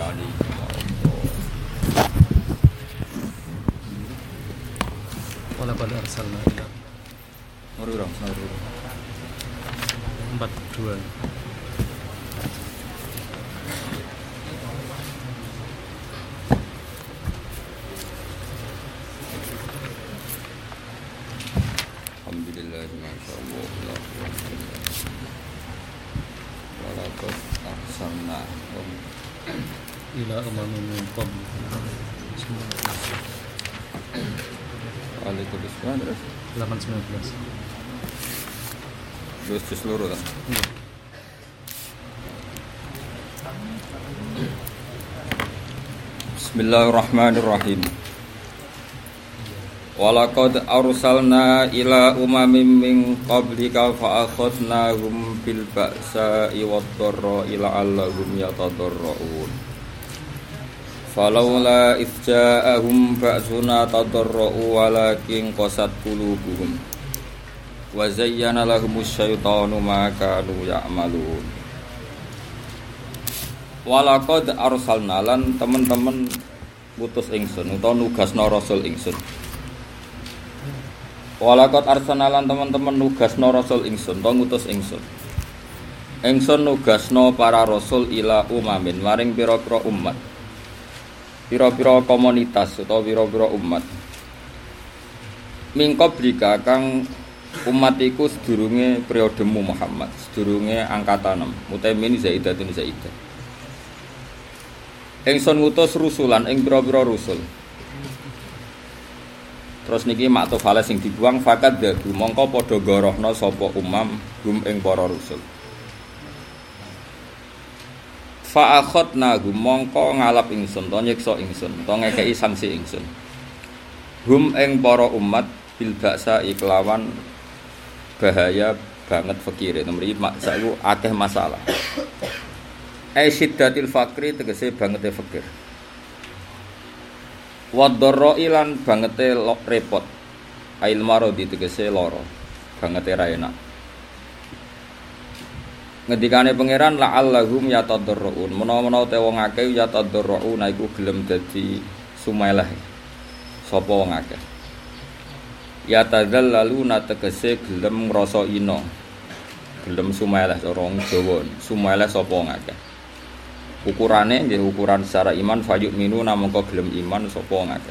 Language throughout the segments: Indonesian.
Wala pada arsalna ila 42. Alhamdulillah masyaallah walaqad ahsanna Ila umamin min qabl. Waalaikumsalam terus 819. terus seluruh lah. Bismillahirrahmanirrahim. Walaqad arsalna ila umamin min qablika fa akhadnahum bil ba'sa'i wad-dharra'i la'allahum yatadarra'un. Falawla idh ja'ahum ba'suna tadarra'u walakin qasat qulubuhum wa zayyana lahumus syaitanu ma kanu ya'malun. Walaqad arsalna lan teman-teman putus ingsun utawa nugasna rasul ingsun. Walaqad arsalna lan teman-teman nugasna rasul ingsun utawa ngutus ingsun. Ingsun nugasna para rasul ila umamin maring pira-pira umat. Pira-pira komunitas utawa pira-pira umat. Mingkoblika kang umat iku sedurunge periodemu Muhammad, sedurunge angkatan 6, mutamin zaidatun zaidah. Ingsun ngutus rusulan ing pira-pira rusul. Terus niki maktuf hale sing dibuang fakat dadu mongko padha gorohna sapa umam hum ing para rusul. Fa akhadna mongko ngalap ingsun to nyiksa ingsun to ngekeki sanksi ingsun. Hum ing para umat bil baksa iklawan bahaya banget fakire nemri maksa iku akeh masalah. Syiddatil fakri tegese bangete fakir. Wadharra ilan bangete repot. Ail marodi tegese lara. Bangete ra enak. Ngendikane pangeran la'allahum yatadarrun. Menawa-menawa te wong akeh yatadarrun iku gelem dadi sumeleh. Sapa wong akeh. Yatadzallaluna tegese gelem ngrasa ina. Gelem sumeleh cara wong Jawa. Sumeleh sapa wong akeh. Ukurane nggih ukuran secara iman fayuk minu namangka gelem iman sapa wong akeh.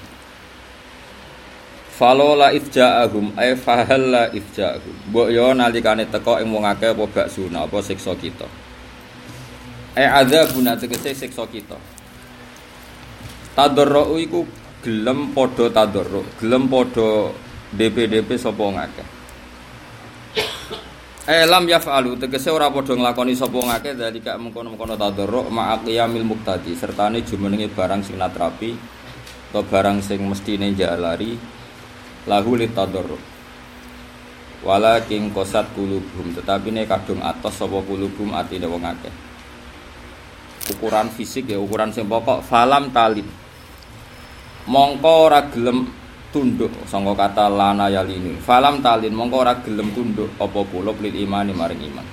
Falola ifja'ahum ay fahalla ifja'ahum. Mbok yo nalikane teka ing wong akeh apa baksuna apa siksa kita. Azabuna tegese siksa kita. Tadarru iku gelem padha tadarru, gelem padha DP sapa wong akeh. Lam yaf'alu tegese ora padha nglakoni sapa wong akeh dalika mengkono-mengkono tadarru ma'aqiyamil muqtadi sertane jumenenge barang sing natrapi atau barang sing mestine jalari lahu litadarru walakin qasat qulubuhum tetapi ne kadung atos sapa qulubum atine wong akeh. Ukuran fisik ya ukuran sing pokok falam talib mongko ora gelem tunduk sangka kata lana yalini falam talin mongko ora gelem tunduk apa qulub lil imani maring iman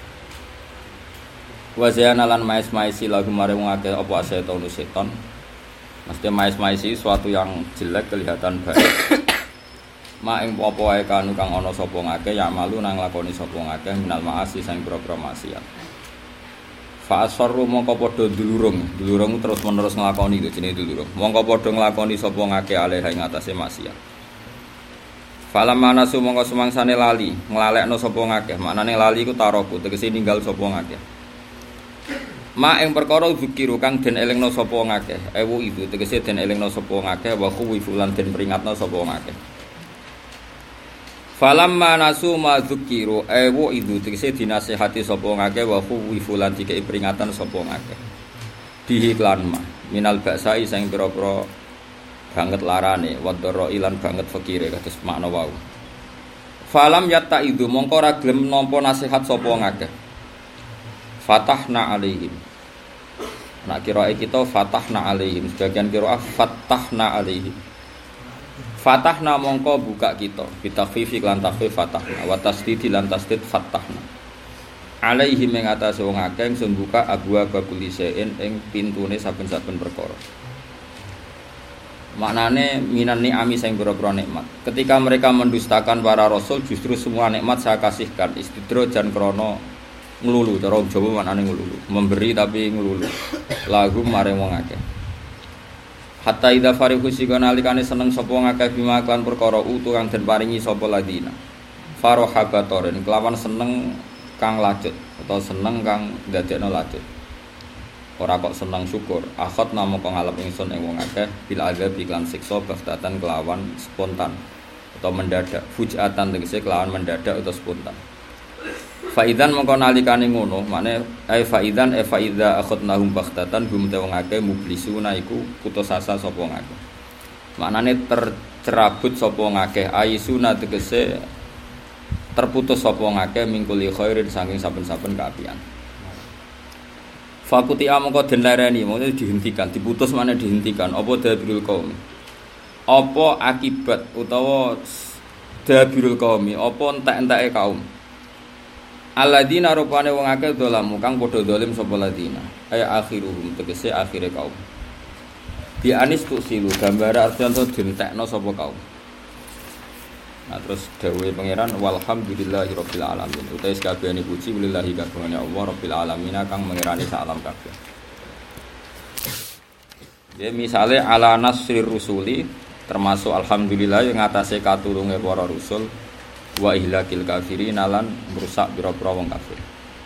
wa zayana lan mais-maisi lagu maring wong akeh apa setan mesti mais-maisi suatu yang jelek kelihatan baik. Ma ing apa wae kanu kang ana sapa ngakeh ya malu nang lakoni sapa ngakeh minal maasi sing pira-pira maksiat. Fa asarru mongko padha dulurung terus menerus nglakoni iki jenenge dulurung. Mongko padha nglakoni sapa ngakeh alih ing atase maksiat. Falam manasu mongko sumangsane lali nglalekno sapa ngakeh. Maknane lali iku taroku tegese ninggal sapa ngakeh. Ma ing perkara zikiru kang den elingno sapa ngakeh. Ewu itu tegese den elingno sapa ngakeh wa khuwifu lan den peringatno sapa ngakeh. Falamma nasu ma dzukiru ewu idu tegese dinasihati sapa ngakeh wa khuwifu lan dikei peringatan sapa ngakeh. Dihiklan ma minal baksai sing pira-pira banget larane wadharra ilan banget fakire kados makna wau. Falam yatta idu mongko ora gelem nampa nasihat sapa ngakeh. Fatahna alaihim. Nak kirae kita fatahna alaihim sebagian kiraah fatahna alaihim. Fatahna mongko buka kita bitakhfifi lan takhfif fatahna wa tasdid lan tasdid fatahna alaihi ing atase wong akeh sing buka abwa bakulisein ing pintune saben-saben perkara. Maknane minan ni'ami sing pira-pira nikmat. Ketika mereka mendustakan para rasul, justru semua nikmat saya kasihkan. Istidrojan krana nglulu, cara Jawa maknane nglulu. Memberi tapi nglulu. Lagu maring wong akeh. Hatta idza farihu sikana alikane seneng sapa wong akeh bima kan perkara utu kang den paringi sapa ladina. Farohabatoren kelawan seneng kang lanjut atau seneng kang ndadekno lanjut. Ora kok seneng syukur. Akhot namung kang ngalap ingsun ing wong akeh bil azab iklan siksa baghtatan kelawan spontan atau mendadak. Fujatan tegese kelawan mendadak atau spontan. Faidan mongko nalikane ngono, makne faidan faida akhadnahum baghtatan hum te wong akeh mublisuna iku putus asa sapa wong akeh. Maknane tercerabut sapa wong akeh aisuna tegese terputus sapa wong akeh mingkuli khairin saking saben-saben kaapian. Fakuti amangka den lareni, maksudnya dihentikan, diputus mana dihentikan. Apa dabirul qaum? Apa akibat utawa dabirul qaumi? Apa entek-enteke kaum? Alladzina rupane wong akeh dolamu kang padha zalim sapa ladina. Ay akhiruhum tegese akhire kaum. Bi anis tusilu gambar artinya dientekno sapa kaum. Nah terus dawuhe pangeran walhamdulillahirabbil alamin. Utahe kabehane puji lillahi kabehane Allah rabbil alamin kang mengerani sak alam kabeh. Ya misale ala nasrir rusuli termasuk alhamdulillah yang ngatasi katulunge para rasul wa ihlakil kafirin lan merusak pira-pira wong kafir.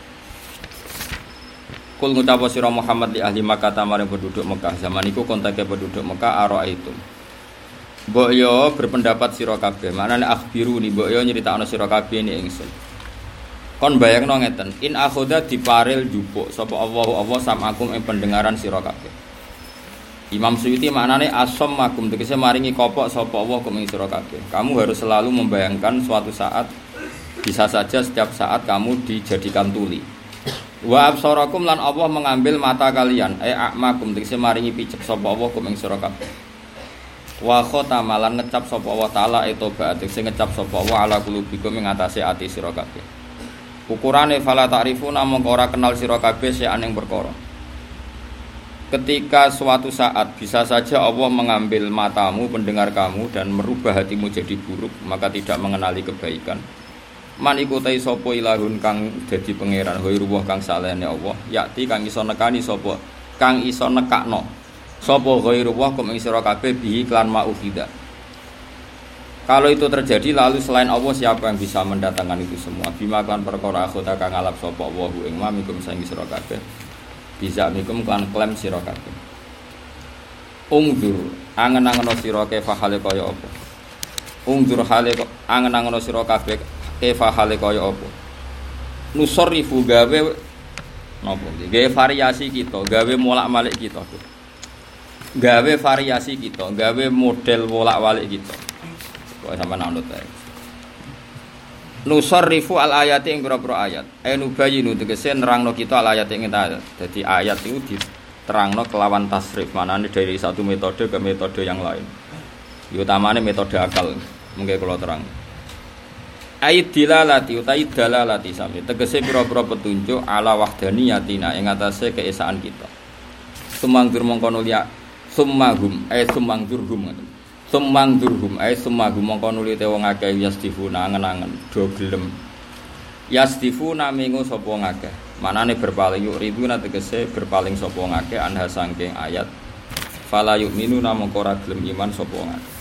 Kul ngucap sira Muhammad li ahli Makkah maring penduduk Mekah zaman iku kontake penduduk Mekah aro itu. Mbok yo berpendapat sira kabeh, manane akhbiruni mbok yo nyritakno sira kabeh ni ingsun. Kon bayangno ngeten, in akhoda diparil jupuk sapa Allah samakum ing pendengaran sira kabeh. Imam Suyuti maknane asom makum tegese maringi kopok sapa Allah kum ing sira kabeh. Kamu harus selalu membayangkan suatu saat bisa saja setiap saat kamu dijadikan tuli. Wa absarakum lan Allah mengambil mata kalian, akmakum tegese maringi picek sapa Allah kum ing sira kabeh. Wa khotamalan ngecap sapa Allah taala etoba sing ngecap sapa Allah ala qulubikum ing atase ati sira kabeh. Ukurane fala ta'rifuna mongko ora kenal sira kabeh sean ing perkara. Ketika suatu saat bisa saja Allah mengambil matamu, pendengar kamu dan merubah hatimu jadi buruk, maka tidak mengenali kebaikan. Man iku ta sapa ilahun kang dadi pangeran ghairuwah kang salehane Allah, yakti kang iso nekani sapa kang iso nekakno sapa ghairuwah kum ing sira kabeh bi iklan ma'ufida. Kalau itu terjadi lalu selain Allah siapa yang bisa mendatangkan itu semua? Bima kan perkara akhota kang ngalap sapa wa ing ma mikum sang sira kabeh. Bisa mikum kan klaim sira kabeh. Ungdur angen-angeno sira kabeh hale kaya apa? Ungdur hale angen-angeno sira kabeh kefa hale kaya apa? Nusarrifu gawe napa? Gawe variasi kita, gawe molak-malik kita. Gawe variasi kita, gawe model bolak-balik kita. Kok sampean anut ae. Nusarrifu al ayati ing pira-pira ayat. Nubayinu tegese nerangno kita al ayat ing ayat. Dadi ayat itu diterangno kelawan tasrif, manane dari satu metode ke metode yang lain. Utamane metode akal, mungkin kula terang. Ayat dilalati utai dalalati sami tegese pira-pira petunjuk ala wahdaniyatina ing atase keesaan kita. Sumangdur mongko nulia summahum summangdurhum summangdurhum summahum mongko nuli te wong akeh yastifuna angen-angen do gelem yastifuna mingu sapa wong akeh manane berpaling yuriduna tegese berpaling sapa wong akeh anha saking ayat fala yu'minuna mongko ora gelem iman sapa wong akeh.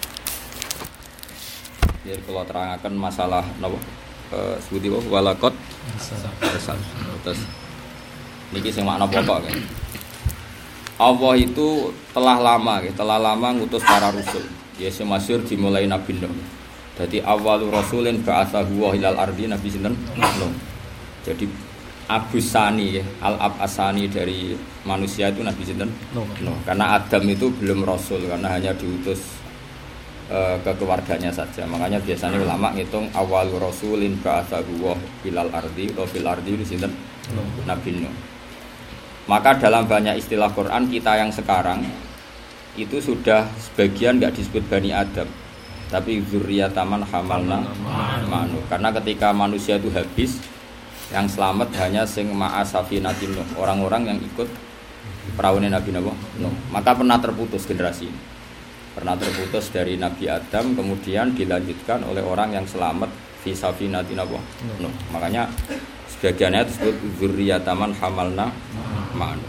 Biar kalau terangaken masalah napa sebuti walakot terus niki sing makna pokok kan. Allah itu telah lama ngutus para rasul. Yaitu masyhur dimulai Nabi Nuh. Jadi awal rasulin ba'atsahu wa ilal ardi Nabi sinten? Nuh. Jadi Abus Sani, Al-Ab Asani dari manusia itu Nabi sinten? Nuh. Karena Adam itu belum rasul karena hanya diutus ke keluarganya saja. Makanya biasanya ulama ngitung awal rasulin ba'atsahu wa ilal ardi atau fil ardi sinten? Nabi Nuh. Maka dalam banyak istilah Quran kita yang sekarang itu sudah sebagian enggak disebut Bani Adam, tapi zurriyataman hamalna manu. Karena ketika manusia itu habis, Yang selamat hanya sing ma'a safinatin Nuh, orang-orang yang ikut perahu Nabi Nuh. Maka pernah terputus generasi ini. Pernah terputus dari Nabi Adam, kemudian dilanjutkan oleh orang yang selamat fi safinatin Nuh. Makanya sebagian ayat disebut dzurriyyataman hamalna ma'an.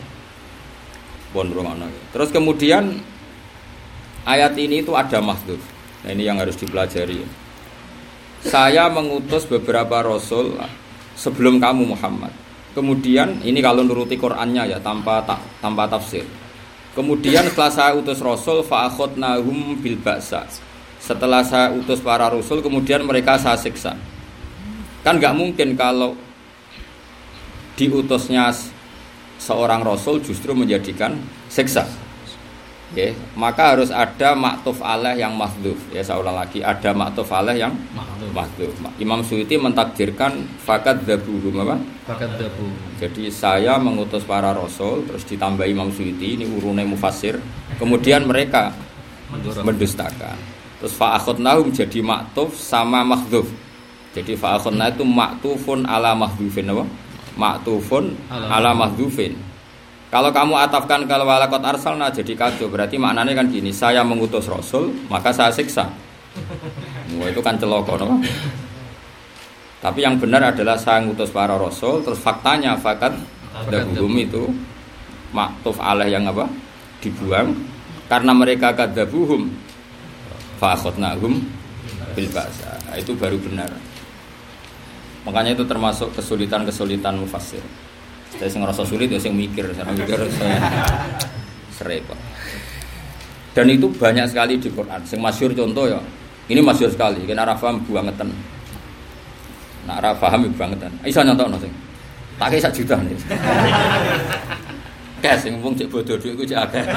Terus kemudian ayat ini itu ada mahdzuf. Nah, ini yang harus dipelajari. Saya mengutus beberapa rasul sebelum kamu Muhammad. Kemudian ini kalau nuruti Qur'annya ya tanpa tafsir. Kemudian setelah saya utus rasul fa akhadnahum bil ba'sa. Setelah saya utus para rasul kemudian mereka saya siksa. Kan enggak mungkin kalau diutusnya seorang rasul justru menjadikan siksa. Okay. Maka harus ada maktuf alaih yang mahdzuf. Ya saya ulang lagi, ada maktuf alaih yang mahdzuf. Imam Suyuti mentakdirkan fakat dzabuhum apa? Fakat dzabu. Jadi saya mengutus para rasul, terus ditambah Imam Suyuti ini urune mufassir. Kemudian mereka mendustakan. Terus fa akhadnahum jadi maktuf sama mahdzuf. Jadi fa akhadna itu maktufun ala mahdzufin apa? Maktufun ala mahdzufin. Kalau kamu atafkan kalau walaqad arsalna jadi kacau, berarti maknanya kan gini, saya mengutus rasul, maka saya siksa. Wah, itu kan celoko, no? Tapi yang benar adalah saya mengutus para rasul, terus faktanya fakat dzabuhum itu maktuf alaih yang apa? Dibuang karena mereka kadzabuhum fa akhadnahum bil ba'sa. Itu baru benar. Makanya itu termasuk kesulitan-kesulitan mufassir. Saya sing ngerasa sulit ya sing mikir, saya mikir saya serempet. Dan itu banyak sekali di Quran. Sing masyhur contoh ya. Ini masyhur sekali, kena ra paham bangetan. Nak ra paham bangetan. Iso nyontokno sing. Tak kei 1 juta nih. Kes sing wong cek bodoh dhuwit ku cek akeh.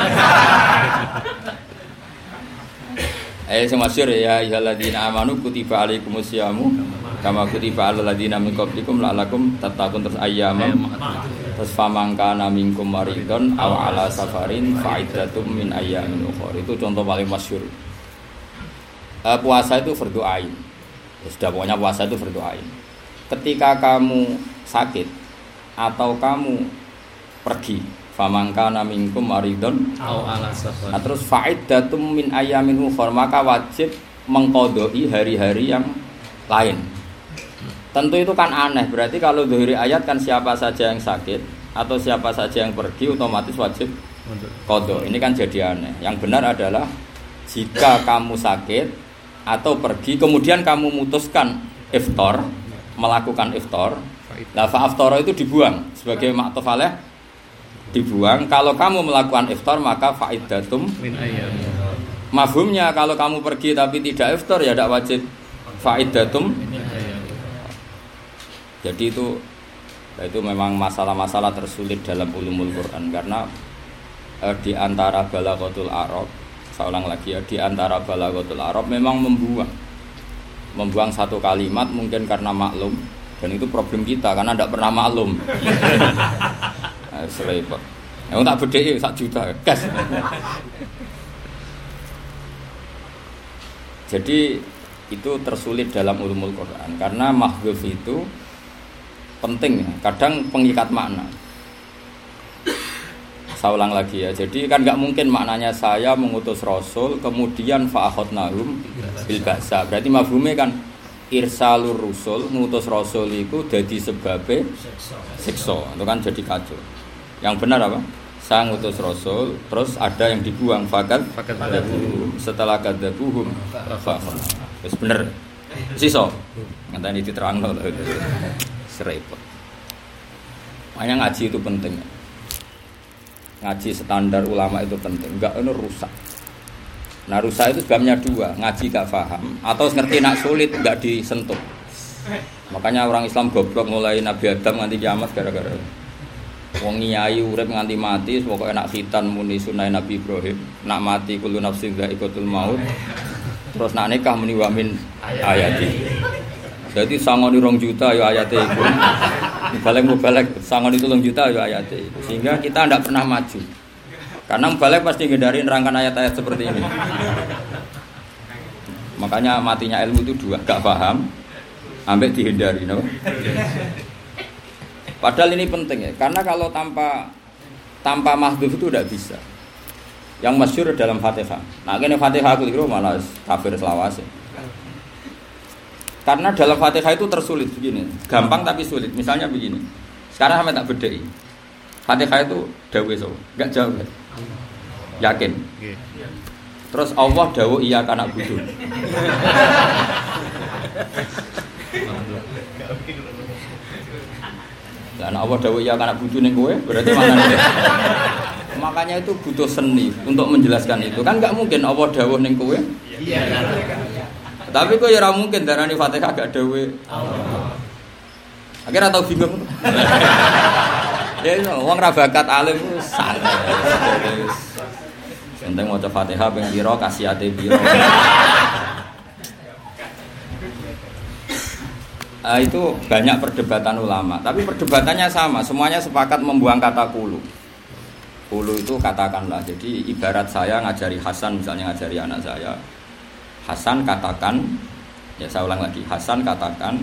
Sing masyhur ya ayyuhalladzina amanu kutiba alaikumusyamu kama kutiba alal ladzina min qablikum la'allakum tattaqun terus ayyamam terus famangkana minkum maridun aw ala safarin fa'iddatum min ayyamin ukhra. Itu contoh paling masyhur. Puasa itu fardhu ain. Sudah pokoknya puasa itu fardhu ain. Ketika kamu sakit atau kamu pergi famangkana minkum maridun Au ala safar. Nah, terus fa'iddatum min ayyamin ukhra, maka wajib mengqadai hari-hari yang lain. Tentu itu kan aneh, berarti kalau zuhuri ayat kan siapa saja yang sakit atau siapa saja yang pergi otomatis wajib qadha. Ini kan jadi aneh. Yang benar adalah jika kamu sakit atau pergi kemudian kamu memutuskan iftar, melakukan iftar, la fa'aftara itu dibuang sebagai maktuf alaih dibuang. Kalau kamu melakukan iftar maka fa'iddatum Min ayyam. mafhumnya kalau kamu pergi tapi tidak iftar ya tidak wajib fa'iddatum. Jadi itu memang masalah-masalah tersulit dalam ulumul Quran karena di antara balaghatul Arab, saya ulang lagi ya, di antara balaghatul Arab memang membuang satu kalimat mungkin karena maklum, dan itu problem kita karena tidak pernah maklum. Serempet. Yang tak bedheki 1 juta, gas. Jadi itu tersulit dalam ulumul Quran karena mahdzuf itu penting, kadang pengikat makna. Saya ulang lagi ya. Jadi kan nggak mungkin maknanya saya mengutus rasul kemudian fa'akhadnahum bil ba'sa. Berarti mafhume kan irsalur rusul, ngutus rasul itu jadi sebabnya siksa. Itu kan jadi kacau. Yang benar apa? Saya ngutus rasul, terus ada yang dibuang fakat setelah kadzabuhum fa'akhadnahum. Wis bener. Sisa. Ngenteni diterangno lho. Serempet. Makanya ngaji itu penting. Ngaji standar ulama itu penting. Enggak ini rusak. Nah rusak itu sebabnya 2. Ngaji gak paham atau ngerti nak sulit enggak disentuh. Makanya orang Islam goblok mulai Nabi Adam nganti kiamat gara-gara wong nyai urip nganti mati pokoke nak khitan muni sunah Nabi Ibrahim, nak mati kullu nafsin dha'iqatul maut. Terus nak nikah muni wa min ayati. Jadi sangoni 2 juta ya ayate itu. Mubalek sangoni 3 juta ya ayate itu. Sehingga kita tidak pernah maju. Karena mubalek pasti ngendari nerangkan ayat-ayat seperti ini. Makanya matinya ilmu itu 2, gak paham, ambek dihindari, no? Padahal ini penting ya, karena kalau tanpa mahdhuf itu tidak bisa. Yang masyhur dalam Fatihah. Nah, kene Fatihah aku kira malah kafir selawase. Karena dalam Fatihah itu tersulit begini, gampang tapi sulit. Misalnya begini. Sekarang sampai tak bedheki. Fatihah itu dawuh so, enggak jauh. Yakin. Terus Allah dawuh iya kana budu. Dan Allah dawuh iya kana budu ning kowe, berarti maknane. Makanya itu butuh seni untuk menjelaskan itu. Kan enggak mungkin Allah dawuh ning kowe. Iya. Tapi kok ya ora mungkin darani Fatihah gak dawuh Allah. Akhirnya tau bingung. Ya wong ra bakat alim ku santai. Senteng maca Fatihah ping pira kasihate pira. Itu banyak perdebatan ulama, tapi perdebatannya sama, semuanya sepakat membuang kata kulu. Kulu itu katakanlah, jadi ibarat saya ngajari Hasan, misalnya ngajari anak saya, Hasan katakan, ya saya ulang lagi, Hasan katakan,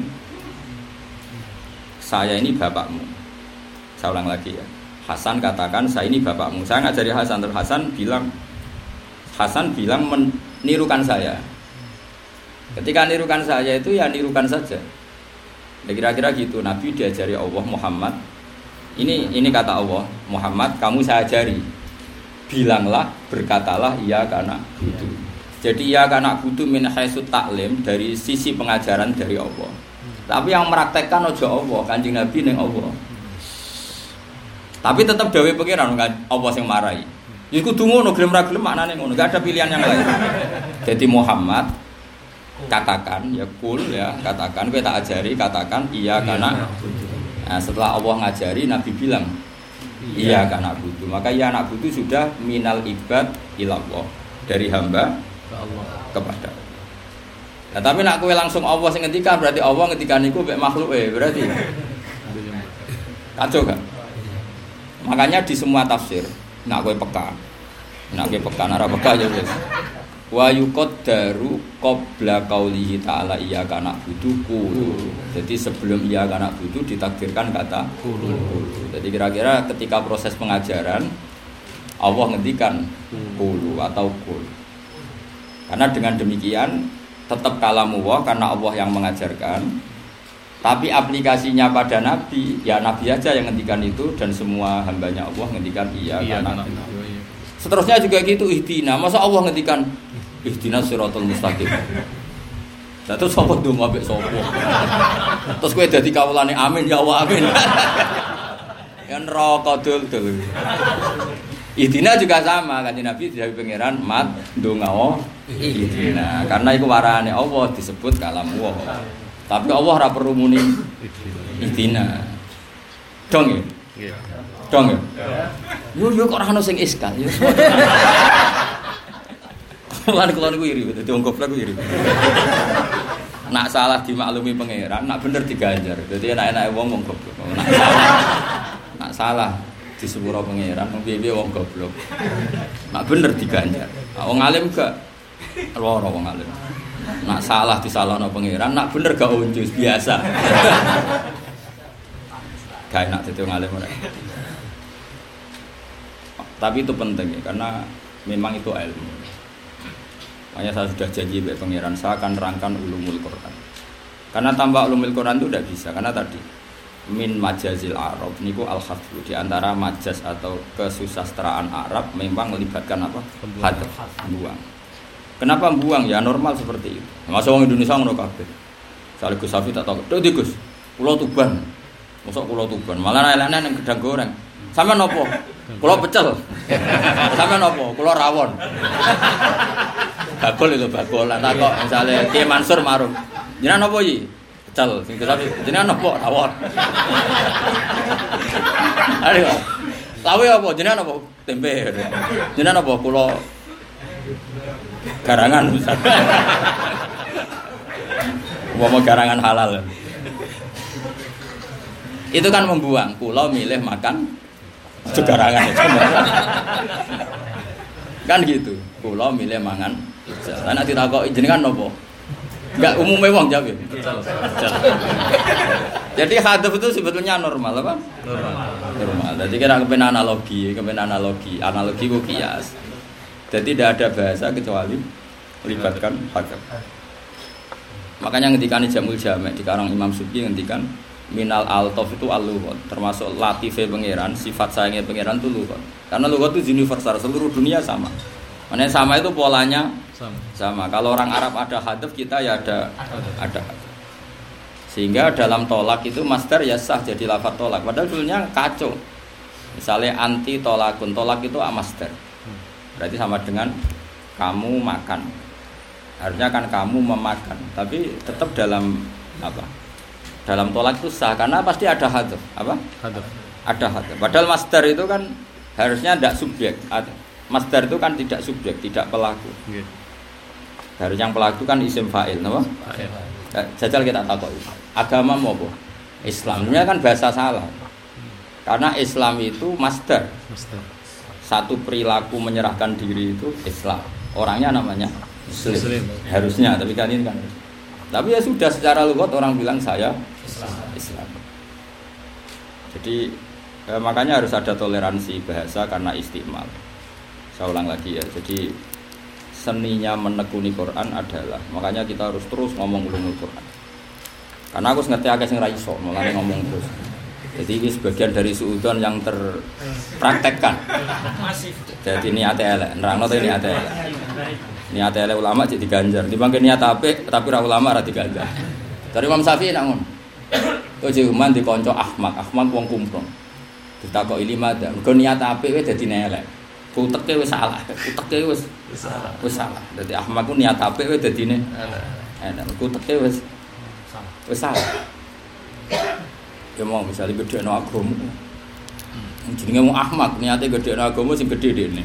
saya ini bapakmu. Saya ulang lagi ya, Hasan katakan, saya ini bapakmu. Saya ngajari Hasan, terus Hasan bilang menirukan saya. Ketika nirukan saya itu ya nirukan saja. Ya, kira-kira gitu. Nabi diajari Allah Muhammad. Ini kata Allah Muhammad, kamu saya ajari. Bilanglah, berkatalah iya karena budu. Jadi iya karena budu min haitsu ta'lim, dari sisi pengajaran dari Allah. Tapi yang meraktekkan ojo Allah, Kanjeng Nabi ning Allah. Tapi tetap dawuh pengiran Allah sing marahi. Iku kudu ngono, gelem ra gelem maknane ngono, enggak ada pilihan yang lain. Jadi Muhammad katakan ya kul ya, katakan kowe tak ajari, katakan iya karena. Nah, setelah Allah ngajari, Nabi bilang iya karena butuh. Maka iya anak butuh sudah minal ibad ilallah, dari hamba ke Allah kepada. Nah, tapi nak kowe langsung Allah sing ngendikan, berarti Allah ngendikan iku mek makhluk berarti kacau kan? Makanya di semua tafsir nak kowe peka. Nak kowe peka ora peka ya wis. Wa yuqaddaru qabla qaulihi ta'ala iyyaka na'budu. Jadi sebelum iyyaka na'budu ditakdirkan kata qul. Jadi kira-kira ketika proses pengajaran Allah ngendikan qul atau qul. Karena dengan demikian tetap kalamullah karena Allah yang mengajarkan. Tapi aplikasinya pada Nabi, ya Nabi aja yang ngendikan itu dan semua hambanya Allah ngendikan iyyaka na'budu. Seterusnya juga gitu ihdina. Masa Allah ngendikan ihdinas siratal mustaqim. Lah terus sapa ndonga mek sapa? Terus kowe dadi kawulane amin ya Allah amin. Ya neraka dul-dul. Ihdina juga sama kan Nabi dawuh pangeran mat ndonga ihdina. Karena iku warane Allah disebut kalamullah. Tapi Allah ora perlu muni ihdina. Dong ya? Dong ya? Yo kok ora ono sing iskal ya. Lan kula niku iri, dadi wong goblok iri. Nak salah dimaklumi pangeran, nak bener diganjar. Dadi enak-enake wong goblok. Nak salah disepuro pangeran, wong piye wong goblok. Nak bener diganjar. Wong alim gak lara wong alim. Nak salah disalahno pangeran, nak bener gak unjus biasa. Gak enak dadi wong alim ora. Tapi itu penting ya, karena memang itu ilmu. Makanya saya sudah janji kepada pangeran, saya akan nerangkan ulumul Quran. Karena tanpa ulumul Quran itu tidak bisa. Karena tadi min majazil Arab niku al-hadfu, di antara majaz atau kesusastraan Arab memang melibatkan apa? Hadf, buang. Kenapa buang? Ya normal seperti itu. Masa orang Indonesia ngono kabeh. Sale Gus Safi tak tahu. Dek Gus, kula Tuban. Mosok kula Tuban, malah elek-elek nang gedang goreng. Sampe nopo? Kula pecel. Sampe nopo? Kula rawon. Bakul itu bakul. Lah kok misale Ki Mansur marung. Jenengan napa iki? Pecel. Sing Sapi jenengan napa? Rawon. Ayo. Lawe apa? Jenengan apa? Tempe. Jenengan apa? Kula garangan misalnya. Mau garangan halal. Itu kan membuang. Kula milih makan garangan. Kan gitu. Kula milih mangan. Anak ditakoki jenengan napa? Enggak umume wong jawab. Jadi hadaf itu sebetulnya normal apa? Normal. Jadi kita kepen analogi ku kias. Jadi tidak ada bahasa kecuali melibatkan hadaf. Makanya ngendikan Jamul Jamek di karang Imam Subki ngendikan minal altof itu al-lughat, termasuk latife pangeran, sifat sayangnya pangeran itu lughat. Karena lughat itu universal, seluruh dunia sama. Makanya sama itu polanya sama. Kalau orang Arab ada hadaf, kita ya ada hadaf. Sehingga dalam tolak itu masdar ya sah jadi lafaz tolak. Padahal dulunya kacau. Misalnya anti tolakun, tolak itu masdar. Berarti sama dengan kamu makan. Harusnya kan kamu memakan, tapi tetap dalam apa? Dalam tolak itu sah karena pasti ada hadaf. Apa? Hadaf. Ada hadaf. Padahal masdar itu kan harusnya tidak subjek. Masdar itu kan tidak subjek, tidak pelaku. Nggih. Harusnya yang pelaku kan isim fa'il, napa? Jajal kita takut. Agama mau apa? Islamnya kan bahasa salah. Karena Islam itu masdar. Satu perilaku menyerahkan diri itu Islam. Orangnya namanya Muslim. Harusnya, tapi kan ini kan. Tapi ya sudah secara lughat orang bilang saya Islam. Jadi makanya harus ada toleransi bahasa karena istimal. Saya ulang lagi ya. Jadi seninya menekuni Quran adalah makanya kita harus terus ngomong ulumul Quran. Karena aku ngerti akeh sing ra iso, mulane ngomong terus. Jadi ini sebagian dari suudzon yang terpraktekkan. Masif. Jadi niate elek, nerangno to niate elek. Niate elek ulama jadi diganjar. Dibangke niat apik tapi ra ulama ra diganjar. Dari Imam Syafi'i nak ngono. Kok jeman dikonco Ahmad wong kumprong. Ditakoki limada, mergo niat apik wis dadi elek. Uteke wis salah, uteke wis salah. Dadi Ahmad ku niat apik wis dadine elek. Uteke wis salah. Ya mau misalnya gedhekno agama. Jenenge mau Ahmad, niate gedhekno agama sing gedhe dene.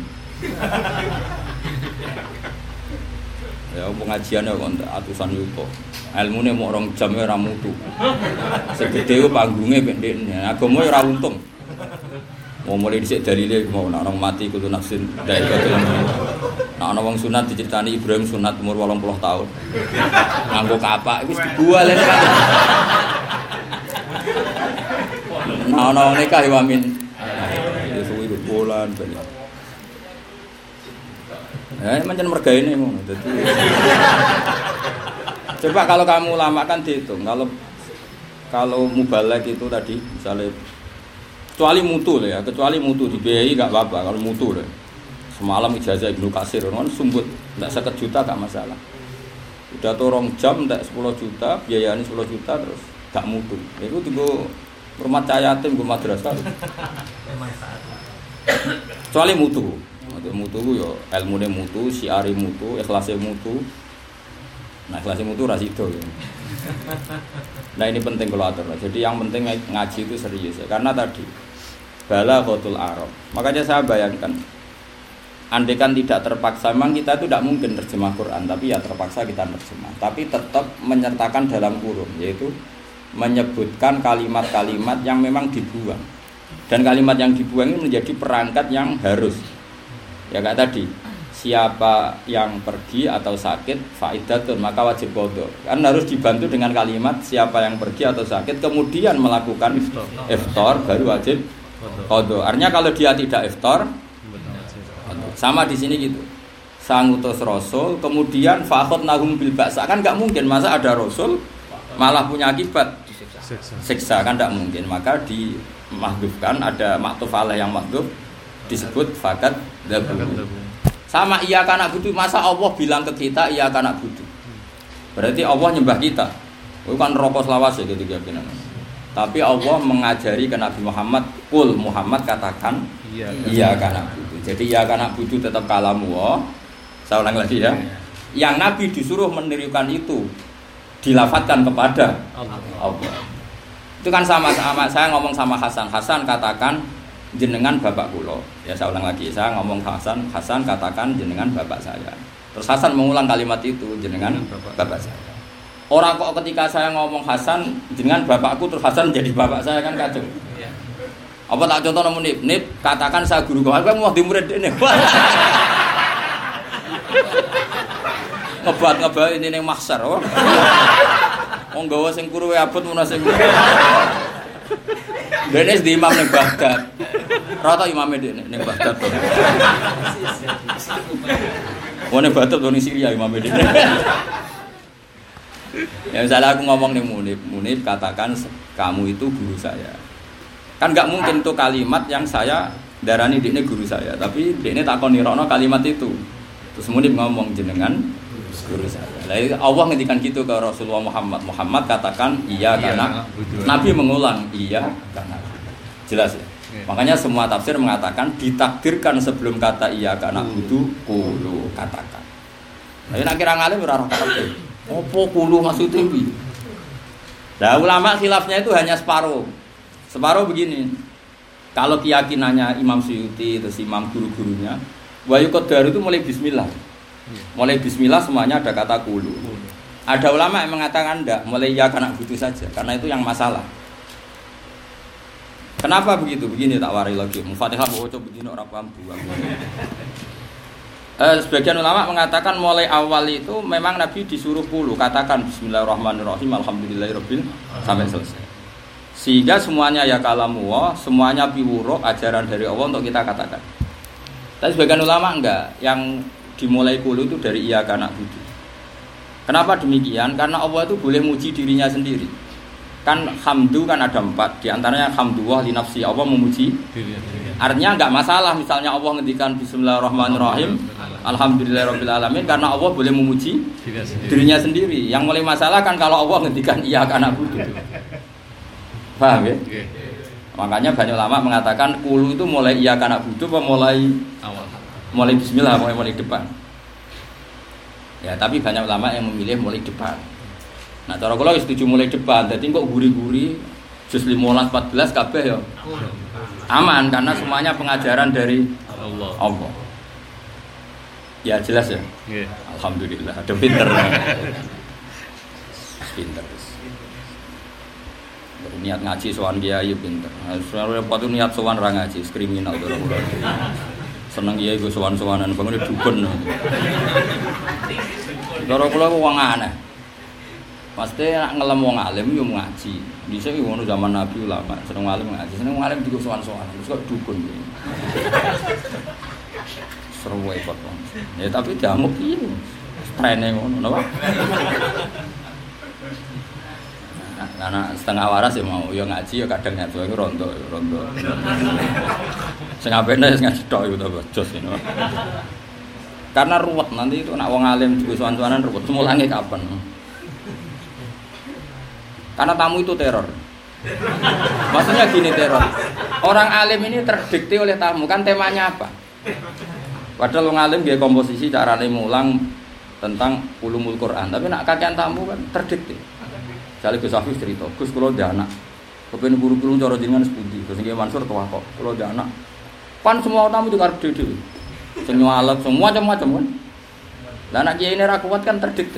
Ya pengajiane kok atusan yuto. Ilmune mok 2 jam ora mutu. Segede ku panggunge pendekne. Agama ora untung. Mau mulai dhisik dalile mau nek orang mati kudu nafsin daikatul. Nek ana wong sunat diceritani Ibrahim sunat umur 80 tahun. Nganggo kapak wis dibual kan. Nah, nikah ya amin. Ya suwi bulan banyak. Macam mergaine ngono. Dadi coba kalau kamu lama kan dihitung. Kalau mubalek itu tadi misalnya kecuali mutu ya, kecuali mutu dibiayai enggak apa-apa kalau mutu lah. Semalam ijazah Ibnu Katsir kan sumbut, enggak 1 juta enggak masalah. Udah torong jam enggak 10 juta, biayanya 10 juta terus enggak mutu. Itu tunggu rumah cayatim gue madrasah. Kecuali mutu. Mutu yo ilmune mutu, syiari mutu, ikhlase mutu. Nah, ikhlase mutu ra sido ya. Nah, ini penting kalau atur. Jadi yang penting ngaji itu serius ya. Karena tadi balaghatul Arab. Makanya saya bayangkan andaikan tidak terpaksa memang kita itu tidak mungkin terjemah Quran, tapi ya terpaksa kita terjemah. Tapi tetap menyertakan dalam kurung yaitu menyebutkan kalimat-kalimat yang memang dibuang. Dan kalimat yang dibuang ini menjadi perangkat yang harus. Ya kayak tadi, siapa yang pergi atau sakit faidatun maka wajib qadha. Kan harus dibantu dengan kalimat siapa yang pergi atau sakit kemudian melakukan iftar baru wajib qadha. Artinya kalau dia tidak iftar sama di sini gitu. Sang utus rasul kemudian fakhot nahum bil ba'sa kan enggak mungkin masa ada rasul malah punya akibat siksa kan tidak mungkin, maka dimahdhufkan ada maktuf alaih yang mahdhuf disebut fakat dabu. Sama iya kana budu masa Allah bilang ke kita iya kana budu. Berarti Allah nyembah kita. Itu kan rokok selawas ya gitu keyakinan. Tapi Allah mengajari ke Nabi Muhammad, kul Muhammad katakan iya kana budu. Jadi iya kana budu tetap kalamu. Saya ulang lagi ya. Yang Nabi disuruh menirukan itu dilafatkan kepada Allah. Itu kan sama-sama saya ngomong sama Hasan katakan jenengan bapak kula. Ya saya ulang lagi, saya ngomong Hasan katakan jenengan bapak saya. Terus Hasan mengulang kalimat itu jenengan bapak saya. Orang kok ketika saya ngomong Hasan jenengan bapakku terus Hasan jadi bapak saya kan kacau. Apa tak contoh nomor nip katakan saya guru kau mau di murid ini. Ngebat ini ning mahsyar. Wong gawa sing kuruwe abot menawa sing. Dene di imam ning Baghdad. Rata imame dene ning Baghdad. Wong ning Baghdad ning Syria imame dene. Ya misalnya aku ngomong ning Munib katakan kamu itu guru saya. Kan enggak mungkin tuh kalimat yang saya darani dekne guru saya, tapi dekne takon nirono kalimat itu. Terus Munib ngomong jenengan guru saya. Lah Allah ngendikan gitu ke Rasulullah Muhammad katakan iya karena Nabi mengulang iya karena. Jelas ya? Makanya semua tafsir mengatakan ditakdirkan sebelum kata iya karena butuh kulo katakan. Tapi nak kira ngalim ora kabeh. Opo kulo maksudnya piye? Nah, ulama khilafnya itu hanya separuh. Separuh begini. Kalau keyakinannya Imam Suyuti terus imam guru-gurunya, wa yuqaddaru itu mulai bismillah. Mulai bismillah semuanya ada kata kulo. Ada ulama yang mengatakan enggak, mulai ya karena butuh saja, karena itu yang masalah. Kenapa begitu? Begini tak wari lagi. Mufatihah baca begini orang paham buang. Sebagian ulama mengatakan mulai awal itu memang Nabi disuruh kulo, katakan bismillahirrahmanirrahim alhamdulillahirabbil sampai selesai. Sehingga semuanya ya kalamullah, semuanya piwuruh ajaran dari Allah untuk kita katakan. Tapi sebagian ulama enggak, yang dimulai kulo itu dari iya karena butuh. Kenapa demikian? Karena Allah itu boleh muji dirinya sendiri. Kan hamdu kan ada 4, diantaranya hamdulillah li nafsi, Allah memuji dirinya. Artinya enggak masalah misalnya Allah ngendikan bismillahirrahmanirrahim alhamdulillahirabbil alamin karena Allah boleh memuji dirinya sendiri. Yang mulai masalah kan kalau Allah ngendikan iya karena butuh. Paham ya? Makanya banyak ulama mengatakan kulo itu mulai iya karena butuh apa mulai awal. Mulai bismillah mulai depan. Ya, tapi banyak ulama yang memilih mulai depan. Nah, cara kula setuju mulai depan. Dadi kok guri-guri juz 15 14 kabeh ya. Aman karena semuanya pengajaran dari Allah. Ya jelas ya. Nggih. Alhamdulillah, ada pinter. Pinter. Niat ngaji sowan kiai pinter. Soale patu niat sowan ra ngaji, kriminal cara kula. Seneng kiai go sowan-sowanan bangune dukun. Cara kula wong aneh. Pasti nak ngelem wong alim yo ngaji. Dhisik ngono zaman Nabi ulama, seneng alim ngaji, seneng alim digo sowan-sowanan. Terus kok dukun iki. Seru wae kok. Ya tapi diamuk iki. Trene ngono napa? Karena setengah waras ya mau ya ngaji ya kadang nyatu iku rondo. Sing apene wis ngaji tok iku to jos ngono. Karena ruwet nanti itu nak wong alim digo sowan-sowanan ruwet. Semulange kapan? Karena tamu itu teror. Maksudnya gini teror. Orang alim ini terdikte oleh tamu. Kan temanya apa? Padahal orang alim dia komposisi cara mulang tentang ulumul Quran. Tapi nak kakean tamu kan terdikte. Misalnya Gus Hafiz cerita, Gus kalau dia anak kepengen buru-buru cara jenengan sepundi. Terus dia Mansur tua kok. Kalau dia anak pan semua tamu itu karep dhewe. Sing nyualek semua macam-macam kan. Lah anak kiai ini ra kuat kan terdikte.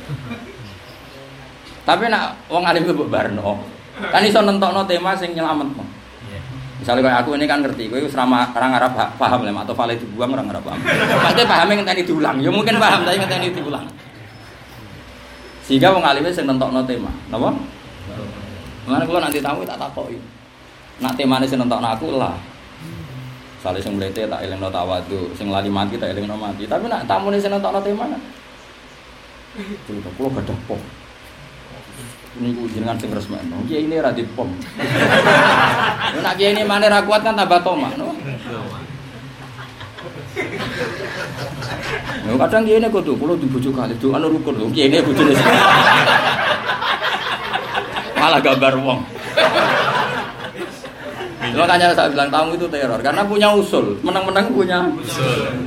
Tapi nak wong alim mbok barno. Kan iso nentokno tema sing nyelametno. Misalnya kayak aku ini kan ngerti, kowe wis ora ngarep paham lem atau fale dibuang ora ngarep paham. Pasti pahame ngenteni diulang. Ya mungkin paham tapi ngenteni diulang. Sehingga wong alim sing nentokno tema. Napa? Mulane kula nanti tamu tak takoki. Nak temane sing nentokno aku lah. Sale sing mlete tak elingno tawadhu, sing lali mati tak elingno mati. Tapi nak tamune sing nentokno tema nak. Kula gadah pom. Ini jenengan sing resmekno. Kiai ini ra dipom. Nek kiai ini mane ra kuat kan tambah tomak, no. Yo kadang kiai ini kudu kula dibojo kali do ana rukun lho. Kiai ini bojone. Malah gambar wong. Makanya saya bilang tamu itu teror karena punya usul. Menang-menang punya usul.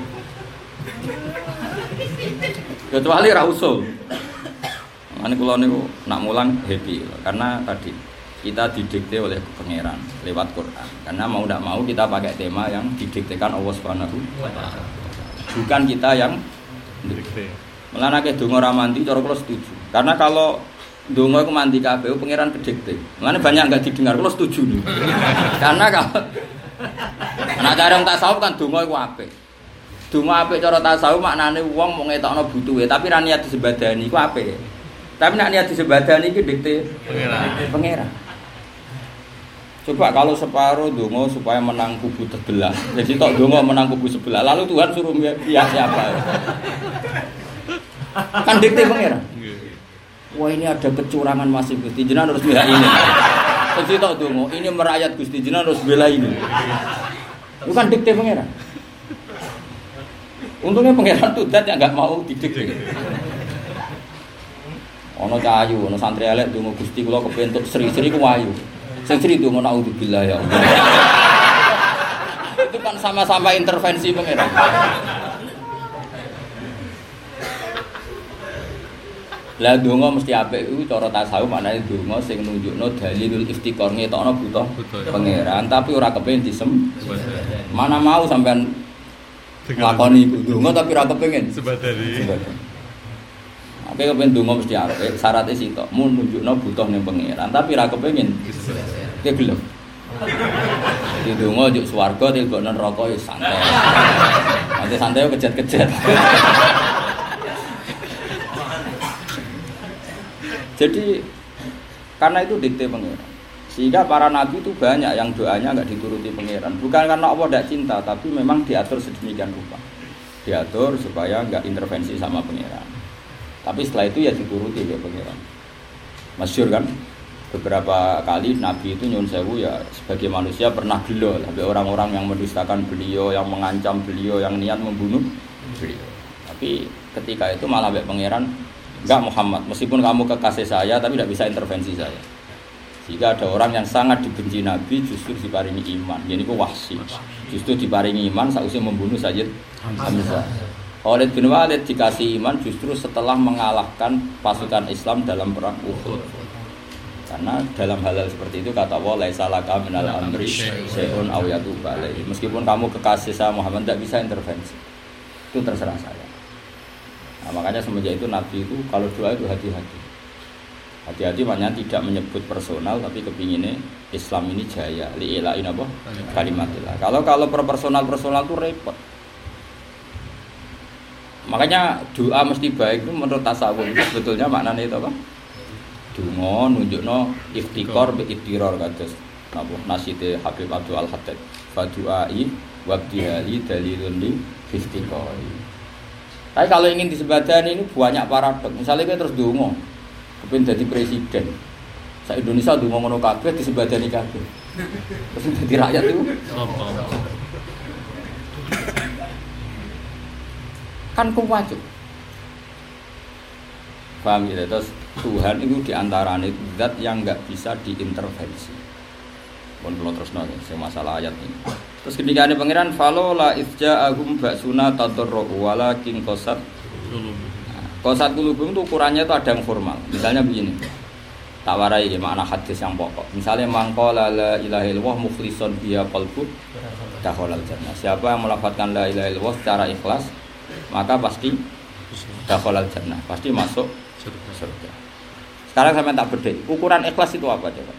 Kecuali ra usul. Ini kalau niku nak mulang happy karena tadi kita didikte oleh pangeran lewat Quran. Karena mau tidak mau kita pakai tema yang didiktekan Allah Subhanahu wa taala. Bukan kita yang didikte. Mulane nek donga ra mandi cara kula setuju. Karena kalau donga iku mandi kabeh pangeran kedikte. Mulane banyak enggak didengar kula setuju nih. Karena kalau nek cara tasawuf kan donga iku apik. Donga apik cara tasawuf maknane wong mau ngetokno butuhe tapi ra niat disembadani iku apik. Tapi nak niat disebadani iki dikte pangeran. Coba kalau separuh dongo supaya menang kubu sebelah. Jadi tok dongo menang kubu sebelah. Lalu Tuhan suruh pihak siapa? Kan dikte pangeran. Wah ini ada kecurangan masih Gusti Jenengan harus pihak ini. Jadi tok dongo ini merakyat Gusti Jenengan harus bela ini. Itu kan dikte pangeran. Untungnya pangeran Tudat yang enggak mau didikte. Ono cahayu, ono santri elek donga Gusti kula kepentuk sri-sri ku ayu. Sing sri donga naudzubillah ya Allah. Itu kan sama-sama intervensi pangeran. Lah donga mesti apik iku cara tasawuf maknane donga sing nunjukno dalilul iftikar ngetokno butuh pangeran tapi ora kepengin disem. Mana mau sampean nglakoni iku donga tapi ora kepengin sebadari. Oke kepen donga mesti arep syaratnya sitok mun nunjukno butuh ning pangeran tapi ra kepengin ki gelem di donga njuk swarga tilbokno neraka ya santai nanti santai kejet-kejet jadi karena itu dikte pangeran sehingga para nabi itu banyak yang doanya enggak dituruti pangeran bukan karena Allah tidak cinta tapi memang diatur sedemikian rupa diatur supaya enggak intervensi sama pangeran. Tapi setelah itu ya dituruti oleh pangeran. Masyhur kan? Beberapa kali Nabi itu nyuwun sewu ya sebagai manusia pernah gelo sampai orang-orang yang mendustakan beliau, yang mengancam beliau, yang niat membunuh beliau. Tapi ketika itu malah oleh pangeran, enggak Muhammad, meskipun kamu kekasih saya tapi tidak bisa intervensi saya. Jika ada orang yang sangat dibenci Nabi justru diparingi iman. Jadi ku Wahsy. Justru diparingi iman sausé membunuh Sayyid Hamzah. Khalid bin Walid dikasih iman justru setelah mengalahkan pasukan Islam dalam perang Uhud. Karena dalam hal seperti itu kata Allah laisa laka minal amri syai'un aw yatub alaihi. Meskipun kamu kekasih saya Muhammad tidak bisa intervensi. Itu terserah saya. Nah, makanya semenjak itu Nabi itu kalau doa itu hati-hati. Hati-hati maknanya tidak menyebut personal tapi kepinginnya Islam ini jaya li'ila'in apa? Kalimatillah. Kalau per personal itu repot. Makanya doa mesti baik itu menurut tasawuf itu sebetulnya maknanya itu apa? Donga nunjukno iftikar bi iftirar kados napa nasite Habib Abdul Al-Haddad fa du'ai wa bihali dalilun li iftikari. Tapi kalau ingin disebadani ini banyak paradok. Misalnya kita terus donga kepengin dadi presiden. Sak Indonesia donga ngono kabeh disebadani kabeh. Terus dadi rakyat itu kan kuwajib. Paham ya? Terus Tuhan itu diantaranya zat yang enggak bisa diintervensi. Pun belum terus nol masalah ayat ini. Terus ketika ada pangeran falola izja'ahum ba'suna tadarru walakin qasat qasat qulubum itu ukurannya itu ada yang formal. Misalnya begini. Tak warai makna hadis yang pokok. Misalnya mangqala la ilaha illallah mukhlishon biha qalbu dakhalal jannah. Siapa yang melafadzkan la ilaha illallah secara ikhlas maka pasti dakhalal jannah, pasti masuk surga. Sekarang saya tak bedai, ukuran ikhlas itu apa coba?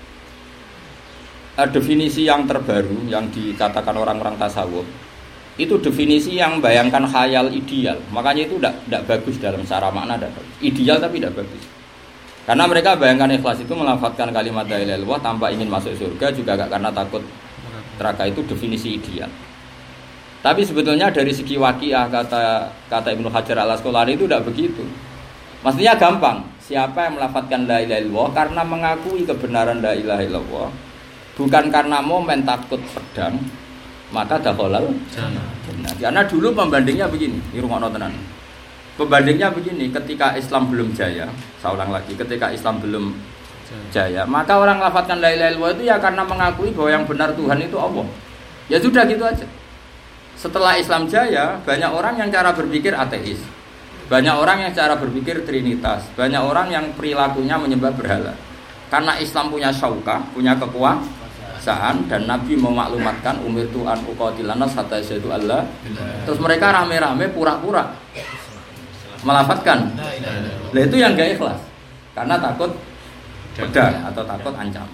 Definisi yang terbaru yang dikatakan orang-orang tasawuf itu definisi yang bayangkan khayal ideal. Makanya itu tidak bagus dalam secara makna, ideal tapi tidak bagus. Karena mereka bayangkan ikhlas itu melafadzkan kalimat la ilaha illallah tanpa ingin masuk surga juga gak karena takut neraka, itu definisi ideal. Tapi sebetulnya dari segi waqiah kata Ibnu Hajar Al-Asqalani itu tidak begitu. Maksudnya gampang. Siapa yang melafadzkan la ilaha illallah karena mengakui kebenaran la ilaha illallah, bukan karena momen takut pedang, maka dakhalal jannah. Karena dulu pembandingnya begini, di rungokno tenan. Pembandingnya begini, ketika Islam belum jaya, saya ulang lagi, ketika Islam belum jaya, maka orang melafadzkan la ilaha illallah itu ya karena mengakui bahwa yang benar Tuhan itu Allah. Ya sudah gitu aja. Setelah Islam jaya, banyak orang yang cara berpikir ateis. Banyak orang yang cara berpikir trinitas. Banyak orang yang perilakunya menyembah berhala. Karena Islam punya syaukah, punya kekuasaan, dan Nabi memaklumatkan umirtu an uqatilan nas hatta yashhadu alla. Terus mereka rame-rame pura-pura melafadzkan. Nah itu yang gak ikhlas. Karena takut pedang atau takut ancaman.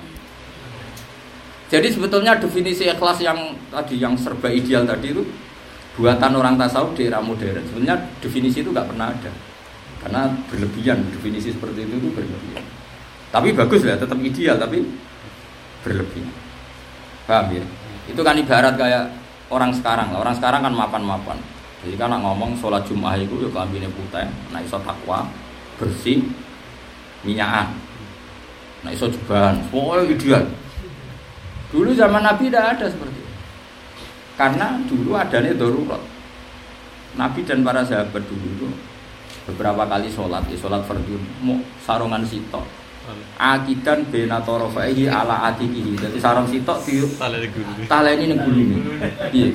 Jadi sebetulnya definisi ikhlas yang tadi yang serba ideal tadi itu buatan orang tasawuf di era modern. Sebenarnya definisi itu nggak pernah ada. Karena berlebihan, definisi seperti itu berlebihan. Tapi bagus lah, tetap ideal tapi berlebihan. Paham ya? Itu kan ibarat kayak orang sekarang lah. Orang sekarang kan mapan-mapan. Jadi kan ngomong sholat Jumat itu ya kelambine putih, nah iso takwa, bersih, minyakan. Nah iso jubahan, pokoknya ideal. Dulu zaman Nabi tidak ada seperti itu. Karena dulu adanya darurat. Nabi dan para sahabat dulu itu beberapa kali sholat, sholat fardu mau sarungan sitok. Akidan bena torofaihi ala atikihi. Jadi sarung sitok di taleni ning gulune. Piye?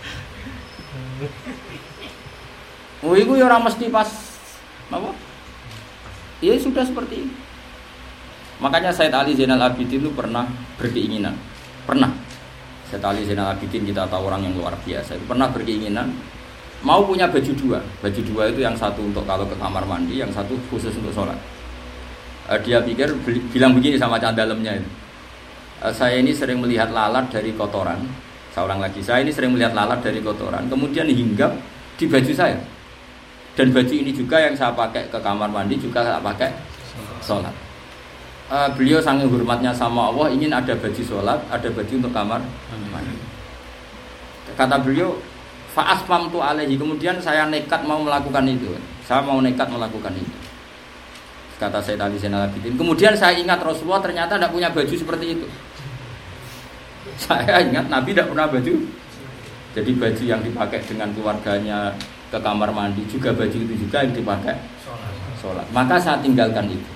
Oh iku ya ora mesti pas apa? Ya sudah seperti itu. Makanya Said Ali Zainal Abidin itu pernah berkeinginan. Pernah. Said Ali Zainal Abidin kita tahu orang yang luar biasa. Itu pernah berkeinginan mau punya baju dua. Baju dua itu yang satu untuk kalau ke kamar mandi, yang satu khusus untuk sholat. Dia pikir bilang begini sama dalamnya itu. Saya ini sering melihat lalat dari kotoran. Saya ulang lagi, saya ini sering melihat lalat dari kotoran, kemudian hinggap di baju saya. Dan baju ini juga yang saya pakai ke kamar mandi juga saya pakai sholat. Beliau sangat hormatnya sama Allah, ingin ada baju sholat, ada baju untuk kamar mandi. Kata beliau, fa'asmamtu alaihi. Kemudian saya nekat mau melakukan itu. Saya mau nekat melakukan itu. Kata Said Ali Zainal Abidin. Kemudian saya ingat Rasulullah ternyata tidak punya baju seperti itu. Saya ingat Nabi tidak pernah baju. Jadi baju yang dipakai dengan keluarganya ke kamar mandi juga baju itu juga yang dipakai sholat. Maka saya tinggalkan itu.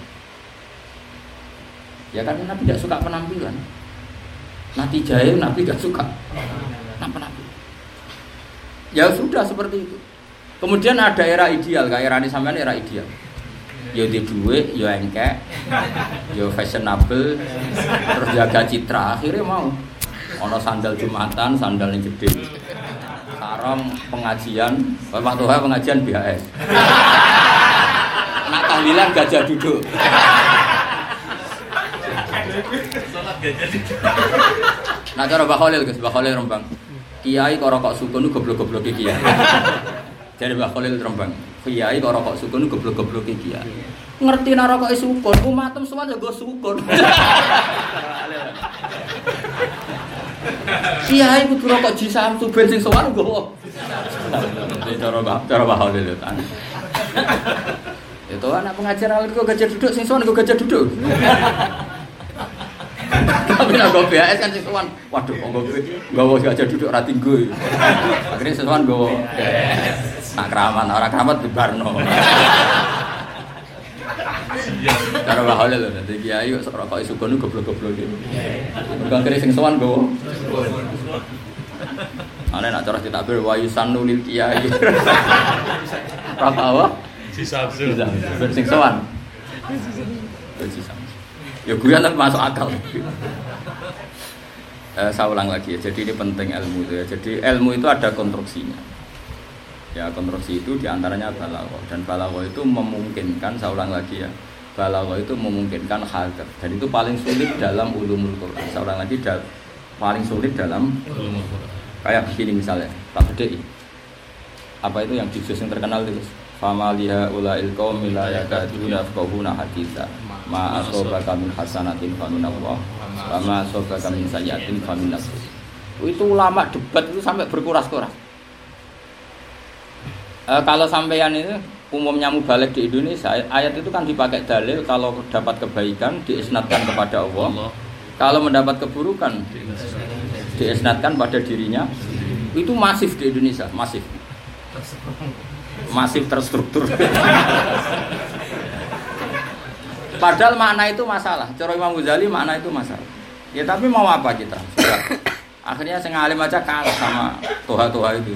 Ya karena Nabi tidak suka penampilan. Nabi jahil, Nabi tidak suka penampilan. Ya sudah seperti itu. Kemudian ada era ideal, kayak era ini sampean era ideal. Ya di duit, ya engkek, ya fashionable, terus jaga citra. Akhirnya mau ono sandal Jumatan, sandal yang gede. Sarung pengajian, waktu pengajian BHS. Nak tahlilan gajah duduk. Nah cara Mbah Khalil Gus, Mbah Khalil Rembang. Kiai kok rokok sukun goblok-goblok kiai. Jadi Mbah Khalil Rembang. Kiai kok rokok sukun goblok-goblok kiai. Ngerti nek rokok sukun, umatem semua yo go sukun. Kiai kudu rokok jisam ben sing sowan nggo. Cara Mbah Khalil kan. Itu anak pengajar awal kok gajah duduk sing sowan nggo gajah duduk. Tapi nek go BAS kan sing sowan, waduh kok nggowo gajah duduk ra tinggo. Akhire sing sowan nggowo. Nak keramat, orang keramat dibarno. Cara bahole lho, dadi kiai kok rokok sukun goblok-goblok iki. Mergo kene sing sowan gowo. Ana nak cara ditakbir wa yusannu lil kiai. Apa? Sisa. Sing sowan. Sisa. Ya guyon tapi masuk akal. Saya ulang lagi ya. Jadi ini penting ilmu itu ya. Jadi ilmu itu ada konstruksinya. Ya konstruksi itu diantaranya balaghah, dan balaghah itu memungkinkan, saya ulang lagi ya, balaghah itu memungkinkan hadir, dan itu paling sulit dalam ulumul Quran. Saya ulang lagi, paling sulit dalam ulumul Quran. Kayak begini misalnya, tak bedai. Apa itu yang juz yang terkenal itu? Fama liha ulail qaumil la yakaduna yafqahuna haditsa ma asabaka min hasanatin fa min Allah wa ma asabaka min sayyi'atin fa min nafsik. Itu ulama debat itu sampai berkuras-kuras. Kalau sampeyan itu umumnya mubalik di Indonesia, ayat itu kan dipakai dalil kalau dapat kebaikan diisnadkan kepada Allah. Kalau mendapat keburukan diisnadkan pada dirinya. Itu masif di Indonesia, masif. Masif terstruktur. Padahal makna itu masalah. Cara Imam Ghazali makna itu masalah. Ya tapi mau apa kita? Sudah. Akhirnya sing alim aja kalah sama toha-toha itu.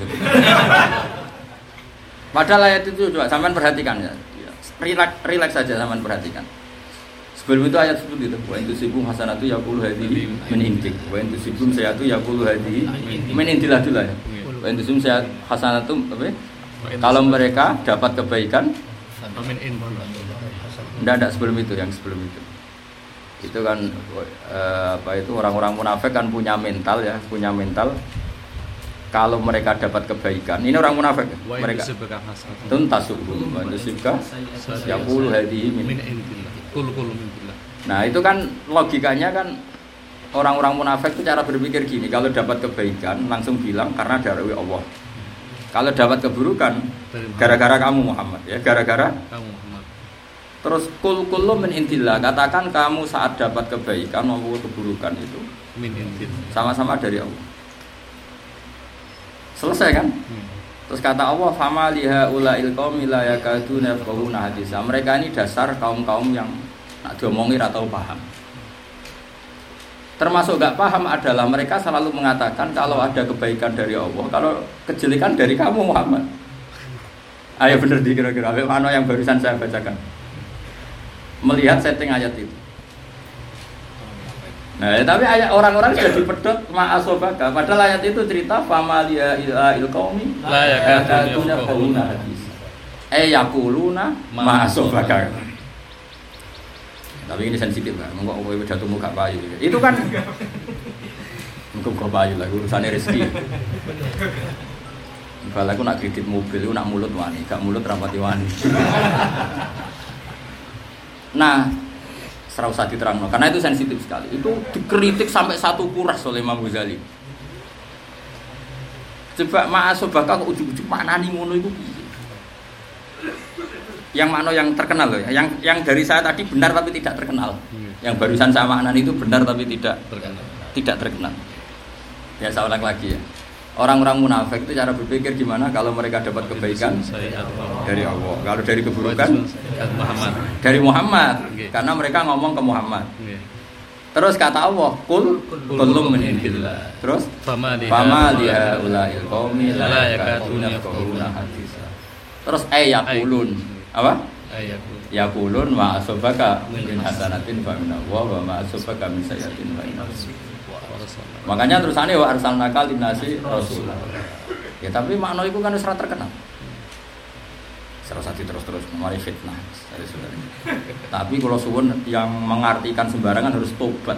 Padahal ayat itu coba sampean perhatikan ya. Relax saja sampean perhatikan. Sebelum itu ayat seperti itu. Wa intusibum hasanatu yaqulu hadhihi min indik. Wa intusibum sayatu yaqulu hadhihi min indillah dulu ya. Wa intusibum sayat hasanatu apa? Kalau mereka dapat kebaikan min indillah. Enggak sebelum itu, yang sebelum itu. Itu kan apa itu orang-orang munafik kan punya mental ya, punya mental kalau mereka dapat kebaikan, ini orang munafik. Mereka tuntasuhum wa tusibka yaqulu hadhihi min indillah. Kul min indillah. Nah, itu kan logikanya kan orang-orang munafik itu cara berpikir gini, kalau dapat kebaikan langsung bilang karena dari Allah. Kalau dapat keburukan gara-gara kamu Muhammad, ya gara-gara kamu Muhammad. Terus kullu min indillah, katakan kamu saat dapat kebaikan maupun keburukan itu Min indillah. sama-sama dari Allah. Selesai kan? Terus kata Allah, fama liha ulail qaumi la yakaduna yafqahuna hadisa. Mereka ini dasar kaum-kaum yang nak diomongi ra tau paham. Termasuk gak paham adalah mereka selalu mengatakan kalau ada kebaikan dari Allah, kalau kejelekan dari kamu Muhammad. Ayo bener di kira-kira mana yang barusan saya bacakan. Melihat setting ayat itu. Nah, tapi ayat orang-orang sudah dipedot ma'asobaka. Padahal ayat itu cerita famalia il qaumi la yakaduna qawuna hadis. Yaquluna ma'asobaka. Tapi ini sensitif kan. Mengko kowe pidato muka payu. Itu kan muka payu lah urusane rezeki. Kalau aku nak kredit mobil, aku nak mulut wani, gak mulut rapati wani. Nah, serau usah diterangno karena itu sensitif sekali. Itu dikritik sampai satu kuras oleh Imam Ghazali. Coba ma'asobaka kok ujug-ujug maknani ngono iku piye? Yang makna yang terkenal loh ya. Yang dari saya tadi benar tapi tidak terkenal. Yang barusan saya maknani itu benar tapi tidak terkenal. Ya saya ulang lagi ya. Orang-orang munafik itu cara berpikir gimana kalau mereka dapat kebaikan dari Allah. Kalau dari keburukan dari Muhammad. Karena mereka ngomong ke Muhammad. Terus kata Allah, kul min indillah. Terus fama liha ulail qaumi la yakaduna yafqahuna hadisa. Terus yaqulun apa? Yaqulun wa asabaka min hasanatin fa min Allah wa ma asabaka min sayyi'atin fa min makanya terusane wa arsalnaka linnasi rasul. Ya tapi makna itu kan wis ora terkenal. Serasa terus-terus mari fitnah. Tapi kalau suwun yang mengartikan sembarangan harus tobat.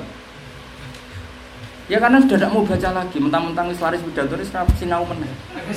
Ya karena sudah tidak mau baca lagi, mentang-mentang wis laris pidato wis sinau meneh.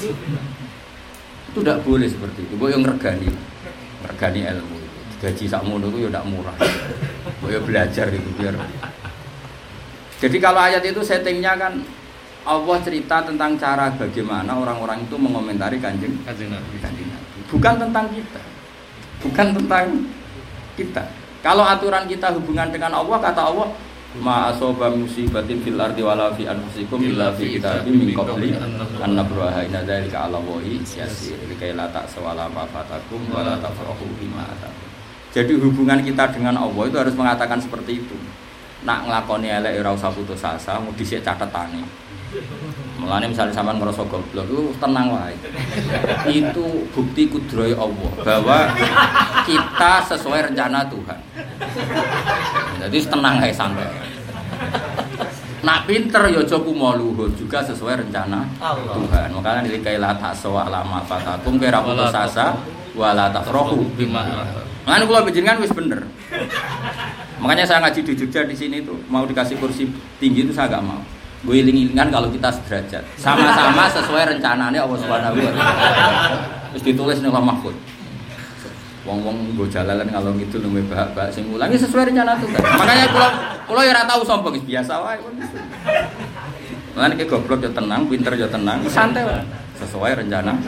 Itu tidak boleh seperti itu. Mbok yo ngregani ilmu. Gaji sakmono itu yo ndak murah. Mbok yo belajar itu biar. Jadi kalau ayat itu settingnya kan Allah cerita tentang cara bagaimana orang-orang itu mengomentari kanjeng Nabi. Bukan tentang kita. Bukan tentang kita. Kalau aturan kita hubungan dengan Allah, kata Allah, ma asaba musibatin fil ardi wala fi anfusikum illa fi kitabim min qabli an nabraha inna dzalika 'ala Allahi yasir. Likai la ta'sawala ma fatakum wa la tafrahu bima atakum. Jadi hubungan kita dengan Allah itu harus mengatakan seperti itu. Nak nglakoni elek ora usah putus asa, mau dhisik catetane. Mulane misalnya sampean ngrasa goblok itu tenang wae. Itu bukti kudrohe Allah bahwa kita sesuai rencana Tuhan. Jadi tenang ae santai. Nak pinter ya aja kumaluhur juga sesuai rencana Tuhan. Makanya nilikai la ta'sawa alama fatakum kira putus asa wala tafrahu bima. Ngene kula panjenengan wis bener. Makanya saya ngaji di Jogja di sini tuh mau dikasih kursi tinggi itu saya enggak mau. Gue iling-ilingan kalau kita sederajat. Sama-sama sesuai rencananya Allah Subhanahu wa taala. Terus ditulis ning Lauh Mahfuz. Wong-wong nggo jalalan kalau gitu lume bahak-bahak sing ulangi sesuai rencana Tuhan. Makanya kula ya ora tau sombong biasa wae. Lan iki goblok yo tenang, pinter yo tenang, santai wae. Sesuai rencana.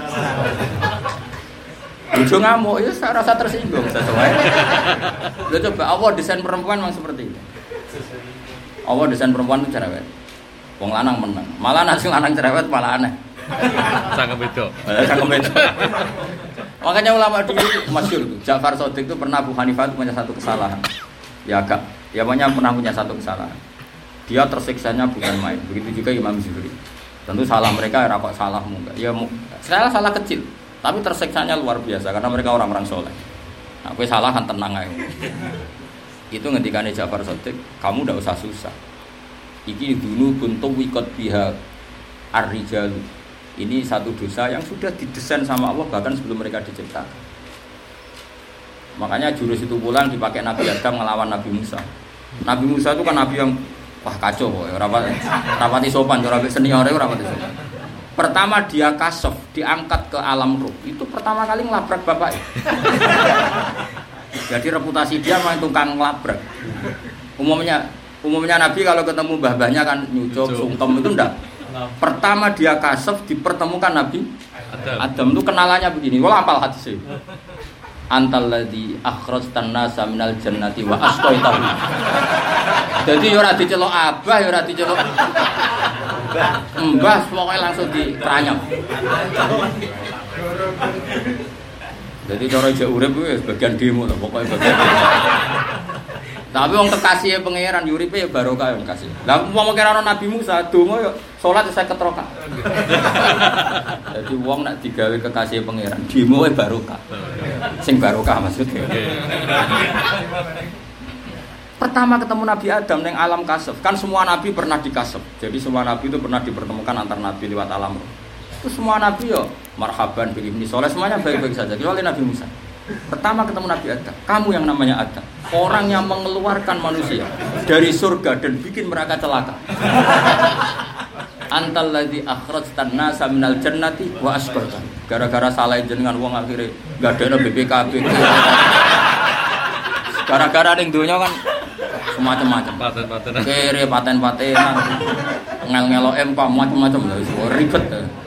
Ojo ngamuk, ya saya rasa tersinggung sesuai. Lo coba Allah desain perempuan memang seperti itu. Allah desain perempuan itu cerewet. Wong lanang menang. Malah nasi lanang cerewet malah aneh. Cakep itu. Makanya ulama dulu masyhur tuh. Ja'far Shadiq itu pernah Abu Hanifah itu punya satu kesalahan. Ya agak. Ya pokoknya pernah punya satu kesalahan. Dia tersiksanya bukan main. Begitu juga Imam Zuhri. Tentu salah mereka ya kok salahmu enggak. Ya salah kecil. Tapi tersiksanya luar biasa karena mereka orang-orang soleh. Nah, gue salah kan tenang aja. Itu ngendikane Ja'far Shadiq, kamu ndak usah susah. Iki dulu buntu wikot biha ar-rijalu. Ini satu dosa yang sudah didesain sama Allah bahkan sebelum mereka diciptakan. Makanya jurus itu pulang dipakai Nabi Adam melawan Nabi Musa. Nabi Musa itu kan nabi yang wah kacau boy, rapati sopan, rapati senior, rapati sopan. Pertama dia kasaf, diangkat ke alam ruh. Itu pertama kali ngelabrak bapak. Jadi reputasi dia main tukang ngelabrak. Umumnya Nabi kalau ketemu mbah-mbahnya kan nyucuk, sungkem itu ndak. Pertama dia kasaf dipertemukan Nabi Adam itu kenalannya begini. Wala apal hadis itu. Antal ladzi akhrajtan nasa minal jannati wa asqaitahu. Jadi yo ora diceluk abah, yo ora diceluk mbah, pokoke langsung dikranyam. Jadi cara jek urip kuwi bagian demo lho, pokoke bagian. Tapi wong kekasih pangeran uripe ya barokah wong kasih. Lah umpama kira ana Nabi Musa donga ya salat 50 rakaat. Jadi wong nek digawe kekasih pangeran demo e barokah. Sing barokah maksudnya. Pertama ketemu Nabi Adam ning alam kasaf. Kan semua nabi pernah dikasaf. Jadi semua nabi itu pernah dipertemukan antar nabi lewat alam. Itu semua nabi yo marhaban bil ibni soleh semuanya baik-baik saja kecuali Nabi Musa. Pertama ketemu Nabi Adam, kamu yang namanya Adam, orang yang mengeluarkan manusia dari surga dan bikin mereka celaka. Antal ladzi akhrajtan nasa minal jannati wa asqaita. Gara-gara salah jenengan wong akhire gadekno BPKB. Gara-gara ning donya kan semacam-macam. Paten-paten. Kere paten-patenan. Ngel-ngelo MK macam-macam lho ribet.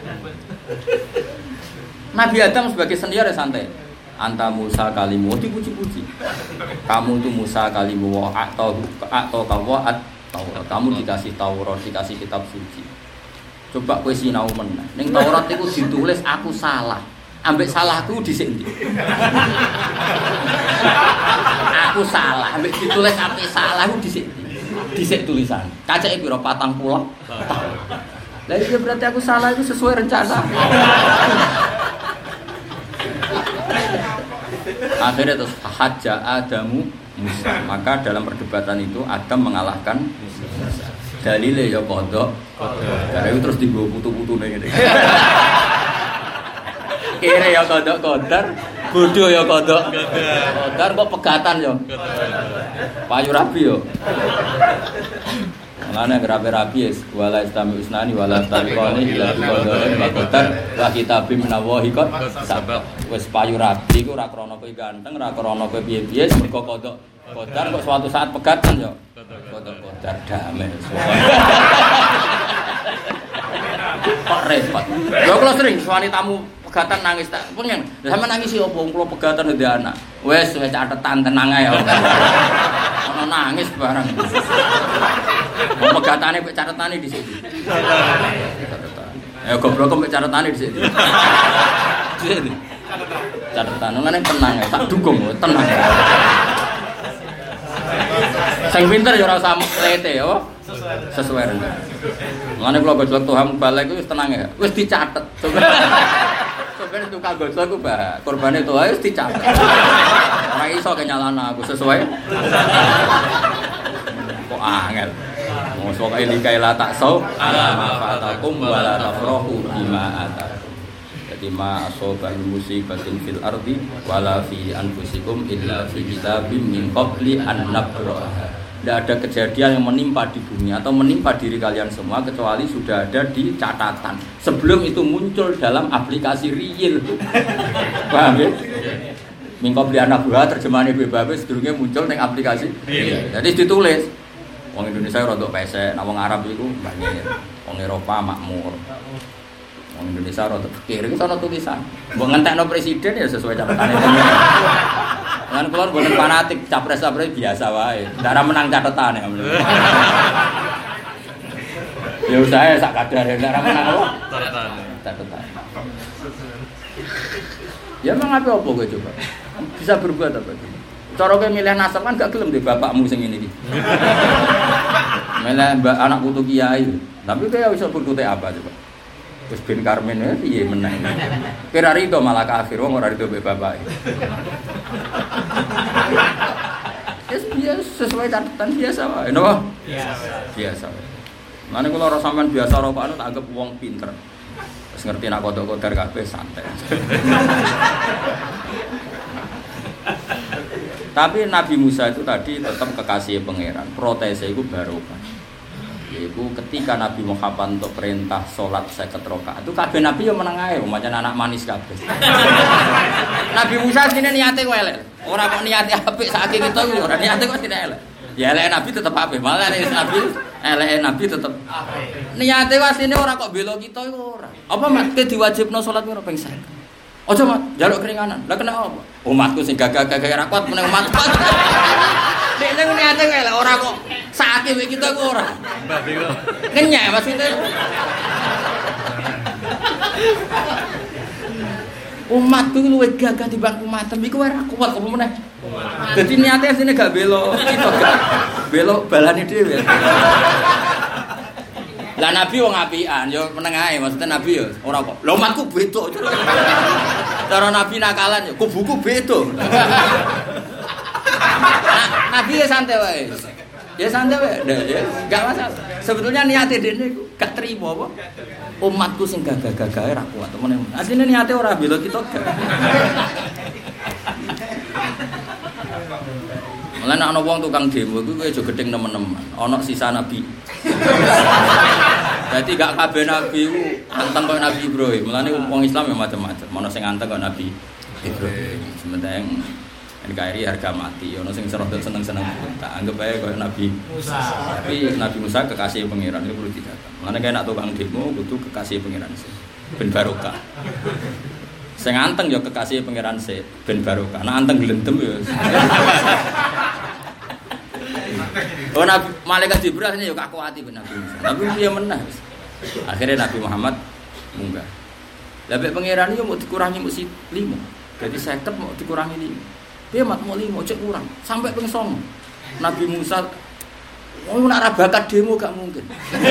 Nabi Adam sebagai senior ya santai. Anta Musa kalimu dipuji-puji. Kamu itu Musa kalimu atau Taurat. Kamu dikasih Taurat, dikasih kitab suci. Coba kowe sinau meneh. Ning Taurat iku ditulis aku salah. Ambek salahku dhisik ndi? Aku salah, ambek ditulis ape salahku dhisik ndi? Dhisik tulisan. Kacake pira 40. Lah iki berarti aku salah itu sesuai rencana. Akhirnya terus hajja Adamu Musa. Maka dalam perdebatan itu Adam mengalahkan Musa. Dalile ya kodok. Karena itu terus dibawa putu-putune ngene. Kere ya kodok kodar, bodoh ya kodok. Kodar kok pegatan ya. Payu rabi yo. Mulane rapi-rapi es wala istami usnani wala tariqani ila qadarin bakotan la kitabim minallahi qad sabab. Wis payu rapi iku ora krana kowe ganteng, ora krana kowe piye-piye mergo kodok. Kodar kok suatu saat pegatan yo. Kodok kodar damai. Kok repot. Lho kula sering suwani tamu pegatan nangis tak pengen. Lah sampe nangis yo opo kula pegatan ndek anak. Wis catetan tenang ae. Ono nangis bareng. Mau pegatane mek catetane di sini. Ya goblok mek catetane di sini. Di sini. Catetan ngene tenang ya, tak dukung tenang. Sing pinter ya ora usah lete ya. Sesuai rencana. Ngene kula gojlok Tuhan balik wis tenang ya. Wis dicatet. Sampeyan tukang gojlok ku bah, korbane Tuhan wis dicatet. Ora iso kenyalana aku sesuai. Kok angel. Mosok ini kaila tak sau ala ma fatakum wala tafrahu bima atakum. Jadi ma asobal musibatin fil ardi wala fi anfusikum illa fi kitabim min qabli an nabraha. Tidak ada kejadian yang menimpa di bumi atau menimpa diri kalian semua kecuali sudah ada di catatan. Sebelum itu muncul dalam aplikasi real. Paham ya? Min qabli an nabraha terjemahan Ibu Babe sedurunge muncul ning aplikasi. Jadi ditulis wong Indonesia rodok pesek, nek wong Arab iku banyak. Wong Eropa makmur. Wong Indonesia rodok pikir iku ana tulisan. Mbok ngentekno presiden ya sesuai catetane. Kan kula mboten fanatik capres-capres biasa wae. Ndara menang catetane. Ya usaha sak kadare ndara menang apa? Catetane. Ya emang apa kowe coba? Bisa berbuat apa coba? Cara kowe milih nasab kan gak gelem ndek bapakmu sing ngene iki. Milih mbak anak putu kiai. Tapi kowe iso berkutik apa coba? Wis ben Karmen ya piye meneh. Kira rido malah kafir wong ora rido mbek bapake. Biasa sesuai catatan biasa wae, napa? Biasa. Mane kula ora sampean biasa ora Pak tak anggap wong pinter. Wis ngerti nak kodok-kodar kabeh santai. Tapi Nabi Musa itu tadi tetap kekasih pangeran, protese itu barokah. Yaitu ketika Nabi Muhammad untuk perintah sholat 50 rakaat itu kabeh Nabi yang meneng ae, macam anak manis kabeh. Nabi Musa sini niate kok elek. Ora kok niate apik saking itu ora niate kok tidak elek. Ya elek Nabi tetep apik, malah elek Nabi tetep apik. Niate kok asline ora kok bela kita iku ora. Apa mat ke diwajibno salat piro ping 50. Aja mat, njaluk keringanan. Lah kena apa? Umatku sing gagah-gagah ra kuat meneng umat. Dekne niate kok elek ora kok sakit kita ku ora. Kenyek maksudnya. Umatku luwih gagah timbang umatem iku ora kuat apa meneh. Dadi niate asline gak belo, kita gak belo balane dhewe. Lah Nabi wong apian yo meneng ae maksudnya Nabi yo ora kok. Lah umatku beda. Cara Nabi nakalan yo kubuku beda. Nabi ya santai wae. Ya santai wae. Ya enggak masalah. Sebetulnya niate dene gak terima apa? Umatku sing gagah-gagahe ra kuat temen. Asline niate ora bela kita gak. Mulane ana wong tukang demo iku kowe aja gedeng nemen-nemen. Ana sisa Nabi. Dadi gak kabeh Nabi ku anteng kaya Nabi Ibrahim. Mulane wong Islam ya macam-macam. Ana sing anteng kaya Nabi Ibrahim. Sementara NKRI harga mati, ono sing serodot seneng-seneng tak anggap ae koyo Nabi Musa. Tapi Nabi Musa kekasih pangeran itu perlu dicatat. Mulane kaya nak tukang demo kudu kekasih pangeran sih. Ben barokah. Sing anteng ya kekasih pangeran sih, ben barokah. Nek anteng glendem ya. Oh Nabi malaikat Jibril ini ya kakuati ben Nabi Musa. Tapi piye meneh. Akhirnya Nabi Muhammad munggah. Lah mek pangeran iki mau dikurangi mung 5. Jadi 50 mau dikurangi 5. Dia mat mau 5 cek kurang sampai ping 9. Nabi Musa nak ra bakat demo gak mungkin.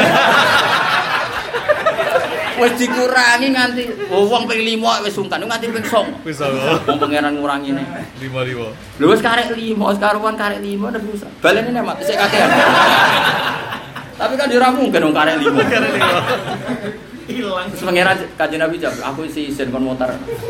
Wis dikurangi nganti wong ping 5 wis sungkan nganti ping 9. Wis wong pangeran ngurangine 5. Lho wis karek 5, karuan karek 5 Nabi Musa. Balene nek mat sik kakean. Tapi kan ora mungkin wong karek 5. Hilang. Pangeran Kanjeng Nabi jawab, aku isi isin kon motor.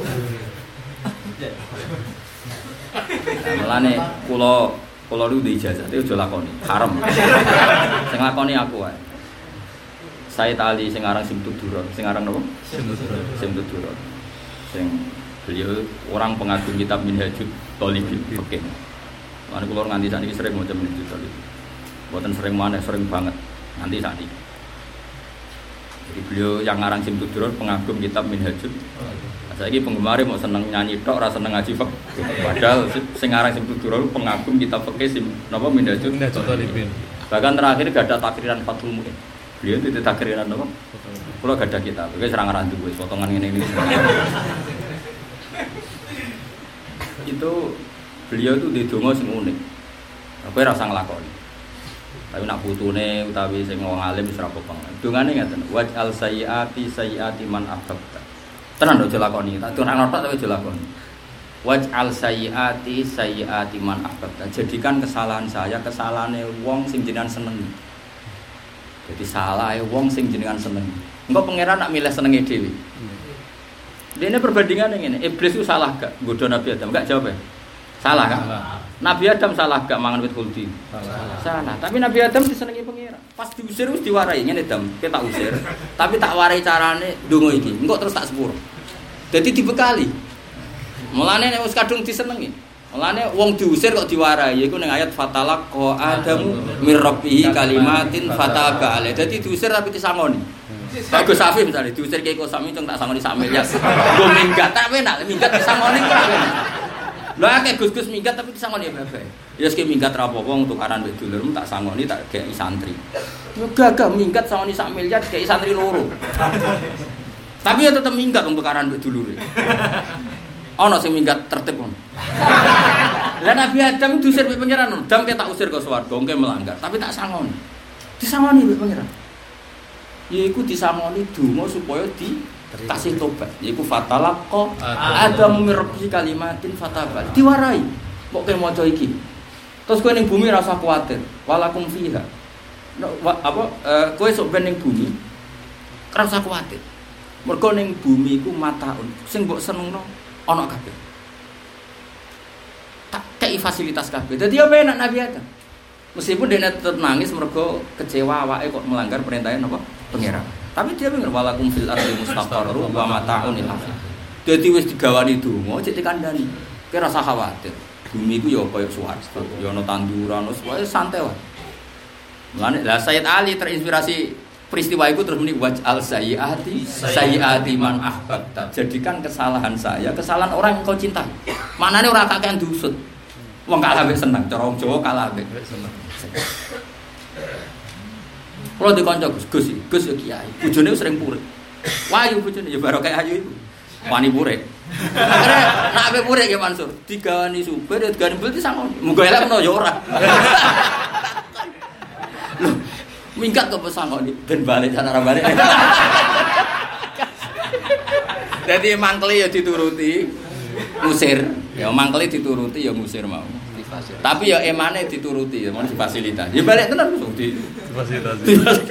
Mulane kula lu dijajah itu aja lakoni, haram. Sing lakoni aku wae. Said Ali sing aran Simtuduron, sing aran napa? Simtuduron. Sing beliau orang pengagum kitab Minhajul Thalibin Fikih. Mulane kula nganti sakniki sering maca Minhajul Thalibin. Mboten sering maneh, sering banget nganti sakniki. Jadi beliau yang aran Simtuduron pengagum kitab Minhajul. Saiki penggemar mau seneng nyanyi tok, ora seneng ngaji fikih. Padahal sing aran Simtuduron pengagum kitab fikih napa Minhajul Thalibin. Bahkan terakhir gak ada takriran Fathul Muin. Beliau itu takriran napa? Kula gak ada kitab. Wis serang aran duwe potongan ngene iki. Itu beliau itu di donga sing unik. Kowe ora usah nglakoni. Tapi nak putune utawi sing wong alim wis ora apa-apa. Dongane ngaten, waj'al sayyiati man ahbabta. Tenan aja lakoni, tak turun otak tapi aja lakoni. Waj'al sayyiati man ahbabta. Jadikan kesalahan saya kesalahane wong sing jenengan senengi. Jadi salahe wong sing jenengan senengi. Engko pangeran nak milih senenge dhewe. Dene perbandingane ngene, iblis itu salah gak nggodha Nabi Adam? Enggak jawab ya. Salah kan? Nabi Adam salah gak mangan wit khuldi? Salah. Tapi Nabi Adam disenengi pangeran. Pas diusir wis diwarai ngene Adam, kowe tak usir. Tapi tak warai carane ndonga iki. Engko terus tak sepuro. Dadi dibekali. Mulane nek wis kadung disenengi. Mulane wong diusir kok diwarai yaiku ning ayat fatalaqa Adamu mir rabbihi kalimatin fataba alaihi. Dadi diusir tapi disangoni. Bagus Safi misalnya diusir Kiai Kosami cung tak sangoni sak miliar. Go minggat tak enak, minggat disangoni kok. Lha akeh Gus-gus minggat tapi disangoni bae. Ya sik minggat ra apa-apa untuk aran wek dulurmu tak sangoni tak geki santri. Yo gagah minggat sangoni sak miliar geki santri loro. Tapi ya tetep minggat untuk aran wek dulure. Ana sing minggat tertib ngono. Lah Nabi Adam diusir wek pangeran, "Dam tak usir ke swarga, engke melanggar, tapi tak sangoni." Disangoni wek pangeran. Yaiku disangoni donga supaya dikasih tobat. Yaiku fatalaqa Adamu mir rabbi kalimatin fataba. Diwarai. Kok kowe maca iki. Terus kowe ning bumi ora usah kuwatir. Walakum fiha. Kowe sok ben ning bumi ora usah kuwatir. Mergo ning bumi iku mataun. Sing mbok senengno ana kabeh. Tak kei fasilitas kabeh. Dadi ya enak Nabi Adam. Meskipun dia tetap nangis mergo kecewa awake kok melanggar perintahnya apa? Pangeran. Tapi dia bener walakum fil ardi mustaqarru wa mata'un ila. Dadi wis digawani donga cek dikandani. Kira rasa khawatir. Bumi iku ya kaya swarga, ya ana tanduran, wis santai wae. Mulane lah Sayyid Ali terinspirasi peristiwa itu terus muni waj'al sayyiati man ahbabta. Jadikan kesalahan saya kesalahan orang yang kau cintai. Manane ora kakean dusut. Wong kalah mbek seneng, cara wong Jawa kalah mbek seneng. Kalau dikonco Gus ya kiai. Bojone sering purek. Wayu bojone ya barokah ayu itu. Wani purek. Akhire nak ape purek ya Mansur, digawani supir ya digawani bel disangoni. Muga elek no ya ora. Loh, minggat kok pesangoni ben balik cara balik. Dadi mangkle ya dituruti, ngusir. Ya mangkle dituruti ya ngusir mau. Tapi ya emane dituruti ya mau difasilitasi. Ya balik tenan langsung difasilitasi.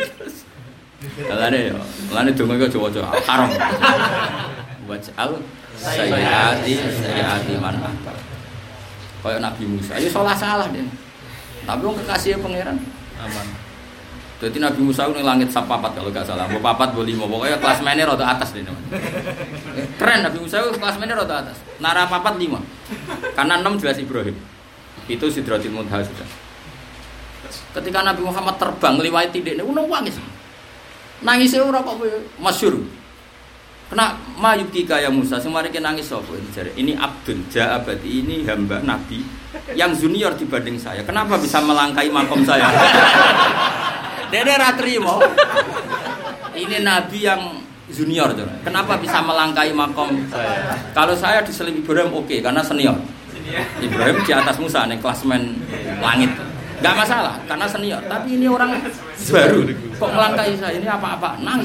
Lane donga iku Jawa-Jawa haram. Waj'al sayyiati man ahbab. Kaya Nabi Musa, ya salah deh. Tapi wong kekasih pangeran aman. Jadi Nabi Musa ning langit sak papat kalau gak salah. Mbok papat mbok 5. Pokoknya klasmene rada atas deh. Keren Nabi Musa klasmene rada atas. Nara papat 5. Karena 6 jelas Ibrahim. Itu Sidratul Muntaha sudah. Ketika Nabi Muhammad terbang ngliwati tidikne ono nangis. Nangise ora kok masyhur. Kena mayubkika ya Musa, semarike nangis sapa ini Abdul Ja'abati, ini hamba Nabi yang junior dibanding saya. Kenapa bisa melangkai makom saya? Dede ra trimo. Ini Nabi yang junior tuh. Kenapa bisa melangkai makom saya? Kalau saya diselim Ibrahim oke, karena senior. Ibrahim di atas Musa nih klasmen langit. Enggak masalah karena senior, tapi ini orang baru kok melangkai saya, ini apa-apa nangis.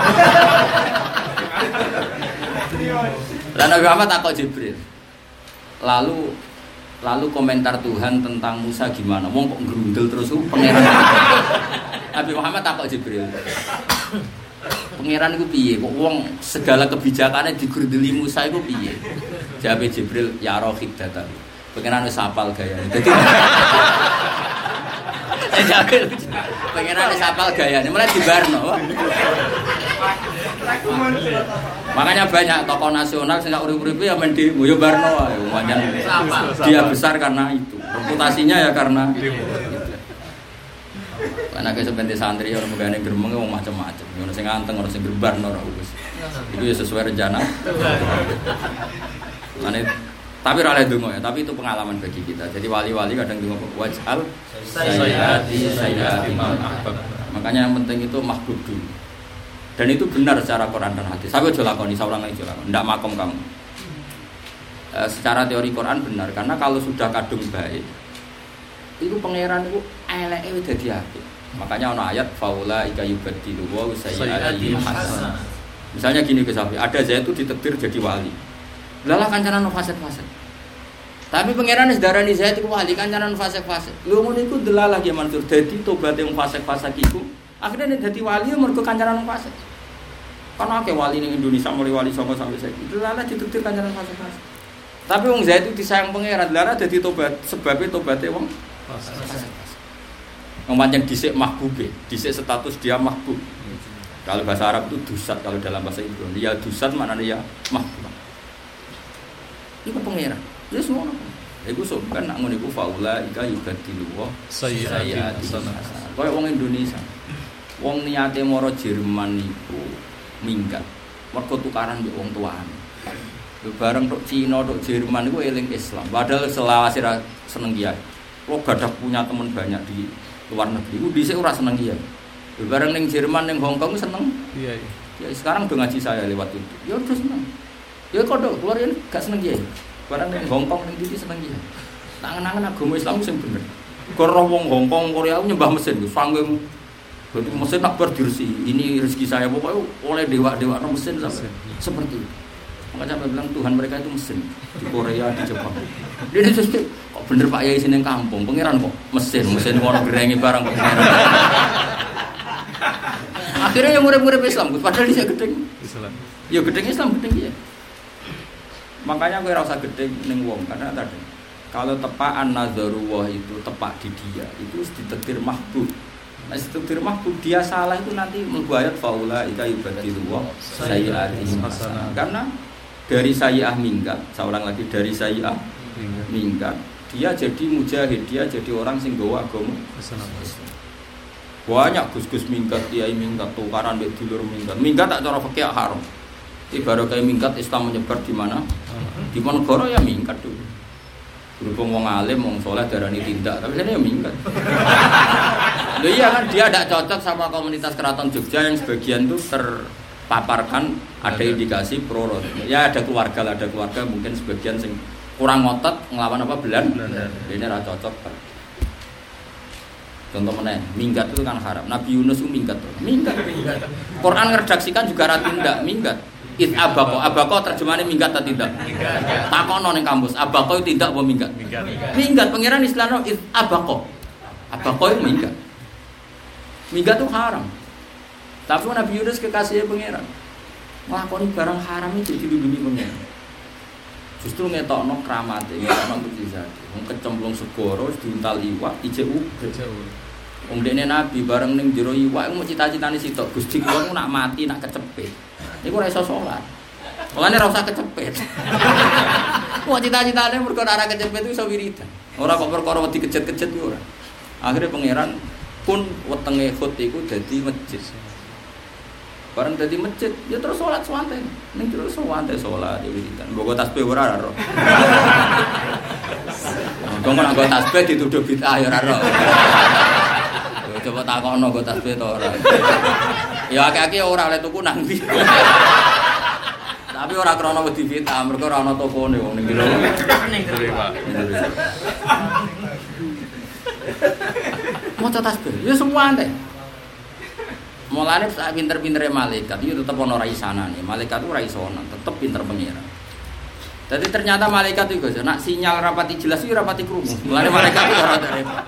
Dan Nabi Muhammad takut Jibril. Lalu komentar Tuhan tentang Musa gimana? Wong kok ngerundel terus pangeran. Nabi Muhammad takut Jibril. Pangeran iku piye? Kok wong segala kebijakannya digerundeli Musa iku piye? Jawab Jibril, ya rohid data. Pangeran wis hafal gayane. Dadi pangeran wis hafal gayane, mulai dibarno. Makanya banyak tokoh nasional sing urip-uripe ya men demo ya barno ae. Dia besar karena itu. Reputasinya ya karena itu. Karena ke sebentar santri orang megane gremeng wong macam-macam. Ono sing anteng, ono sing gerbarno ora wis. Itu ya sesuai rencana. Tapi ora ndonga ya, tapi itu pengalaman bagi kita. Jadi wali-wali kadang ndonga waj'al sayyiati man ahbab. Makanya yang penting itu mahbub dulu. Dan itu benar secara Quran dan hadis. Sampai aja lakoni, saulang aja lakoni. Ndak makom kamu. Secara teori Quran benar, karena kalau sudah kadung baik, itu pangeran itu eleke wis dadi apik. Makanya ana ayat faula ika yubaddilu wa sayyi'ati hasanah. Misalnya gini ke Safi, ada Zaid itu ditakdir jadi wali. Lalah kancanan fasik-fasik. Tapi pangeran wis darani Zaid iku wali kancanan fasik-fasik. Lho ngono iku delalah ge Mansur dadi tobat yang fasik-fasik iku. Akhirnya nek dadi wali mergo kancanan fasik. Karena akeh wali ning Indonesia mulai wali Songo sampai saiki. Delalah ditakdir kancanan fasik-fasik. Tapi wong Zaid itu disayang pangeran, delalah dadi tobat sebabnya tobaté wong fasik. Wong pancen dhisik mahbube, dhisik status dia mahbub. Kalau bahasa Arab itu dusat, kalau dalam bahasa Ibrani ya dusat maknanya ya mahbub. Iku pangeran. Ya semua. Iku sok kan nak ngono iku faula ika yubadilu wa sayyiati hasanah. Kaya wong Indonesia. Wong niate mara Jerman niku minggat. Mergo tukaran mbek wong tuane. Lho bareng tok Cina tok Jerman niku eling Islam. Padahal selawase ra seneng kiai. Lo gadah punya teman banyak di luar negeri. Ku dhisik ora seneng kiai. Lho bareng ning Jerman ning Hong Kong seneng. Iya. Ya sekarang udah ngaji saya lewat itu. Ya terus seneng. Ya kodok keluar ini gak seneng kiai. Barang ning Hong Kong ning TV seneng kiai. Tangan-tangan agama Islam sing bener. Karo wong Hong Kong Korea nyembah mesin wis sanggeng. Berarti mesin tak berdirsi. Ini rezeki saya pokoknya oleh dewa-dewa mesin sampai seperti itu. Makanya saya bilang Tuhan mereka itu mesin di Korea, di Jepang. Dia itu kok bener Pak Yai sini kampung, pangeran kok mesin ngono gerengi barang kok pangeran. Akhirnya yang murid-murid Islam, padahal dia gedeng Islam. Ya gedeng Islam gedeng ya. Makanya kowe ora usah gedeng ning wong karena tadi Kalau tepaan nazarullah itu tepak di dia, itu ditakdir mahbub. Nah, ditakdir mahbub dia salah itu nanti membayar faula ika ibadillah sayyi'atihim hasanah. Karena dari sayyi'ah minggat, seorang lagi dari sayyi'ah minggat, dia jadi mujahid, dia jadi orang sing gawa agama. Banyak gus-gus minggat, kiai minggat, tukaran mbek dulur minggat. Minggat tak cara fikih haram. Ibarat kayak minggat Islam menyebar di mana? Di negara ya minggat dulu. Berhubung wong alim, wong soleh darani tindak, tapi saya ya minggat. Loh iya kan dia tidak cocok sama komunitas keraton Jogja yang sebagian itu terpaparkan ada indikasi pro. Ya ada keluarga mungkin sebagian sing kurang ngotot ngelawan apa Belanda. Ini ra cocok. Contoh mana? Minggat itu kan haram. Nabi Yunus itu minggat. Quran ngeredaksikan juga ra tindak minggat. It abako terjemahannya minggat atau tidak? Takono ning kampus, abako itu tidak apa minggat? Minggat pangeran Islam it abako itu minggat. Minggat itu haram. Tapi Nabi Yunus kekasihnya pangeran nglakoni barang haram itu dilindungi pangeran. Justru ngetokno kramate, ngetokno mukjizat. Wong kecemplung segara diuntal iwak ijek uga. Wong dene Nabi bareng ning jero iwak mau cita-citane sitok Gusti kula nak mati nak kecepet. Iku ora iso salat. Mulane ora usah kecepet. Wong cita-citane mergo ora kecepet iso wiridan. Ora kok perkara wedi kejet-kejet iku ora. Akhire pangeran pun wetenge khut iku dadi masjid. Bareng dadi masjid, ya terus salat santai. Ning terus santai salat ya wiridan. Mbok tasbih ora ora. Dong nek nggo tasbih dituduh bid'ah ya ora ora. Coba takono nggo tasbih to ora. Ya akeh-akeh ora oleh tuku nang ndi. Tapi ora krana wedi bid'ah, mergo ora ana tokone wong ning jero. Maca tasbih, ya semua ante. Mulane sak pinter-pintere malaikat itu tetep ana ra isanane. Malaikat ora iso ana, tetep pinter pengira. Jadi ternyata malaikat itu nak sinyal rapati jelas itu rapati krungu. Mulane malaikat itu ora repot.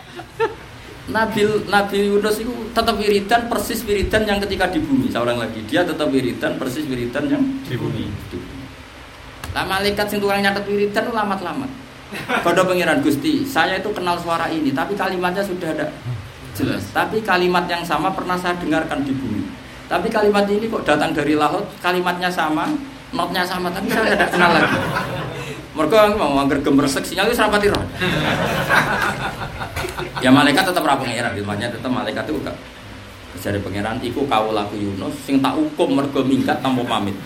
Nabi Yunus itu tetap wiridan persis wiridan yang ketika di bumi. Seorang lagi dia tetap wiridan persis wiridan yang di bumi. Lah malaikat sing tukang nyatet wiridan lamat-lamat. Pada pengiran Gusti, saya itu kenal suara ini, tapi kalimatnya sudah ada jelas. Tapi kalimat yang sama pernah saya dengarkan di bumi. Tapi kalimat ini kok datang dari laut, kalimatnya sama, notnya sama, tapi saya tidak kenal lagi. Mereka mau angger gemresek sinyal itu serapati roh. Ya malaikat tetap ra pangeran, ilmunya tetap malaikat itu enggak. Jare pangeran iku kawulaku Yunus sing tak hukum mergo minggat tanpa pamit.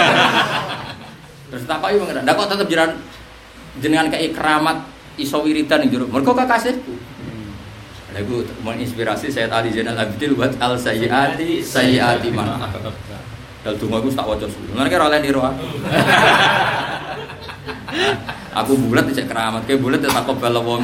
Terus takoki pangeran, ndak kok tetep jenengan kei keramat iso wiridan ning jero. Mergo kekasihku. Lha iku menginspirasi Sayyid Ali Zainal Abidin buat al sayyiati man. Dal donga iku tak waca suwi. Ngono ki ora oleh niru aku. Aku bulat dicek keramat, kayak bulat tak kobal wong.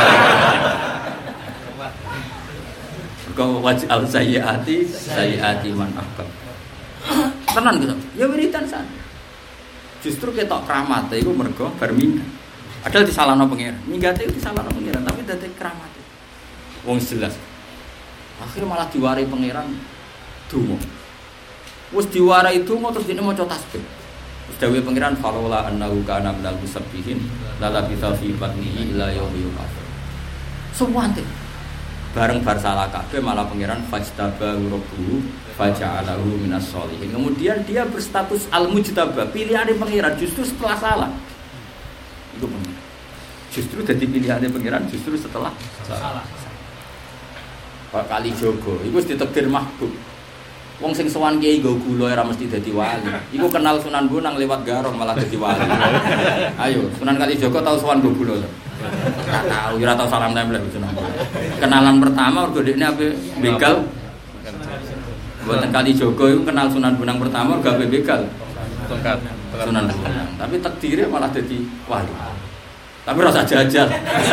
Kau wajal sayyiati man akab. Tenan gitu. Ya wiridan san. Justru ketok keramat iku mergo bar minggat. Padahal disalahno pangeran. Minggate itu disalahno pangeran, tapi dadi keramat. Wong jelas. Akhir malah diwarai pangeran donga. Wis diwarai donga terus dene maca tasbih. Dawe pangeran falaula annahu kana minal musabbihin la labitha fi batnihi ila yaumil qiyamah. Suwante. Bareng bar salah kabeh malah pangeran fajtaba rabbuhu faja'alahu minas sholihin. Kemudian dia berstatus al-mujtaba, pilihane pangeran justru setelah salah. Itu benar. Justru dadi pilihane pangeran justru setelah salah. Pak Kali Jogo iku wis ditakdir mahbub. Wong sing sowan kiai nggo gula ora mesti dadi wali. Iku kenal Sunan Bonang lewat garong malah dadi wali. Ayo, Sunan Kalijaga tau sowan nggo gula. Ora tau, ora tau salam tempel Sunan. Kenalan pertama mergo dekne ape begal. Mboten Kalijaga iku kenal Sunan Bonang pertama mergo ape begal. Tongkat Sunan Bonang. Tapi takdire malah dadi wali. Tapi ora usah jajal.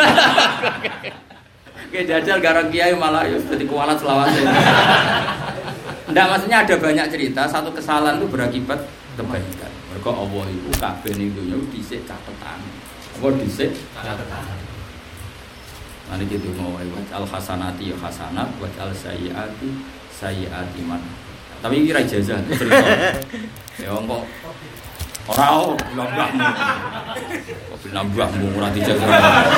Kayak jajal garong kiai malah yo dadi kualat selawase. Nggak, maksudnya ada banyak cerita, satu kesalahan itu berakibat kebaikan. Mereka Allah itu kabeh ning dunya dhisik catetan. Apa dhisik catetan. Mari kita ngomong al hasanati ya hasanat, wa al sayyiati man. Tapi iki ra ijazah cerita. Ya kok Ora mbahmu. Kok bilang mbahmu ora dijaga.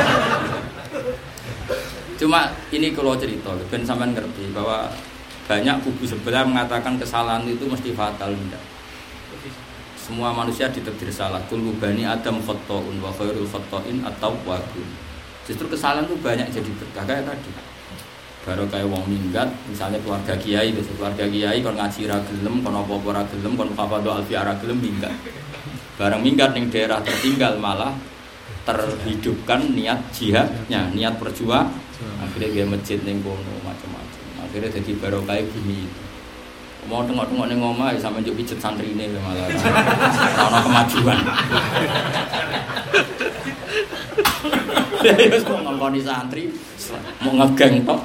Cuma ini kalau cerita, ben sampean ngerti bahwa banyak kubu sebelah mengatakan kesalahan itu mesti fatal, enggak. Semua manusia ditetir salah. Kullu bani Adam khata'un wa khairul khata'in at-tawwabun. Justru kesalahan itu banyak jadi berkah kayak tadi. Baru kayak wong minggat, misalnya keluarga kiai, keluarga kiai kon ngaji ra gelem, kon apa-apa ra gelem, kon fadho alfi ra gelem minggat. Bareng minggat ning daerah tertinggal malah terhidupkan niat jihadnya, niat perjuangan. Akhirnya dia masjid ning kono macam-macam. Akhirnya jadi barokah bumi itu. Mau tengok-tengok ning omah ya sampe njuk pijet santrine malah. Ora kemajuan. Wis kok ngongkoni santri mau ngegeng tok.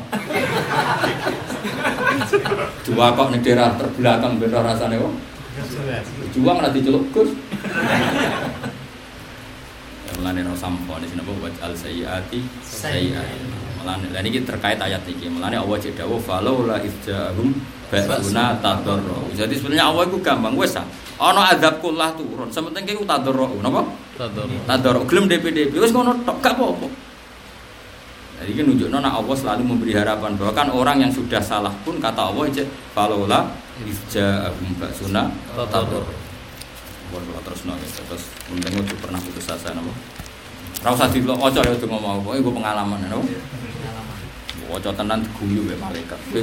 Dua kok ning daerah terbelakang ben rasane kok. Juang ra diceluk Gus. Mulane ora sampo nek napa wa al sayyiati sayyiati. Mulane lha niki terkait ayat iki. Mulane Allah cek dawuh falaula izjahum basuna tadarru. Jadi sebenarnya Allah iku gampang wis ah. Ana azab kullah turun. Sementing ki tadarru. Napa? Tadarru. Tadarru gelem DPDP wis ngono tok gak apa-apa. Jadi ini nunjukno nek Allah selalu memberi harapan bahwa kan orang yang sudah salah pun kata Allah cek falaula izjahum basuna tadarru. Kalau terus nangis, terus mendengar juga pernah putus asa, nama. Rasa di lo ojo ya tu ngomong, gue pengalaman, nama. Ojo tenan guyu be malaikat, gue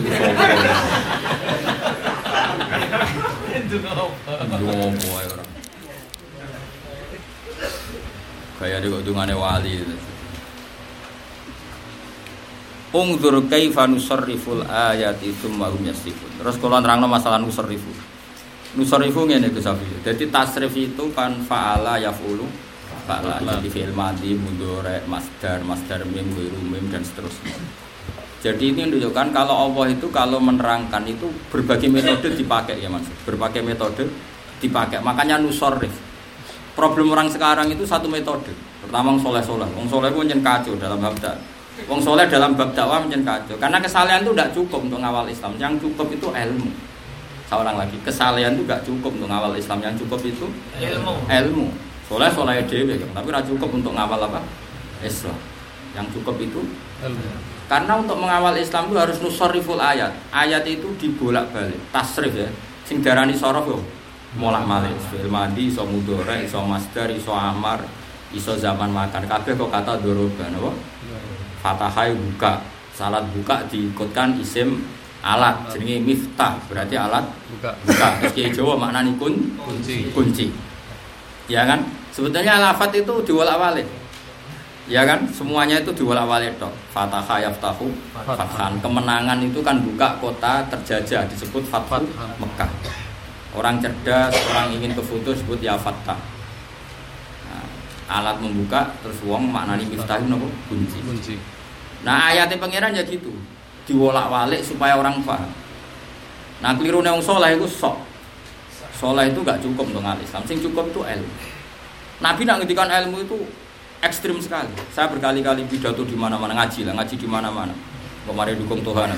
itu ngomong orang. Kayak dia ketungannya wali. Ungdur kaifa nusarriful ayati tsumma hum yasifun. Terus kalau nerangno masalah nusarrifu. Nusarifu ngene Gus Safi. Jadi tasrif itu kan fa'ala yaf'ulu fa'ala jadi fi'il madhi mudhari masdar mim ghairu mim dan seterusnya. Jadi ini menunjukkan kalau Allah itu kalau menerangkan itu berbagai metode dipakai ya Mas. Berbagai metode dipakai. Makanya nusarrif. Problem orang sekarang itu satu metode. Pertama soleh-soleh. Wong soleh ku nyen kacau dalam bab dakwah. Wong soleh dalam bab dakwah nyen kacau. Karena kesalahan itu tidak cukup untuk ngawal Islam. Yang cukup itu ilmu. Seorang lagi kesalahan itu gak cukup untuk ngawal Islam, yang cukup itu ilmu. Soleh dewe kan, tapi gak cukup untuk ngawal apa? Islam. Yang cukup itu ilmu. Karena untuk mengawal Islam itu harus nusarriful ayat. Ayat itu dibolak-balik, tasrif ya. Sing darani sorof yo molak-malik. Fi'il madhi iso mudhari, iso masdar, iso amar, iso zaman makan. Kabeh kok kata doroba napa? Fatahai buka. Salat buka diikutkan isim alat jenenge miftah berarti alat buka. Meski Jawa maknane kunci. Ya kan? Sebetulnya lafaz itu diwolak-walik. Ya kan? Semuanya itu diwolak-walik tok. Fataha yaftahu fathan. Kemenangan itu kan buka kota terjajah disebut Fathu Mekah. Orang cerdas, orang ingin ke foto disebut ya fattah. Nah, alat membuka terus wong maknane miftah itu kunci. Nah, ayatnya pangeran ya gitu. Diwolak-walik supaya orang paham. Nah, kelirune wong saleh iku sok. Saleh itu enggak cukup untuk ngalim Islam. Sing cukup itu ilmu. Nabi nak ngendikan ilmu itu ekstrim sekali. Saya berkali-kali pidato di mana-mana ngaji di mana-mana. Kemarin dukung Tuhan.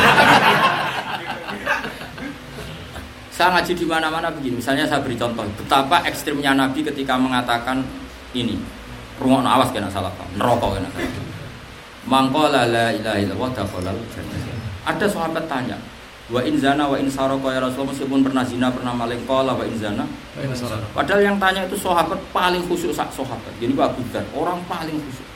Saya ngaji di mana-mana begini. Misalnya saya beri contoh betapa ekstrimnya Nabi ketika mengatakan ini. Rungokno awas kena salah paham. Neraka kena. Mangqala la ilaha illallah dakhalal jannah. Ada sahabat tanya, wa in zana wa in sarqa ya Rasulullah, meskipun pernah zina pernah maling qala wa in zana wa in sarqa. Padahal yang tanya itu sahabat paling khusyuk sak sahabat. Jadi Abu Dzar, orang paling khusyuk.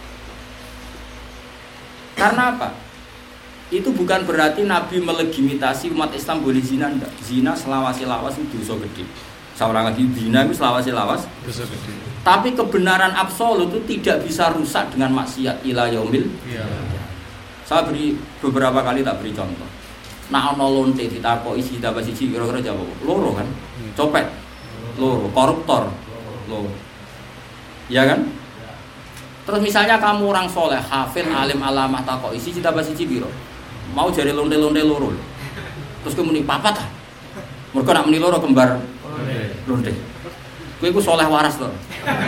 Karena apa? Itu bukan berarti Nabi melegitimasi umat Islam boleh zina enggak. Zina selawasi-lawas itu dosa gede. Seorang lagi zina itu selawasi-lawas dosa gede. Tapi kebenaran absolut itu tidak bisa rusak dengan maksiat ila yaumil. Saya beri beberapa kali tak beri contoh. Nah ana lonte ditakoki sida siji kira-kira jawab loro kan? Copet. Loro, koruptor. Loro. Ya kan? Terus misalnya kamu orang soleh, hafid, alim, alamah takoki sida siji piro? Mau jari lonte-lonte loro. Terus kemudian papat ah. Mergo nak muni loro kembar lonte. Kowe iku soleh waras lho.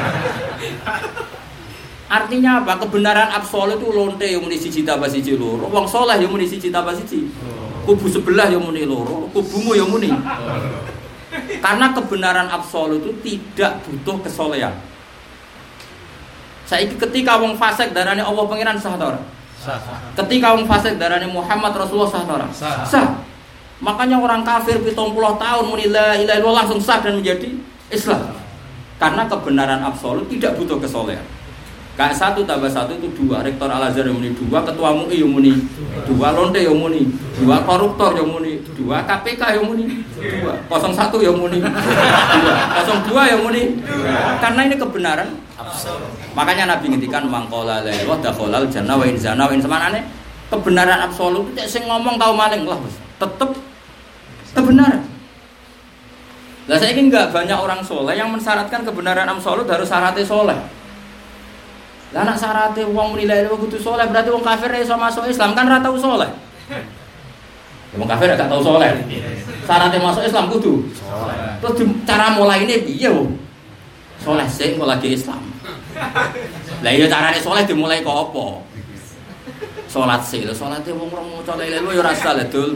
Artinya apa? Kebenaran absolut itu lonte yang muni siji tambah siji loro. Wong soleh yang muni siji tambah siji. Kubu sebelah yang muni loro, kubumu yang muni. Karena kebenaran absolut itu tidak butuh kesolehan. Saiki ketika wong fasik darane Allah pangeran sah ta ora? Sah. Ketika wong fasik darane Muhammad Rasulullah sah ta ora? Sah. Makanya orang kafir 70 tahun muni la ilaha illallah langsung sah dan menjadi Islam. Karena kebenaran absolut tidak butuh kesolehan. Kayak 1 tambah 1 itu 2. Rektor Al-Azhar yang muni 2, ketua MUI yang muni 2, lonte yang muni 2, koruptor yang muni 2, KPK yang muni 2, 01 yang muni 2, 02 yang muni 2. Karena ini kebenaran absolut. Makanya Nabi ngendikan mangqala la ilaha illallah dakhalal jannah wa in zana wa in samanane. Kebenaran absolut itu sing ngomong tau maling lah tetep kebenaran. Lah saiki enggak banyak orang soleh yang mensyaratkan kebenaran absolut harus syaratnya soleh. Lah nek syaratnya wong muni la ilaha illallah kudu soleh berarti wong kafir iso masuk Islam kan ora tau soleh. Wong kafir gak tau soleh. Syaratnya masuk Islam kudu soleh. Terus cara mulaine piye wong? Soleh sing kok lagi Islam. Lah iya carane soleh dimulai kok apa? Salat sih, salate wong ora maca la ilaha illallah ya ora salah dul.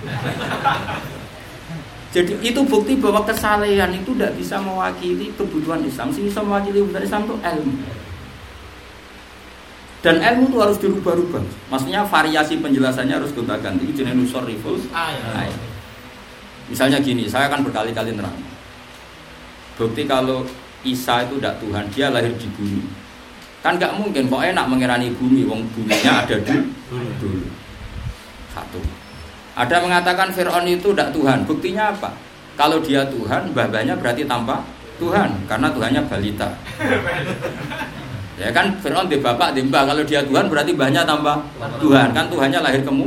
Jadi itu bukti bahwa kesalehan itu tidak bisa mewakili kebutuhan Islam. Sing bisa mewakili kebutuhan Islam itu ilmu. Dan ilmu itu harus dirubah-rubah. Maksudnya variasi penjelasannya harus gonta-ganti. Ini jenis nusor rifus. Misalnya gini, saya akan berkali-kali nerang. Bukti kalau Isa itu tidak Tuhan, dia lahir di bumi. Kan nggak mungkin kok enak mengirani bumi, wong buminya ada dulu. Satu. Ada mengatakan Fir'aun itu tidak Tuhan. Buktinya apa? Kalau dia Tuhan, babanya berarti tanpa Tuhan, karena Tuhannya balita. Ya kan Fir'aun di bapak, di mbah. Kalau dia Tuhan berarti mbahnya tanpa Tuhan, kan Tuhannya lahir kemu.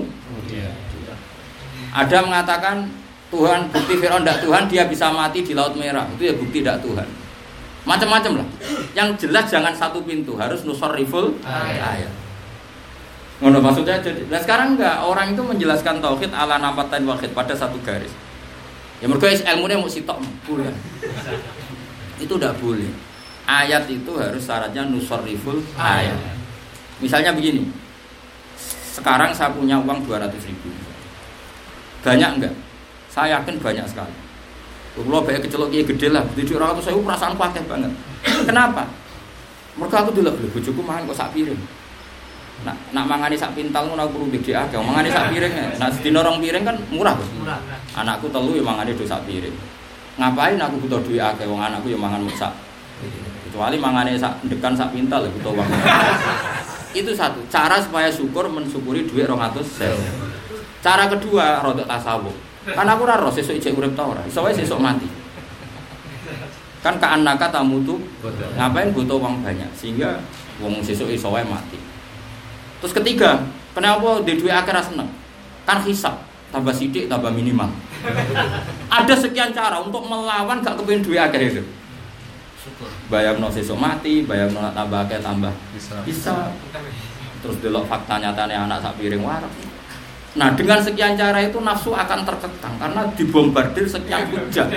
Ada mengatakan Tuhan, bukti Fir'aun tidak Tuhan, dia bisa mati di Laut Merah. Itu ya bukti tidak Tuhan. Macam-macam lah. Yang jelas jangan satu pintu, harus nusarriful ayat. Ngono maksudnya. Nah sekarang enggak, orang itu menjelaskan tauhid ala nampatan wahid pada satu garis. Ya mergo ilmunya mau sitok boleh. Itu tidak boleh. Ayat itu harus syaratnya nusarriful ayat. Misalnya begini. Sekarang saya punya uang 200.000. Banyak enggak? Saya yakin banyak sekali. Kalau banyak kecelok kiai gede lah, jadi orang itu saya perasaan pakai banget. Kenapa? Mereka aku dulu bojoku mangan kok sak piring. Nak mangani sak pintal ngono aku perlu gede akeh. Mangani sak piring, nak sedina rong piring kan murah, Bos. Murah. Anakku telu ya mangane do sak piring. Ngapain aku butuh duit akeh wong anakku ya mangan sak. Kecuali mangane sak dekan sak pintal ya butuh uang. Itu satu, cara supaya syukur mensyukuri duit 200.000. Cara kedua rodok tasawuf. Kan aku ora roh sesuk ijek urip ta ora. Iso wae sesuk mati. Kan ka'annaka tamutu. Ngapain butuh uang banyak sehingga wong sesuk iso wae mati. Terus ketiga, kenapa di duit akeh ra seneng? Kan hisab, tambah sidik tambah minimal. Ada sekian cara untuk melawan gak kepengin duit akeh itu. Syukur. Bayangno sesuk mati, bayangno tambah akeh tambah bisa. Terus delok fakta nyatane anak sak piring warak. Nah dengan sekian cara itu nafsu akan terkekang karena dibombardir sekian hujah.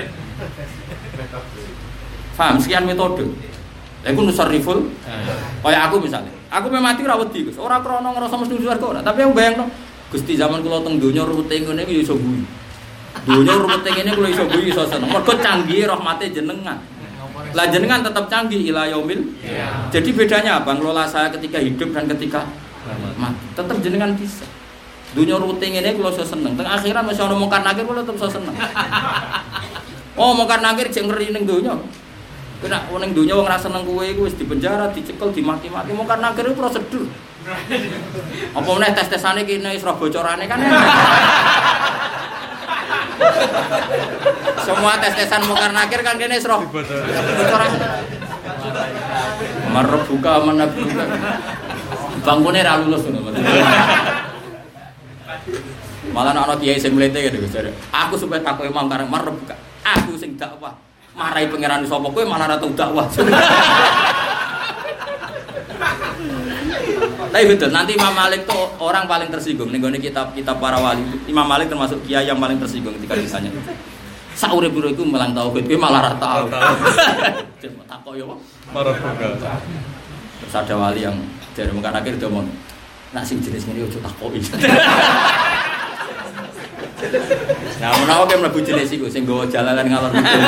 Paham? Sekian metode. Aku nusarriful. Kayak aku misalnya, aku memang mati ora wedi, Gus. Ora krana ngrasa mesti swarga ora, tapi aku bayangno Gusti zaman kula teng donya rute ngene iki iso guyu. Donya rute ngene kula iso guyu iso seneng. Mergo canggih rahmate jenengan. Lah jenengan tetap canggih ila yaumil. Jadi bedanya apa? Ngelola saya ketika hidup dan ketika mati. Tetap jenengan bisa. Dunia rutin ini kalau saya seneng, teng akhiran masih orang mungkar nakir kalau tetap saya seneng. Oh mungkar nakir jangan ngeri neng dunia. Kena neng dunia orang rasa seneng kue wis di penjara, dicekel, dimaki-maki. Mungkar nakir itu prosedur. Apa meneh tes-tesane kene isra bocorane kan. Semua tes-tesan mungkar nakir kan kene isra bocorane. Marbuka manabuka. Bangkune ra lulus ngono. Malah ana kiai sing mlete gitu jare. Aku supaya takok imam kareng marep buka. Aku sing dakwah. Marai pangeran sapa kowe malah ora tau dakwah. Tapi betul, nanti Imam Malik tuh orang paling tersinggung ning gone kitab para wali. Imam Malik termasuk kiai yang paling tersinggung ketika ditanya. Sak urip-urip iku melang tauhid kowe malah ora tau. Takok yo kok. Marep buka. Terus ada wali yang jare mungkin akhir ngomong. Nak sing jenis ngene ojo takoki. Nah, menawa ki mlebu jenis iku sing nggawa jalalan ngalor ngidul.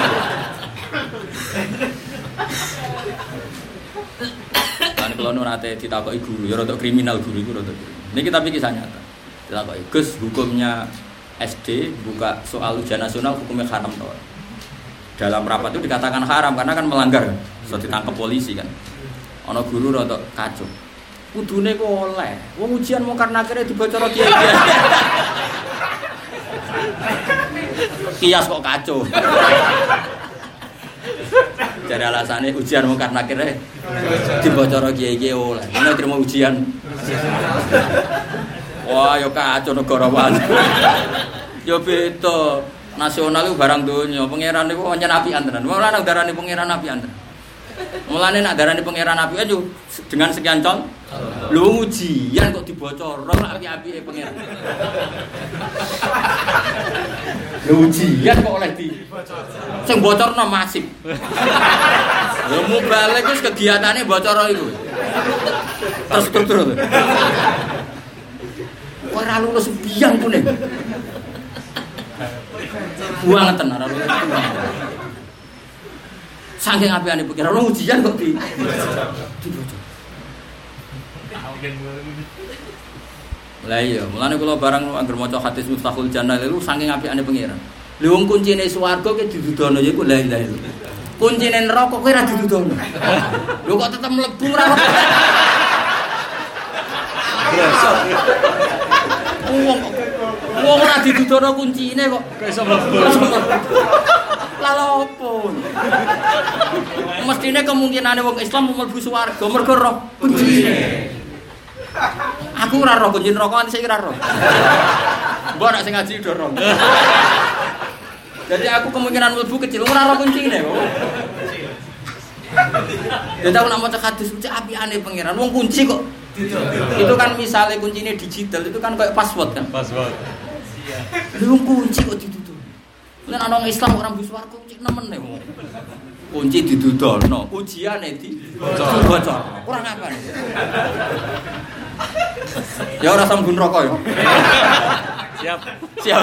Lan kula nu nate ditakoki guru, ya rada kriminal guru iku rada. Niki tapi kisah nyata. Ditakoki, "Gus, hukumnya SD buka soal ujian nasional hukumnya haram toh?" Dalam rapat itu dikatakan haram karena kan melanggar kan. So ditangkap polisi kan. Ana guru rada kacau. Kudune kok oleh. Wong ujian mau karena akhirnya dibocor kiai-kiai. Kias kok kacau. Jadi alasannya ujian mau karena akhirnya dibocor kiai-kiai oleh. Mana terima ujian. Wah, yo kacau negara wae. Yo beda. Nasional itu barang donya. Pangeran niku pancen apian tenan. Mulane nek darani pangeran apian tenan. Mulane nek darani pangeran apian yo dengan sekian con. Lho ujian kok dibocor ora api-apike pangeran. Lho ujian kok oleh dibocor. Sing bocorno masif. Lho mubalik wis kegiatane bocor iku. Terstruktur. Ora lulus biang kuning. Buang tenan ora lulus. Saking apiane pikiran ora ujian kok dibocor. Lah iya, mulane kula barang anggere maca hadis Miftahul Jannah lho saking apiane pangeran. Lha wong kuncine swarga ki didudono yaiku la ilaha illallah. Kuncine neraka kowe ora didudono. Lho kok tetep mlebu ora. Wong ora didudono kuncine kok iso mlebu. Lah opo? Mestine kemungkinane wong Islam mlebu swarga mergo roh kuncine. Aku ora roh kunci neraka sing ora roh. Mbok nek sing ngaji do roh. Jadi aku kemungkinan mlebu kecil ora roh kuncine kok. Jadi aku nak maca hadis mesti apiane pangeran wong kunci kok. Itu kan misalnya kuncinya digital itu kan kayak password kan. Password. Lu kunci kok ditutup. Lan ana Islam orang mlebu swarga kunci nemen nek. Kunci didudono, ujiane dibocor. Ora ngapane. Ya ora sambun rokok ya. Siap.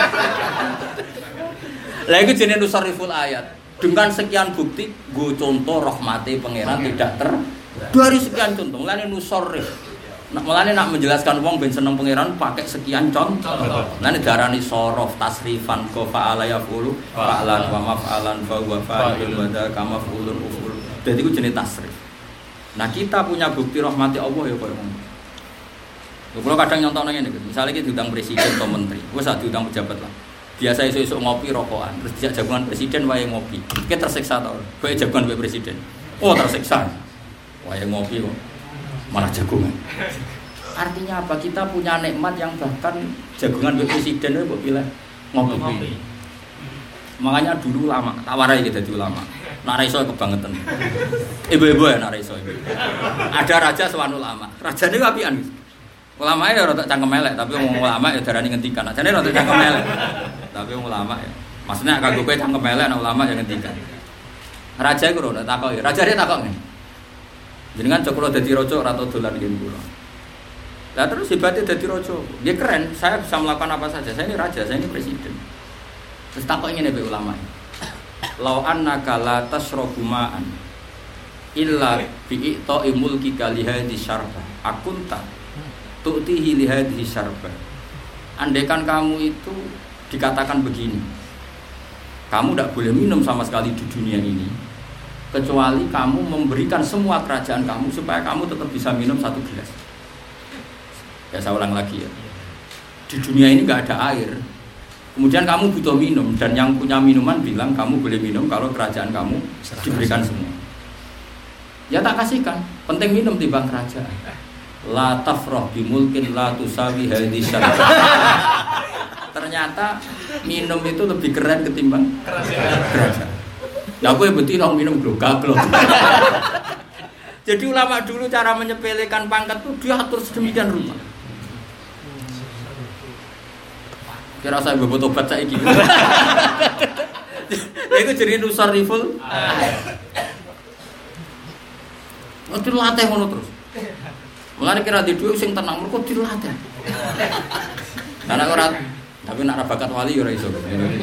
Lah iku jenenge nusariful ayat. Dengan sekian bukti, go contoh rahmate pangeran tidak dari sekian contoh. Mulane nusarif. Mulane nak menjelaskan wong ben seneng pangeran pakai sekian contoh. Mulane darani sorof tasrifan ko fa'ala yaqulu fa'lan wa maf'alan fa huwa fa'ilun wa dzaka maf'ulun uful. Dadi iku jenenge tasrif. Nah, kita punya bukti rahmati Allah ya koyo ngono. Kalau kadang nyontok ngene iki, misale iki diundang presiden atau menteri, wis diundang pejabat lah. Biasa esuk-esuk ngopi rokokan, terus dijak jagungan presiden wae ngopi. Iki tersiksa ta ora? Kowe jagungan wae presiden. Oh, tersiksa. Wae ngopi kok malah jagungan. Artinya apa? Kita punya nikmat yang bahkan jagungan wae presiden wae mbok pilih ngopi. Makanya dulu lama, tak warai kita dadi ulama. Nak ra iso kebangetan. Ibu-ibu ya nak ra iso. Ada raja sowan ulama. Rajane ku apian. Ulama ya rada cangkem elek, tapi wong ulama ya darani ngendikan. Ajane rada cangkem elek. Tapi wong ulama ya. Maksudnya kanggo kowe cangkem elek nek ulama ya ngendikan. Raja iku ora takoki. Rajane takoki. Jenengan cok kula dadi raja ora tau dolan ngen kula. Lah terus hebatnya dadi raja. Dia keren, saya bisa melakukan apa saja. Saya ini raja, saya ini presiden. Terus takoki ngene be ulama. Lau annaka la tasrabu ma'an illa bi'ita'i mulkika li hadhihi syarba. Akunta tu'tihi li hadhihi syarba. Andaikan kamu itu dikatakan begini, kamu tidak boleh minum sama sekali di dunia ini kecuali kamu memberikan semua kerajaan kamu supaya kamu tetap bisa minum satu gelas. Ya saya ulang lagi ya, di dunia ini nggak ada air, kemudian kamu butuh minum dan yang punya minuman bilang kamu boleh minum kalau kerajaan kamu diberikan semua. Ya tak kasihkan, penting minum timbang kerajaan. La tafrah bimulkin la tusawi hadhihi syarab. Ternyata minum itu lebih keren ketimbang kerajaan. Lah kowe betina minum glogak-glog. Jadi ulama dulu cara menyepelekan pangkat itu dia atur sedemikian rupa. Kira saya mbok tobat saiki. Iku jenenge nusariful. Mesti latih ngono terus. Mulane kira di dhuwit sing tenang mergo dilatih. Karena ora Tapi nak bakat wali ora iso.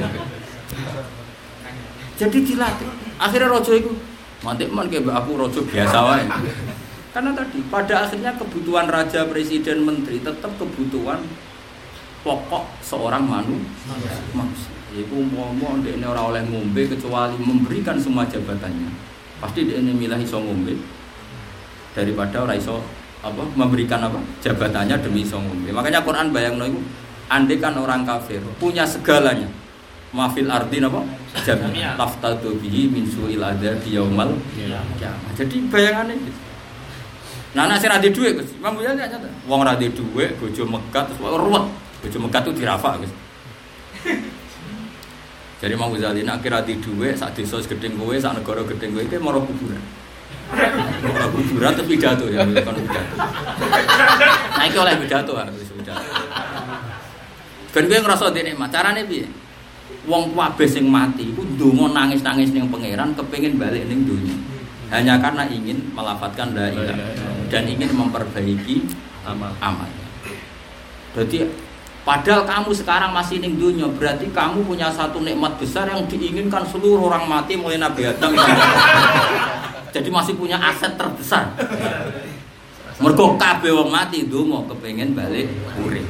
Jadi dilatih. Akhirnya rojo itu mantik man kayak aku rojo biasa wae. Karena tadi pada akhirnya kebutuhan raja, presiden, menteri tetap kebutuhan pokok seorang manusia. Iku umpama ndekne ora oleh ngombe kecuali memberikan semua jabatannya. Pasti ndekne milih iso ngombe daripada ora iso memberikan jabatannya demi iso ngombe. Makanya Quran bayangno iku andai kan orang kafir punya segalanya. Mafil ardin jami'an taftadu bihi min su'il adzabi yaumal qiyamah. Jadi bayangannya gitu. Nah, nek ora ndek dhuwit Gus, Imam Ghazali nyata. Wong ora ndek dhuwit, bojo megat terus ruwet. Bojo megat itu dirafak Gus. Jadi Imam Ghazali nek kira ndek dhuwit sak desa segedhe kowe, sak negara gedhe kowe iki maro kuburan. Maro kuburan terus pidato ya, kon pidato. Nah, iki oleh pidato harus pidato. Ben kowe ngrasa ndek nikmat, carane piye? Wong kabeh sing mati iku ndonga nangis-nangis ning pangeran kepengin balik ning dunya. Hanya karena ingin melafadzkan la ilaha dan ingin memperbaiki amalnya. Jadi padahal kamu sekarang masih ning dunya, berarti kamu punya satu nikmat besar yang diinginkan seluruh orang mati mulai Nabi Adam. Jadi masih punya aset terbesar. Mergo kabeh wong mati ndonga kepengin balik urip.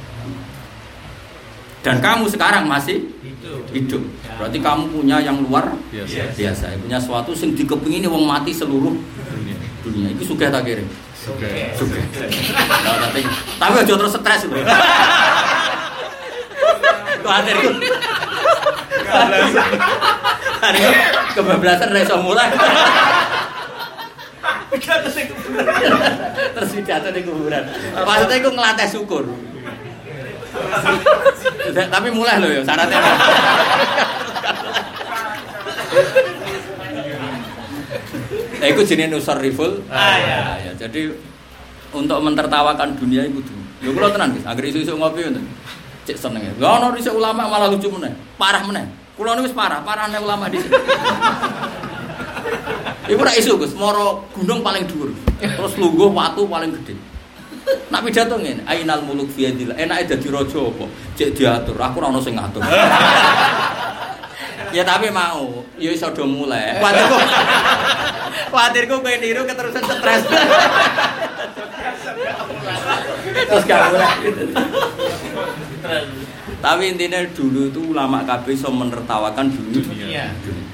Dan kamu sekarang masih hidup. Berarti kamu punya yang luar biasa. Punya sesuatu yang dikepingin wong mati seluruh dunia. Itu sugih tak kira? Sugih. Tapi aja terus stres lho. Kuatir iku. Hari kebablasan ra iso mulai. Terus pidato ning kuburan. Maksudnya iku nglatih syukur. Tapi mulai loh ya syaratnya. Itu jenis nusarriful. Ya. Jadi untuk mentertawakan dunia itu tuh. Lho kula tenan Guys, anggere isu-isu ngopi ngoten. Cek seneng ya. Lah ono dhisik ulama malah lucu meneh. Parah meneh. Kula niku wis parahane ulama dhisik. Iku ra isu Gus, moro gunung paling dhuwur. Terus lungguh watu paling gedhe. Nak pidato ngene, ainal muluk fi yadillah. Enake dadi raja apa? Cek diatur, aku ora ono sing ngatur. Ya tapi mau, ya iso do mulai. Kuatirku kowe niru keterusan stres. Terus gak mulai. Tapi intinya dulu itu ulama kabeh iso menertawakan dunia.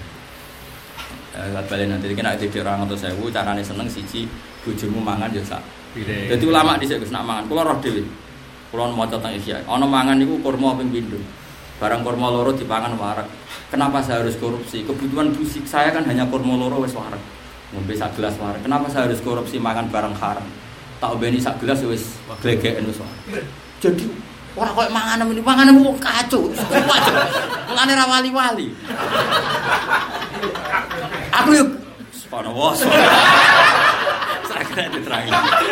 Balen nanti kena ide orang atau 1000 carane seneng siji bojomu mangan ya sak. Jadi ulama dhisik Gus nak mangan, kula roh dhewe. Kula maca teng Ihya. Ana mangan niku kurma ping pindho. Barang kurma loro dipangan warak. Kenapa saya harus korupsi? Kebutuhan fisik saya kan hanya kurma loro wis warak. Ngombe sak gelas warak. Kenapa saya harus korupsi makan barang haram? Tak obeni sak gelas wis glegeken wis warak. Jadi ora koyo mangan wong kacau. Mangane ra wali-wali. Aku yuk subhanallah. Sakit diterangi.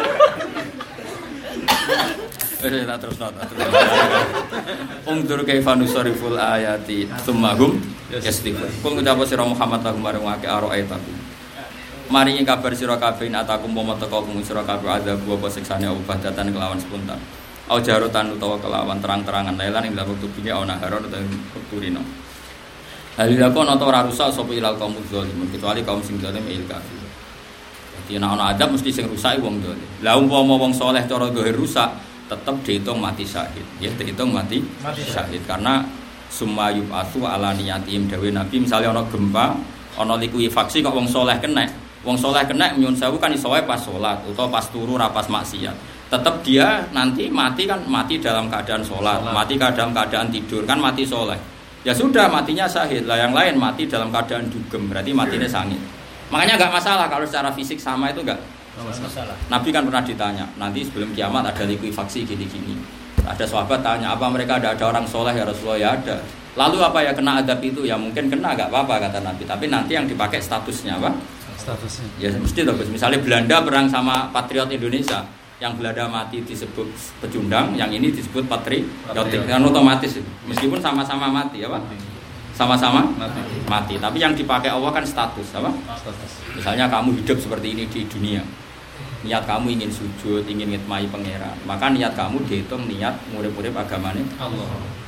Tak terus. Ungdur kaifa nusariful ayati tsumma yastifun. Kul ngucap sira Muhammad lagu marang akeh araitaku. Maringi kabar sira kabeh atakum pomo teka kumu sira kabeh azab apa siksane ubadatan kelawan spontan. Au jarutan utawa kelawan terang-terangan lailan ing dalam wektu bini ana haron utawa wektu rino. Halilakon atau ora rusak sapa ilal kaum zalim kecuali kaum sing zalim il kafir. Dadi ana adab mesti sing rusak wong zalim. Lah umpama wong saleh cara zahir rusak tetap dihitung mati syahid. Ya dihitung mati syahid karena summa yub'atsu ala niyatim dawe Nabi misalnya ana gempa, ana likuifaksi kok wong saleh kena. Wong saleh kena nyuwun sewu kan iso wae pas salat utawa pas turu ra pas maksiat. Tetap dia nanti mati kan mati dalam keadaan salat, mati dalam keadaan tidur kan mati saleh. Ya sudah matinya syahid lah, yang lain mati dalam keadaan dugem berarti matinya sangit. Makanya enggak masalah kalau secara fisik sama itu enggak masalah. Nabi kan pernah ditanya, nanti sebelum kiamat ada likuifaksi gini-gini. Ada sahabat tanya, apa mereka ada orang soleh ya Rasulullah? Ya ada. Lalu apa ya kena adab itu? Ya mungkin kena, enggak apa-apa kata Nabi. Tapi nanti yang dipakai statusnya apa? Statusnya. Ya mesti bagus. Misalnya Belanda perang sama patriot Indonesia. Yang Belanda mati disebut pecundang, yang ini disebut patriotik. Kan otomatis itu. Meskipun sama-sama mati, apa? Sama-sama mati. Tapi yang dipakai Allah kan status, apa? Status. Misalnya kamu hidup seperti ini di dunia. Niat kamu ingin sujud, ingin ngitmai pangeran. Maka niat kamu dihitung niat murid-murid agamanya Allah.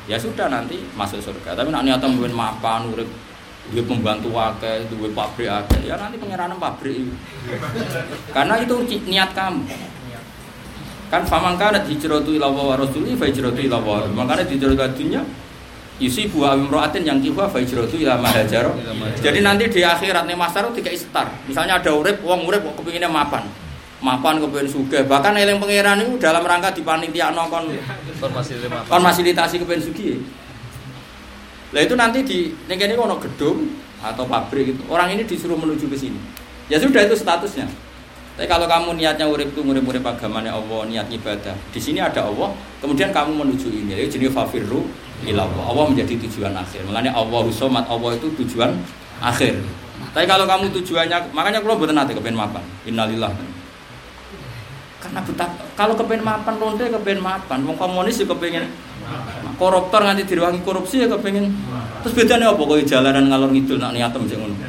ya sudah nanti masuk surga. Tapi nak niat mben mapan urip duwe pembantu akeh, duwe pabrik akeh, ya nanti pengiranan pabrik itu. Karena itu niat kamu. Kan famangka ada hijratu ila wa rasuli fa hijratu ila wa. Makanya hijratu dunya isi buah imra'atin yang kiwa fa hijratu ila ma hajar. Jadi nanti di akhirat nih masar tiga istar. Misalnya ada urip, wong urip kok kepengine mapan. Mapan kepengin sugih. Bahkan eling pangeran itu dalam rangka dipanitiakno kon fasilitasi kepengin sugih. Lah itu nanti di ning kene ono gedung atau pabrik itu. Orang ini disuruh menuju ke sini. Ya sudah itu statusnya. Tapi kalau kamu niatnya urip itu urip agamanya Allah, niat ibadah. Di sini ada Allah, kemudian kamu menuju ini. Jadi jenis fafirru ila Allah. Allah menjadi tujuan akhir. Makanya Allahu Somad, Allah itu tujuan akhir. Tapi kalau kamu tujuannya, makanya kalau mboten nate kepen mapan. Innalillah. Karena kalau kepen mapan lonte kepen mapan. Wong komunis juga kepengen koruptor nganti diruangi korupsi ya kepengen. Terus bedanya apa kok jalanan ngalor ngidul nak niatem sing ngono.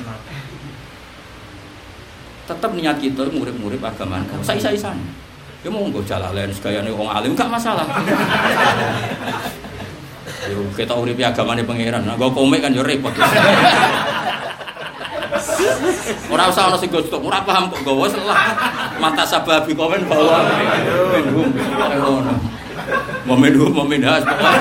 Tetap niat kita murid-murid agama kan isa-isan. Ya mau nggo jalalen segayane wong alim gak masalah. Yo kita urip agamane pangeran. Nggo komik kan yo repot. Ora usah ana sing gostok, ora paham kok gowo setelah mata sababi komen bahwa menhum ngono. Momenhum momenhas.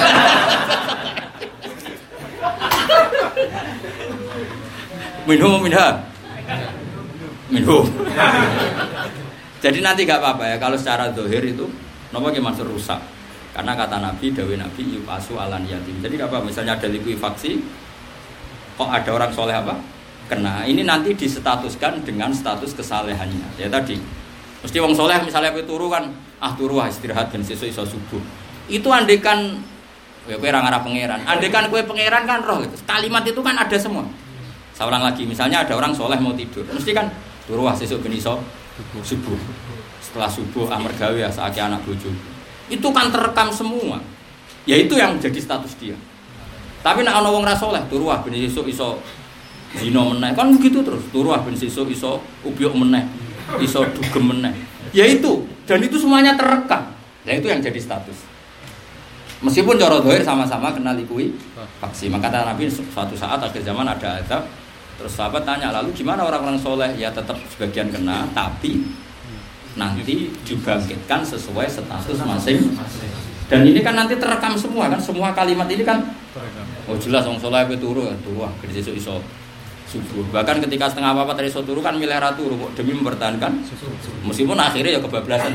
Menhum momenhas. Minum. Jadi nanti gak apa-apa ya kalau secara zahir itu napa ki maksud rusak. Karena kata Nabi, dawuh Nabi yupasu alan yatim. Jadi apa misalnya ada likuifaksi kok ada orang soleh apa? Kena. Ini nanti disestatuskan dengan status kesalehannya. Ya tadi. Mesti wong soleh misalnya kowe turu kan, turu istirahat ben sesuk iso subuh. Itu andekan ya kowe ora ngarep pangeran. Andekan kowe pangeran kan roh gitu. Kalimat itu kan ada semua. Saya ulang lagi, misalnya ada orang soleh mau tidur, mesti kan turu sesuk ben iso subuh. Setelah subuh amar gawe ya saake anak bojo. Itu kan terekam semua. Ya itu yang jadi status dia. Tapi nek ana wong ra saleh turu ben sesuk iso zina meneh. Kan begitu terus. Turu ben sesuk iso ubyuk meneh, iso dugem meneh. Ya itu, dan itu semuanya terekam. Nah itu yang jadi status. Meskipun cara zahir sama-sama kena likui faksi. Maka kata Nabi suatu saat akhir zaman ada azab. Terus sahabat tanya, lalu gimana orang-orang soleh? Ya tetap sebagian kena, tapi nanti dibangkitkan sesuai status masing-masing. Dan ini kan nanti terekam semua kan, semua kalimat ini kan oh jelas orang soleh itu turu gede sesuk iso subuh. Bahkan ketika setengah apa tadi iso turu kan milih ra turu kok demi mempertahankan meskipun akhirnya ya kebablasan.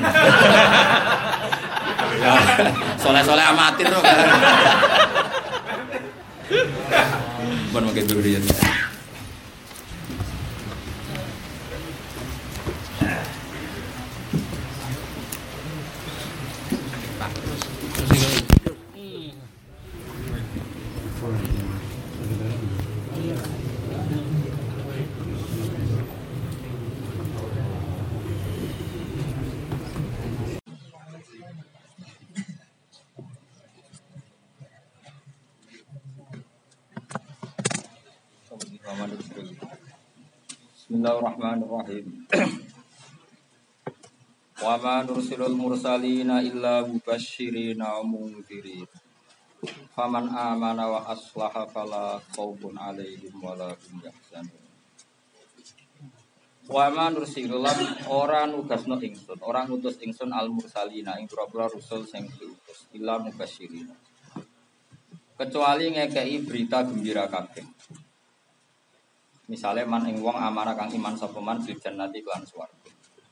Ya, soleh-soleh amatir kok. Bon mungkin dulu dia. Bismillahirrahmanirrahim. Wa ma nursilul mursalina illa mubashshirina wa mundzirin. Faman amana wa aslaha fala khaufun 'alaihim wa la hum yahzanun. Wa ma nursilul ora nugasno ingsun, ora ngutus ingsun al mursalina ing pira-pira rusul sing diutus illa mubashshirina. Kecuali ngekei berita gembira kabeh. Misalnya man ing wong amanah kang iman sapa man bil jannati lan swarga.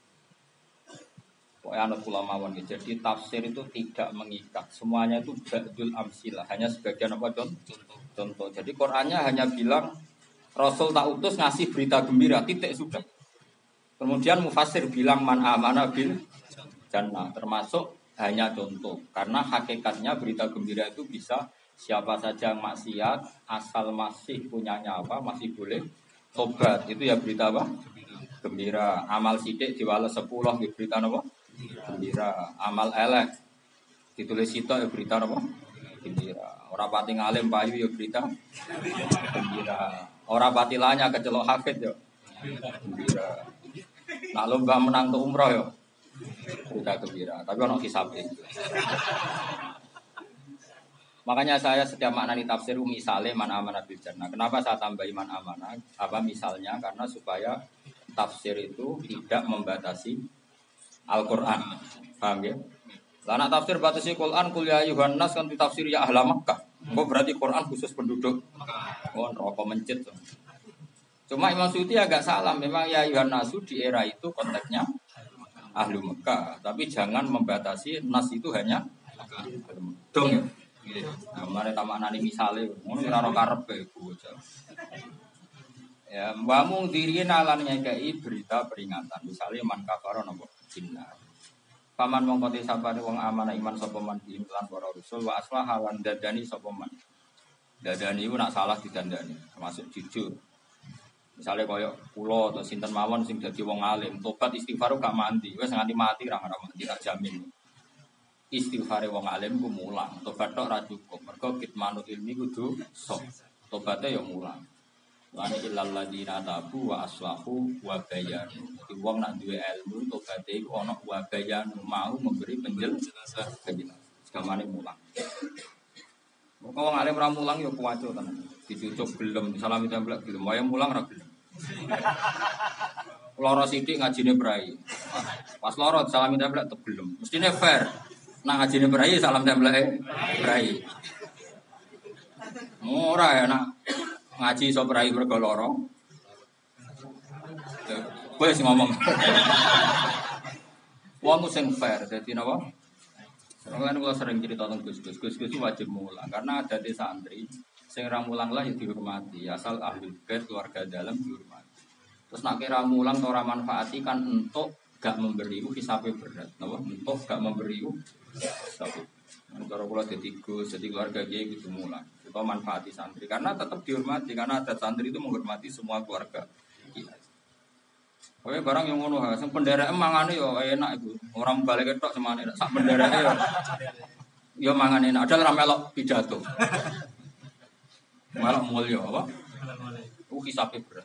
Pokoke anut kula mawon iki. Jadi tafsir itu tidak mengikat. Semuanya itu ba'dul amsilah, hanya sebagian apa contoh. Jadi Qur'annya hanya bilang Rasul tak utus ngasih berita gembira, titik sudah. Kemudian mufassir bilang man amanah bil jannah, termasuk hanya contoh. Karena hakikatnya berita gembira itu bisa siapa saja yang maksiat asal masih punya nyawa masih boleh tobat, itu ya berita apa? Gembira. Amal sidik diwales 10 ya berita apa? Gembira. Amal elek ditulis sitok ya berita apa? Gembira. Ora pati ngalim payu ya berita gembira. Ora pati lanya kecelok hafid ya gembira. Nak lomba menang untuk umroh ya berita gembira. Tapi ono hisabe. Makanya saya setiap maknani tafsir misalnya man amanah bil jannah. Kenapa saya tambahi man amanah? Apa misalnya? Karena supaya tafsir itu tidak membatasi Al-Qur'an. Paham ya? Karena tafsir batasi Quran kuliah Yohanes kan ditafsir ya ahla Makkah. Kok berarti Quran khusus penduduk? Oh, rokok mencit. Cuma Imam Suyuti agak salah. Memang ya Yohanes di era itu konteksnya ahlu Mekah. Tapi jangan membatasi nas itu hanya dong ya. Nah, mari tamak nani misale, ngono ora ora karepe bocah. Ya, mbahmu diriin alan ngekei berita peringatan. Misalnya man kafara napa jinna. Paman mongko te sapane wong amanah iman sapa man lan para rasul wa aslah lan dadani sapa man. Dadani iku nak salah didandani, termasuk jujur. Misalnya kaya kula atau sinten mawon sing dadi wong alim, tobat istighfar gak mandi, wis nganti mati ra mandi tak jamin. Istighfar wong alim ku mulang, tobat tok ra cukup. Mergo kitmanul ilmi kudu sok. Tobaté ya mulang. Lan illal ladina tabu wa aslahu wa bayanu. Dadi wong nak duwe ilmu tobaté iku ana wa bayanu mau memberi penjelasan. Segamane mulang. Kok wong alim ra mulang ya kuwaco tenan. Dicucuk gelem, salami templek gelem, wae mulang ra gelem. Loro sithik ngajine brai. Pas loro salami templek tetep gelem. Mestine fair. Nah ngajine brai salam templeke brai. Ora ya nak ngaji iso brai mergo lara. Wis ngomong. Wong sing fair dadi napa? Kan kula sering cerita tentang Gus wajib mulang karena ada di santri sing ra mulang lah ya dihormati, asal ahli bait keluarga dalam dihormati. Terus nak kira mulang ora manfaati kan entuk gak memberi hisabe berat, napa? Entuk gak memberi hisabe. Antara kula dadi Gus, dadi keluarga kiai gitu mulang. Kita manfaati santri karena tetap dihormati karena ada santri itu menghormati semua keluarga. Kowe barang yang ngono ha, sing pendereke mangane yo enak iku. Ora balik ketok semane sak pendereke yo mangane enak, padahal ora melok pidato. Melok mulya apa? Hisabe berat.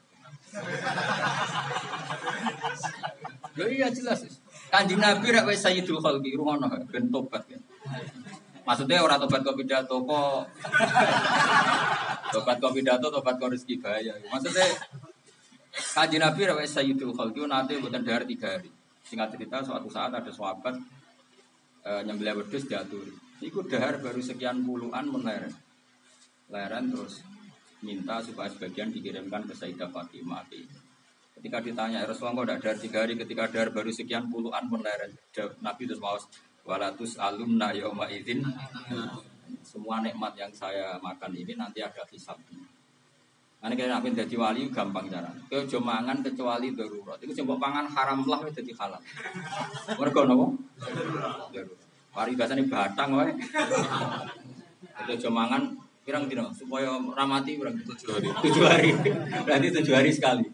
Yo iya jelas. Kanjeng Nabi rek wis sayyidul khalqi rungono ben tobat ya. Maksudnya orang tobat kok pidato kok tobat kok pidato, tobat kok rezeki bahaya. Maksudnya Kanjeng Nabi rawai sayyidul khalqi nanti bukan dahar 3 hari. Singkat cerita suatu saat ada sahabat nyembelih wedhus diatur. Iku dahar baru sekian puluhan menleren. Leren terus minta supaya sebagian dikirimkan ke Sayyidah Fatimah. Ketika ditanya Rasulullah kok dahar 3 hari, ketika dahar baru sekian puluhan menleren. Nabi terus mau walatus alumna yauma idzin. Semua nikmat yang saya makan ini nanti ada hisabnya. Ane kaya nak dadi wali gampang cara. Kowe aja mangan kecuali darurat. Iku coba pangan haram lah wis dadi halal. Mergo napa? Darurat. Paribasane batang wae. Aja mangan pirang dina supaya ramati pirang 7 hari. 7 hari. Berarti 7 hari sekali.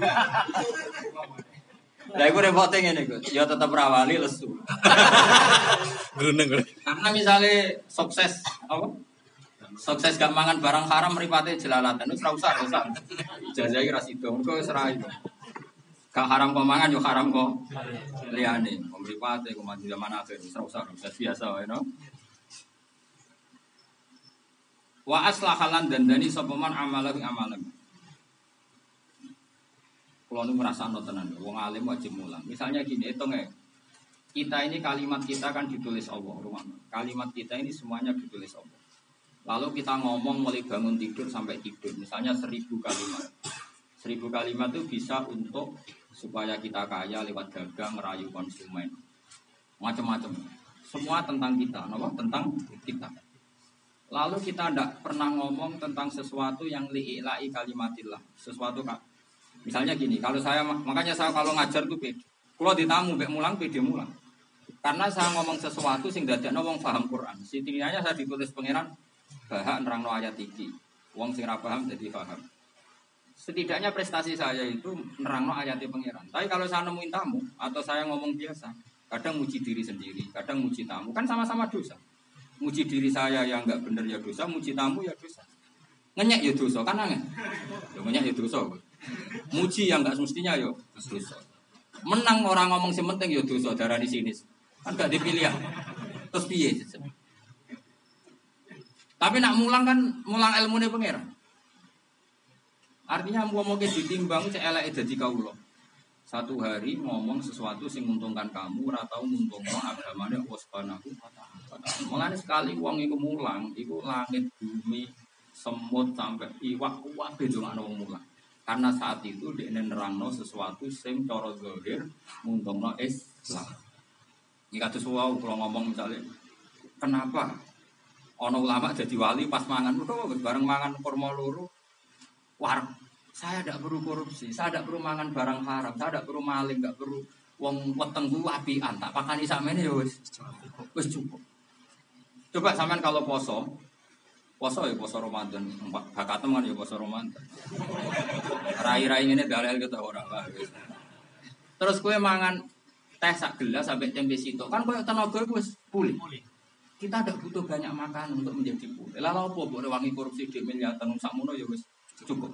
Lah iku repote ngene iku. Ya tetep rawali lesu. Gruneng. Karena misalnya sukses apa? Sukses gak mangan barang haram mripate jelalatan wis ora usah. Jajahi ra sida. Mergo wis ora itu. Gak haram kok mangan yo haram kok liyane. Mripate kok maju zaman akhir wis ora usah biasa wae no. Wa aslahalan dandani sapa man amalan amalan. Kalau nu ngrasakno tenan, wong alim wajib mulang. Misalnya gini, hitung ya. Kita ini kalimat kita kan ditulis Allah, rumah. Kalimat kita ini semuanya ditulis Allah. Lalu kita ngomong mulai bangun tidur sampai tidur, misalnya 1000 kalimat. 1000 kalimat itu bisa untuk supaya kita kaya lewat dagang, merayu konsumen, macam-macam. Semua tentang kita, no? Tentang kita. Lalu kita tidak pernah ngomong tentang sesuatu yang li'ilai kalimatillah, sesuatu kak. Misalnya gini, kalau saya makanya saya kalau ngajar tuh pede. Kalau ditamu mbek mulang pede mulang. Karena saya ngomong sesuatu sing dadekno wong paham Quran. Setidaknya saya ditulis pangeran bahak nerangno ayat iki. Wong sing ora paham jadi paham. Setidaknya prestasi saya itu nerangno ayat pangeran. Tapi kalau saya nemuin tamu atau saya ngomong biasa, kadang muji diri sendiri, kadang muji tamu, kan sama-sama dosa. Muji diri saya yang enggak benar ya dosa, muji tamu ya dosa. Ngenyek ya dosa, kan angin. Ya ngenyek ya dosa. Muji yang enggak semestinya yo dosa. Menang orang ngomong sing penting yo dosa darani sinis. Kan gak dipilih. Terus piye? Tapi nak mulang kan mulang ilmune pangeran. Artinya mau ditimbang cek eleke dadi kawula. Satu hari ngomong sesuatu sing nguntungkan kamu ora tau nguntungno agamane Allah Subhanahu wa taala. Mulane sekali wong iku mulang, iku langit bumi semut sampai iwak kabeh ndongakno wong mulang. Karena saat itu dekne nerangno sesuatu sing cara zahir nguntungno Islam. Iki kados wae kula ngomong misalnya kenapa ana ulama jadi wali pas mangan bareng mangan kurma loro war. Saya tidak perlu korupsi, saya tidak perlu mangan barang haram, saya tidak perlu maling, tidak perlu wong wetengku apian, tak pakani sakmene ya wis cukup. Coba sampean kalau poso ya poso Ramadan, bakatem kan ya poso Ramadan. Rai-rai ngene dalil kita ora wae. Terus kowe mangan teh sak gelas sampai tempe sitok, kan koyo tenaga wis pulih. Kita tidak butuh banyak makan untuk menjadi pulih. Lah apa mbok wangi korupsi dhek miliatan sakmono ya wis cukup.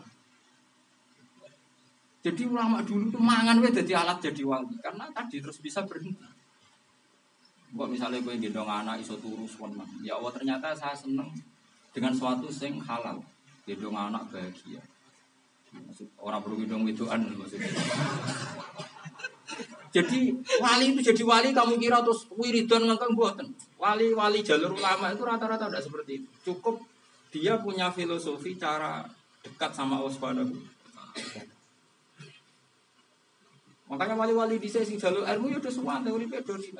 Jadi ulama dulu itu mangan wae dadi alat jadi wali karena tadi terus bisa berhenti. Kok misalnya kowe gendong anak iso turu seneng. Ya Allah ternyata saya seneng dengan suatu sing halal. Gendong anak bahagia. Maksud orang perlu gendong wedokan maksudnya. Jadi wali itu jadi wali kamu kira terus wiridan ngangkang mboten. Wali-wali jalur ulama itu rata-rata tidak seperti itu. Cukup dia punya filosofi cara dekat sama Allah Subhanahu. Makanya wali-wali di sesi jalur ilmu ya udah semua teori pedor sih.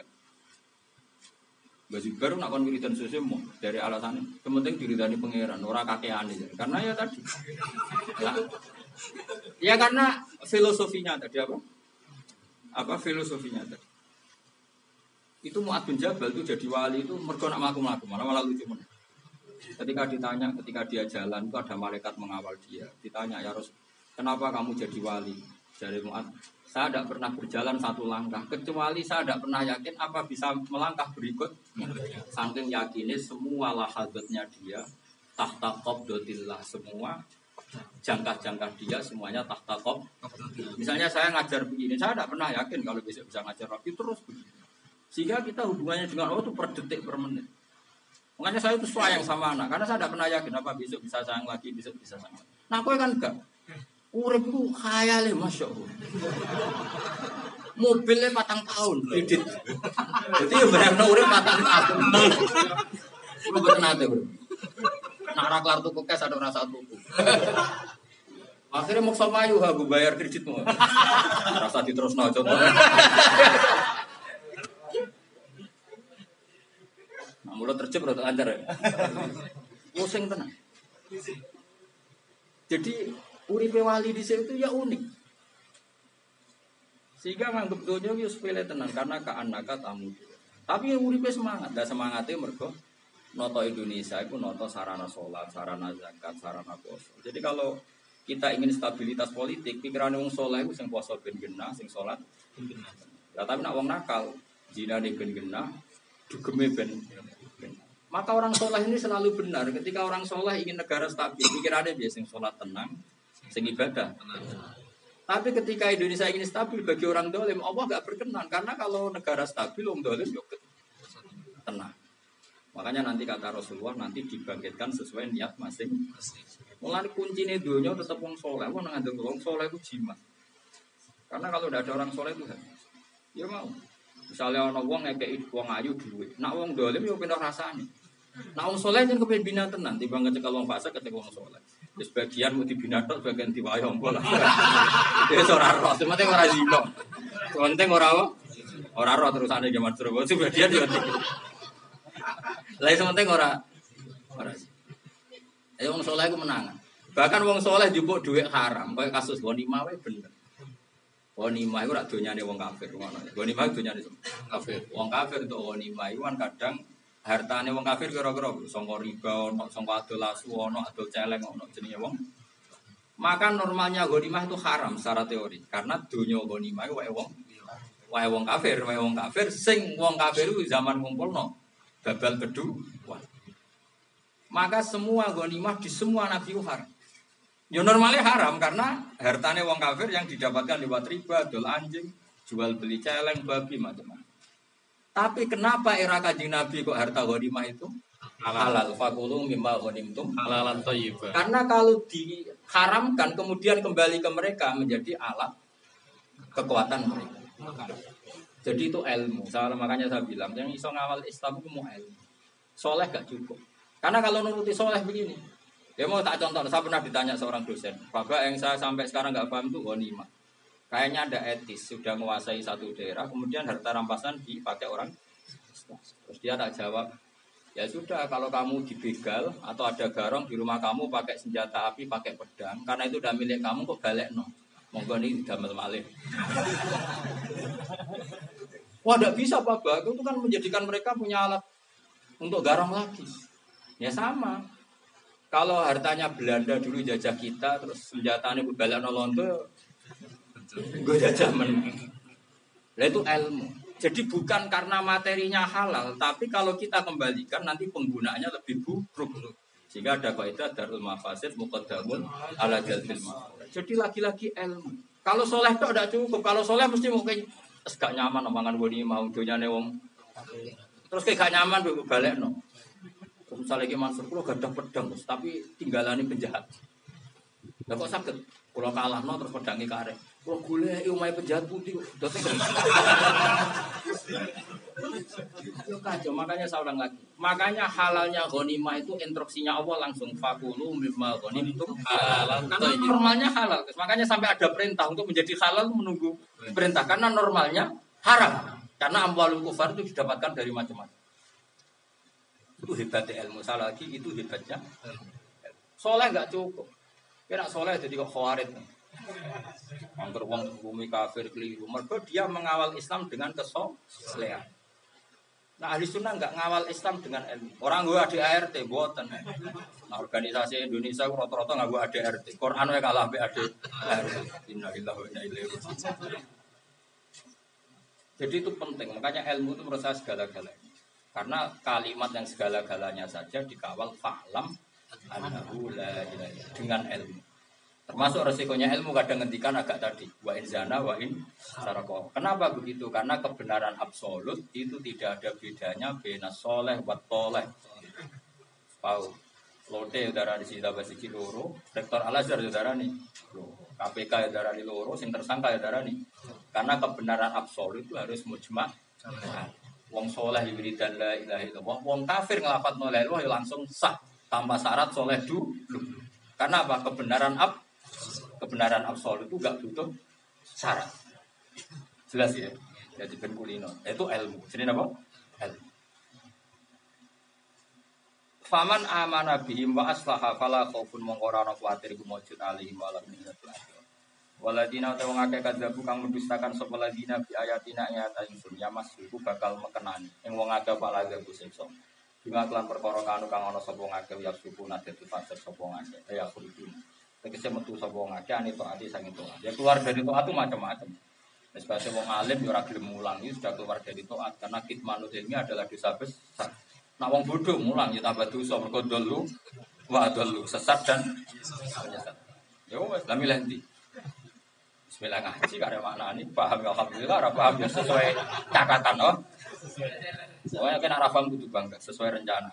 Baju baru nak kon wiridan sesemu dari alasannya. Penting diridani pangeran, ora kakeane. Karena ya tadi. Ya karena filosofinya tadi apa? Apa filosofinya tadi? Itu Mu'adz bin Jabal itu jadi wali itu mergo nak mlaku-mlaku, malah lucu men. Ketika dia jalan itu ada malaikat mengawal dia. Ditanya, "Ya Rasul, kenapa kamu jadi wali?" Dari Mu'adz, "Saya tidak pernah berjalan satu langkah, kecuali saya tidak pernah yakin apa bisa melangkah berikut." Saking yakinnya semua lahadatnya dia tahta qabdatillah, semua jangkah-jangkah dia semuanya tahta qabdatillah. Misalnya saya ngajar begini, saya tidak pernah yakin kalau besok bisa ngajar lagi terus begini. Sehingga kita hubungannya dengan Allah itu per detik per menit. Makanya saya itu sayang sama anak, karena saya tidak pernah yakin apa besok bisa sayang lagi, besok bisa sayang. Nah, aku kan enggak. Urip ku khayale masyaallah. Mobilnya 4 tahun kredit. Jadi ya bayangno urip 4 tahun. Lu boten nate, Bro. Nak ra kelar tuku cash ada rasa tuku. Akhirnya maksa mayu ha gue bayar kreditmu. Rasa diterusno aja. Nah, mulut terjep rada anjar ya. Pusing tenan. Jadi uripe wali dhisik itu ya unik. Sehingga nganggep donya yo sepele tenan karena kaanaka tamu. Tapi uripe semangat, dah semangate mergo noto Indonesia itu noto sarana sholat, sarana zakat, sarana puasa. Jadi kalau kita ingin stabilitas politik, pikiran wong saleh iku sing puasa ben genah, sing sholat ben genah. Lah tapi nek wong nakal, jinane ben genah, dugeme ben genah. Maka orang saleh ini selalu benar. Ketika orang saleh ingin negara stabil, pikirannya dia sing sholat tenang, sing ibadah. Tapi ketika Indonesia ingin stabil bagi orang dolim, Allah gak berkenan. Karena kalau negara stabil, orang dolim juga tenang. Makanya nanti kata Rasulullah, nanti dibangkitkan sesuai niat masing-masing. Mulai kuncinya dunia tetap orang soleh. Orang soleh itu jimat. Karena kalau tidak ada orang soleh itu ya mau. Misalnya orang wong ngekei wong ayu duit. Nak wong dolim ya pindah rasanya. Nak wong soleh jangan kepengen bina tenan. Tiba ngecek wong fase ketika wong soleh. Terus bagian mau dibina tok, bagian diwayong bola. Itu orang roh, sementing orang zino. Sementing orang roh terusannya zaman Surabaya. Sebagian dia. Lain sementing orang. Wong soleh itu menang. Bahkan wong soleh jupuk duit haram. Kayak kasus ghanimah wae bener. Ghanimah itu rak donyane wong kafir. Ghanimah itu donyane kafir. Wong kafir itu ghanimah itu kan kadang hartane wong kafir kira-kira sangka riba, ono sangka adol asu, ono adol celeng, ono jenenge wong. Maka normalnya ghanimah itu haram secara teori. Karena donya ghanimah wae wong kafir, sing wong kafir itu zaman ngumpulno babal kedua. Maka semua ghanimah di semua nabi haram. Ya normalnya haram karena hartane wong kafir yang didapatkan lewat riba, adol anjing, jual beli celeng, babi macam-macam. Tapi kenapa era Kanjeng Nabi kok harta ghanimah itu halal. Fakulu mimma ghanimtum halalan thayyiban. Karena kalau diharamkan kemudian kembali ke mereka menjadi alat kekuatan mereka. Jadi itu ilmu. Makanya saya bilang yang iso ngawal Islam itu mau ilmu. Soleh gak cukup. Karena kalau nuruti soleh begini, ya mau tak contoh. Saya pernah ditanya seorang dosen, Bapak yang saya sampai sekarang nggak paham itu ghanimah. Kayaknya ada etis, sudah menguasai satu daerah, kemudian harta rampasan dipakai orang. Terus dia tak jawab, ya sudah kalau kamu dibegal atau ada garong di rumah kamu pakai senjata api, pakai pedang, karena itu udah milik kamu kok balik no. Monggo ini damel malih. Wah, tidak bisa Pak Bag, itu kan menjadikan mereka punya alat untuk garong lagi. Ya sama. Kalau hartanya Belanda dulu jajah kita, terus senjatanya balik no Londo, gue jajah menang. Nah itu ilmu. Jadi bukan karena materinya halal, tapi kalau kita kembalikan nanti penggunaannya lebih buruk. Sehingga ada kaidah darul mafasid muqaddamun ala jalbil mafasid. Jadi lagi-lagi ilmu. Kalau soleh itu tidak cukup. Kalau soleh mesti mungkin gak nyaman omongan gue mau dunyane wong. Terus kayak gak nyaman gue balik no. Terus misalnya lagi Mansur, kalau gak ada pedang, tapi tinggalani penjahat. Lah kok sakit? Kalau kalah no terus pedangi karek. Kalau golek umai penjahat putih, kacau. Makanya saya ulang lagi. Makanya halalnya ghanimah itu instruksinya Allah langsung fakulu mimma ghanimtum halalan. Karena normalnya halal. Makanya sampai ada perintah untuk menjadi halal menunggu perintah. Karena normalnya haram. Karena amwalul kufar itu didapatkan dari macam-macam. Itu hebatnya ilmu. Salah lagi itu hebatnya. Soleh nggak cukup. Kira soleh jadi kok khawarid. Angker wong bumi kafir keliru. Mergo dia mengawal Islam dengan kesolehan. Nah, ahli sunnah enggak ngawal Islam dengan ilmu. Orang gue ADART buatan. Nah, organisasi Indonesia rata-rata enggak gue ADART. Quran we kalah be ADART. Innalillahi wa inna ilaihi raji'un. Jadi itu penting. Makanya ilmu itu menurut saya segala-galanya. Karena kalimat yang segala-galanya saja dikawal fa'lam annahu la ilaha illallah dengan ilmu. Termasuk resikonya ilmu kadang ngendikan agak tadi wa in zana wa in sarqa. Kenapa begitu? Karena kebenaran absolut itu tidak ada bedanya bena soleh wa toleh. Pau. Lote udara di sida basi loro, Rektor Al-Azhar udara nih. KPK udara di loro, sing tersangka udara nih. Karena kebenaran absolut itu harus mujma'. Wong soleh wiridan la ilaha illallah, wong kafir ngelafat la ilaha illallah langsung sah tanpa syarat soleh dulu. Karena apa? Kebenaran absolut itu gak butuh syarat. Jelas ya? Jadi ben kulino. Itu ilmu. Jadi apa? Ilmu. Faman amana bihim wa aslaha fala khaufun mongkorana kuatir gumujud alihim wa lam yahzan. Waladina ta wong akeh kadzabu kang mendustakan sapa ladina bi ayatina ayat ingsun ya mas iku bakal mekenani ing wong akeh pak ladzabu siksa. Bima kelan perkara kanu kang ana sapa ngakeh ya suku nate fasik sapa ngakeh ya kudu. Tegese metu sapa ngakeh ane taati saking taat. Ya keluar dari taat itu macam-macam. Wis base wong alim ya ora gelem mulang iki sudah keluar dari taat karena kitmanul ilmi adalah dosa besar. Nak wong bodoh mulang ya tambah dosa mergo dolu wa dolu sesat dan menyesat. Ya wis lha milih ndi? Bismillah ngaji gak ada makna ini paham ya alhamdulillah ora paham ya sesuai catatan oh. Soalnya kena ora paham kudu bangga sesuai rencana.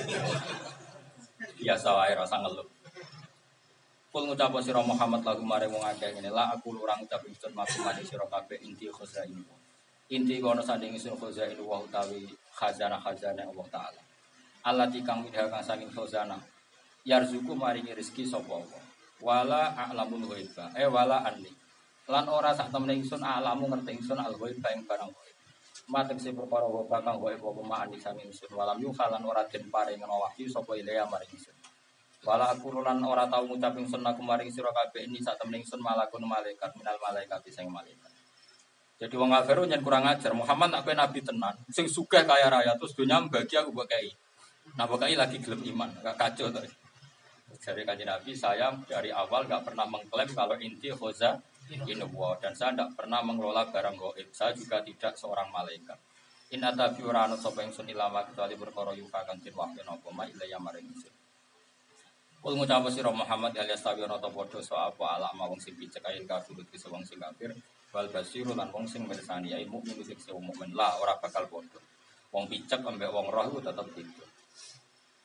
Biasa wae rasa ngeluh. Kul ngucap sira Muhammad lagu mare wong akeh ngene la aku urang ucap ingsun maksud sira kabeh inti khuzain. Inti kono sanding ingsun khuzain wa utawi khazanah Allah taala. Allah tikang midha kang saking khazanah. Yarzuku maringi rezeki sapa Allah. Wala a'lamul ghaiba wala anni. Lan ora sak temene ingsun alamu ngerti ingsun al-ghaib ing barang ghaib. Matek se perkara wa bakang ghaib apa ma'ani sami ingsun walam yu kalan ora den paring wahyu sapa ilaya maring ingsun. Wala aku lan ora tau ngucap ingsun aku maring sira kabeh ini sak temene ingsun malakun malaikat minal malaikat sing malaikat. Jadi wong kafir nyen kurang ajar Muhammad nak kowe nabi tenan sing sugih kaya raya terus dunya mbagi aku mbok kei. Nah mbok kei lagi gelem iman gak kacau to. Jadi kanjeng Nabi saya dari awal gak pernah mengklaim kalau inti khoza inuwa dan saya tidak pernah mengelola barang gaib. Saya juga tidak seorang malaikat. In atabi ora ana sapa ingsun ilama kecuali perkara yuka kang den wahyu napa ma ilaya maring ingsun. Kul ngucap sira Muhammad alias tawi ana ta padha sa apa alama wong sing picek ae kafir bisa wong sing kafir wal basiru lan wong sing mirsani ae mukmin sing mukmin la ora bakal padha. Wong picek ambek wong roh iku tetep beda.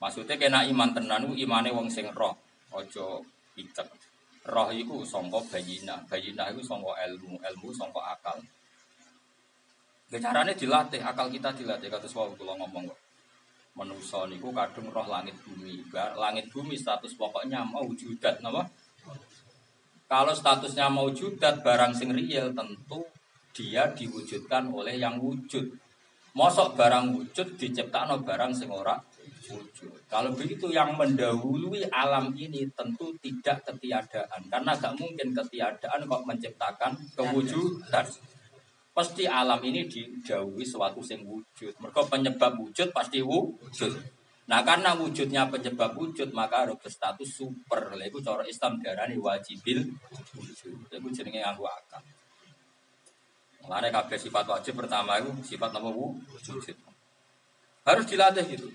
Maksudnya kena iman tenan ku imane wong sing roh, aja picek. Roh iku sangka bayina, bayina iku sangka ilmu, ilmu sangka akal. Carane dilatih, akal kita dilatih kados wau kula ngomong kok. Manusa niku kadung roh langit bumi. Langit bumi status pokoknya maujudat napa? Kalau statusnya maujudat barang sing real tentu dia diwujudkan oleh yang wujud. Mosok barang wujud diciptakno barang sing ora wujud. Kalau begitu yang mendahului alam ini tentu tidak ketiadaan. Karena gak mungkin ketiadaan kok menciptakan kewujudan. Pasti alam ini didhawuhi suatu sing wujud. Mergo penyebab wujud pasti wujud. Nah, karena wujudnya penyebab wujud maka harus berstatus super. Lha iku cara Islam diarani wajibil wujud. Iku jenenge nganggo akal. Mulane kabeh sifat wajib pertama itu sifat nama wujud. Harus dilatih gitu.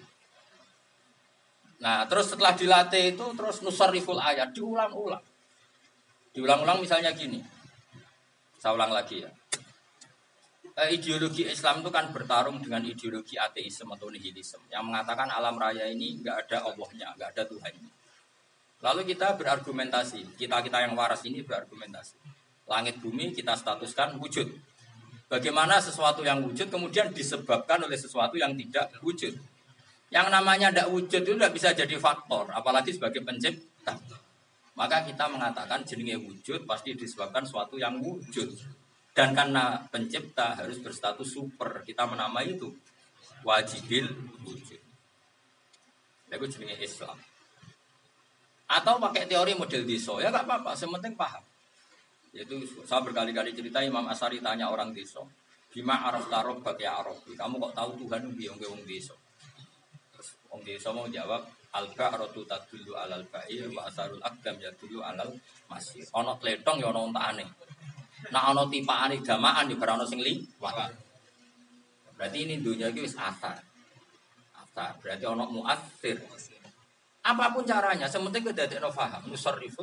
Nah, terus setelah dilatih itu terus nusarriful ayat diulang-ulang. Diulang-ulang misalnya gini. Saya ulang lagi ya. Ideologi Islam itu kan bertarung dengan ideologi ateisme atau nihilisme yang mengatakan alam raya ini nggak ada Allahnya, nggak ada Tuhannya. Lalu kita berargumentasi, kita yang waras ini berargumentasi. Langit bumi kita statuskan wujud. Bagaimana sesuatu yang wujud kemudian disebabkan oleh sesuatu yang tidak wujud. Yang namanya tidak wujud itu tidak bisa jadi faktor, apalagi sebagai pencipta. Maka kita mengatakan jenenge wujud pasti disebabkan sesuatu yang wujud. Dan karena pencipta harus berstatus super, kita menamai itu wajibil wujud. Itu jenenge Islam. Atau pakai teori model desa, ya nggak apa-apa, sementing paham. Yaitu saya berkali-kali cerita Imam Asy'ari tanya orang desa, bima araf tarob bagi arabi, kamu kok tahu Tuhan wong desa? Terus wong desa mau jawab, al-ba'ratu tadullu alal ba'ir wa asarul aqdam yadullu alal masir. Ana tletong ya ana ontane. Nah ana tipane gamaan ya ora ana sing liwat. Berarti ini dunia iki wis asar. Asar berarti ana muassir. Apapun caranya, sementing kedadekno paham, nusarrifun.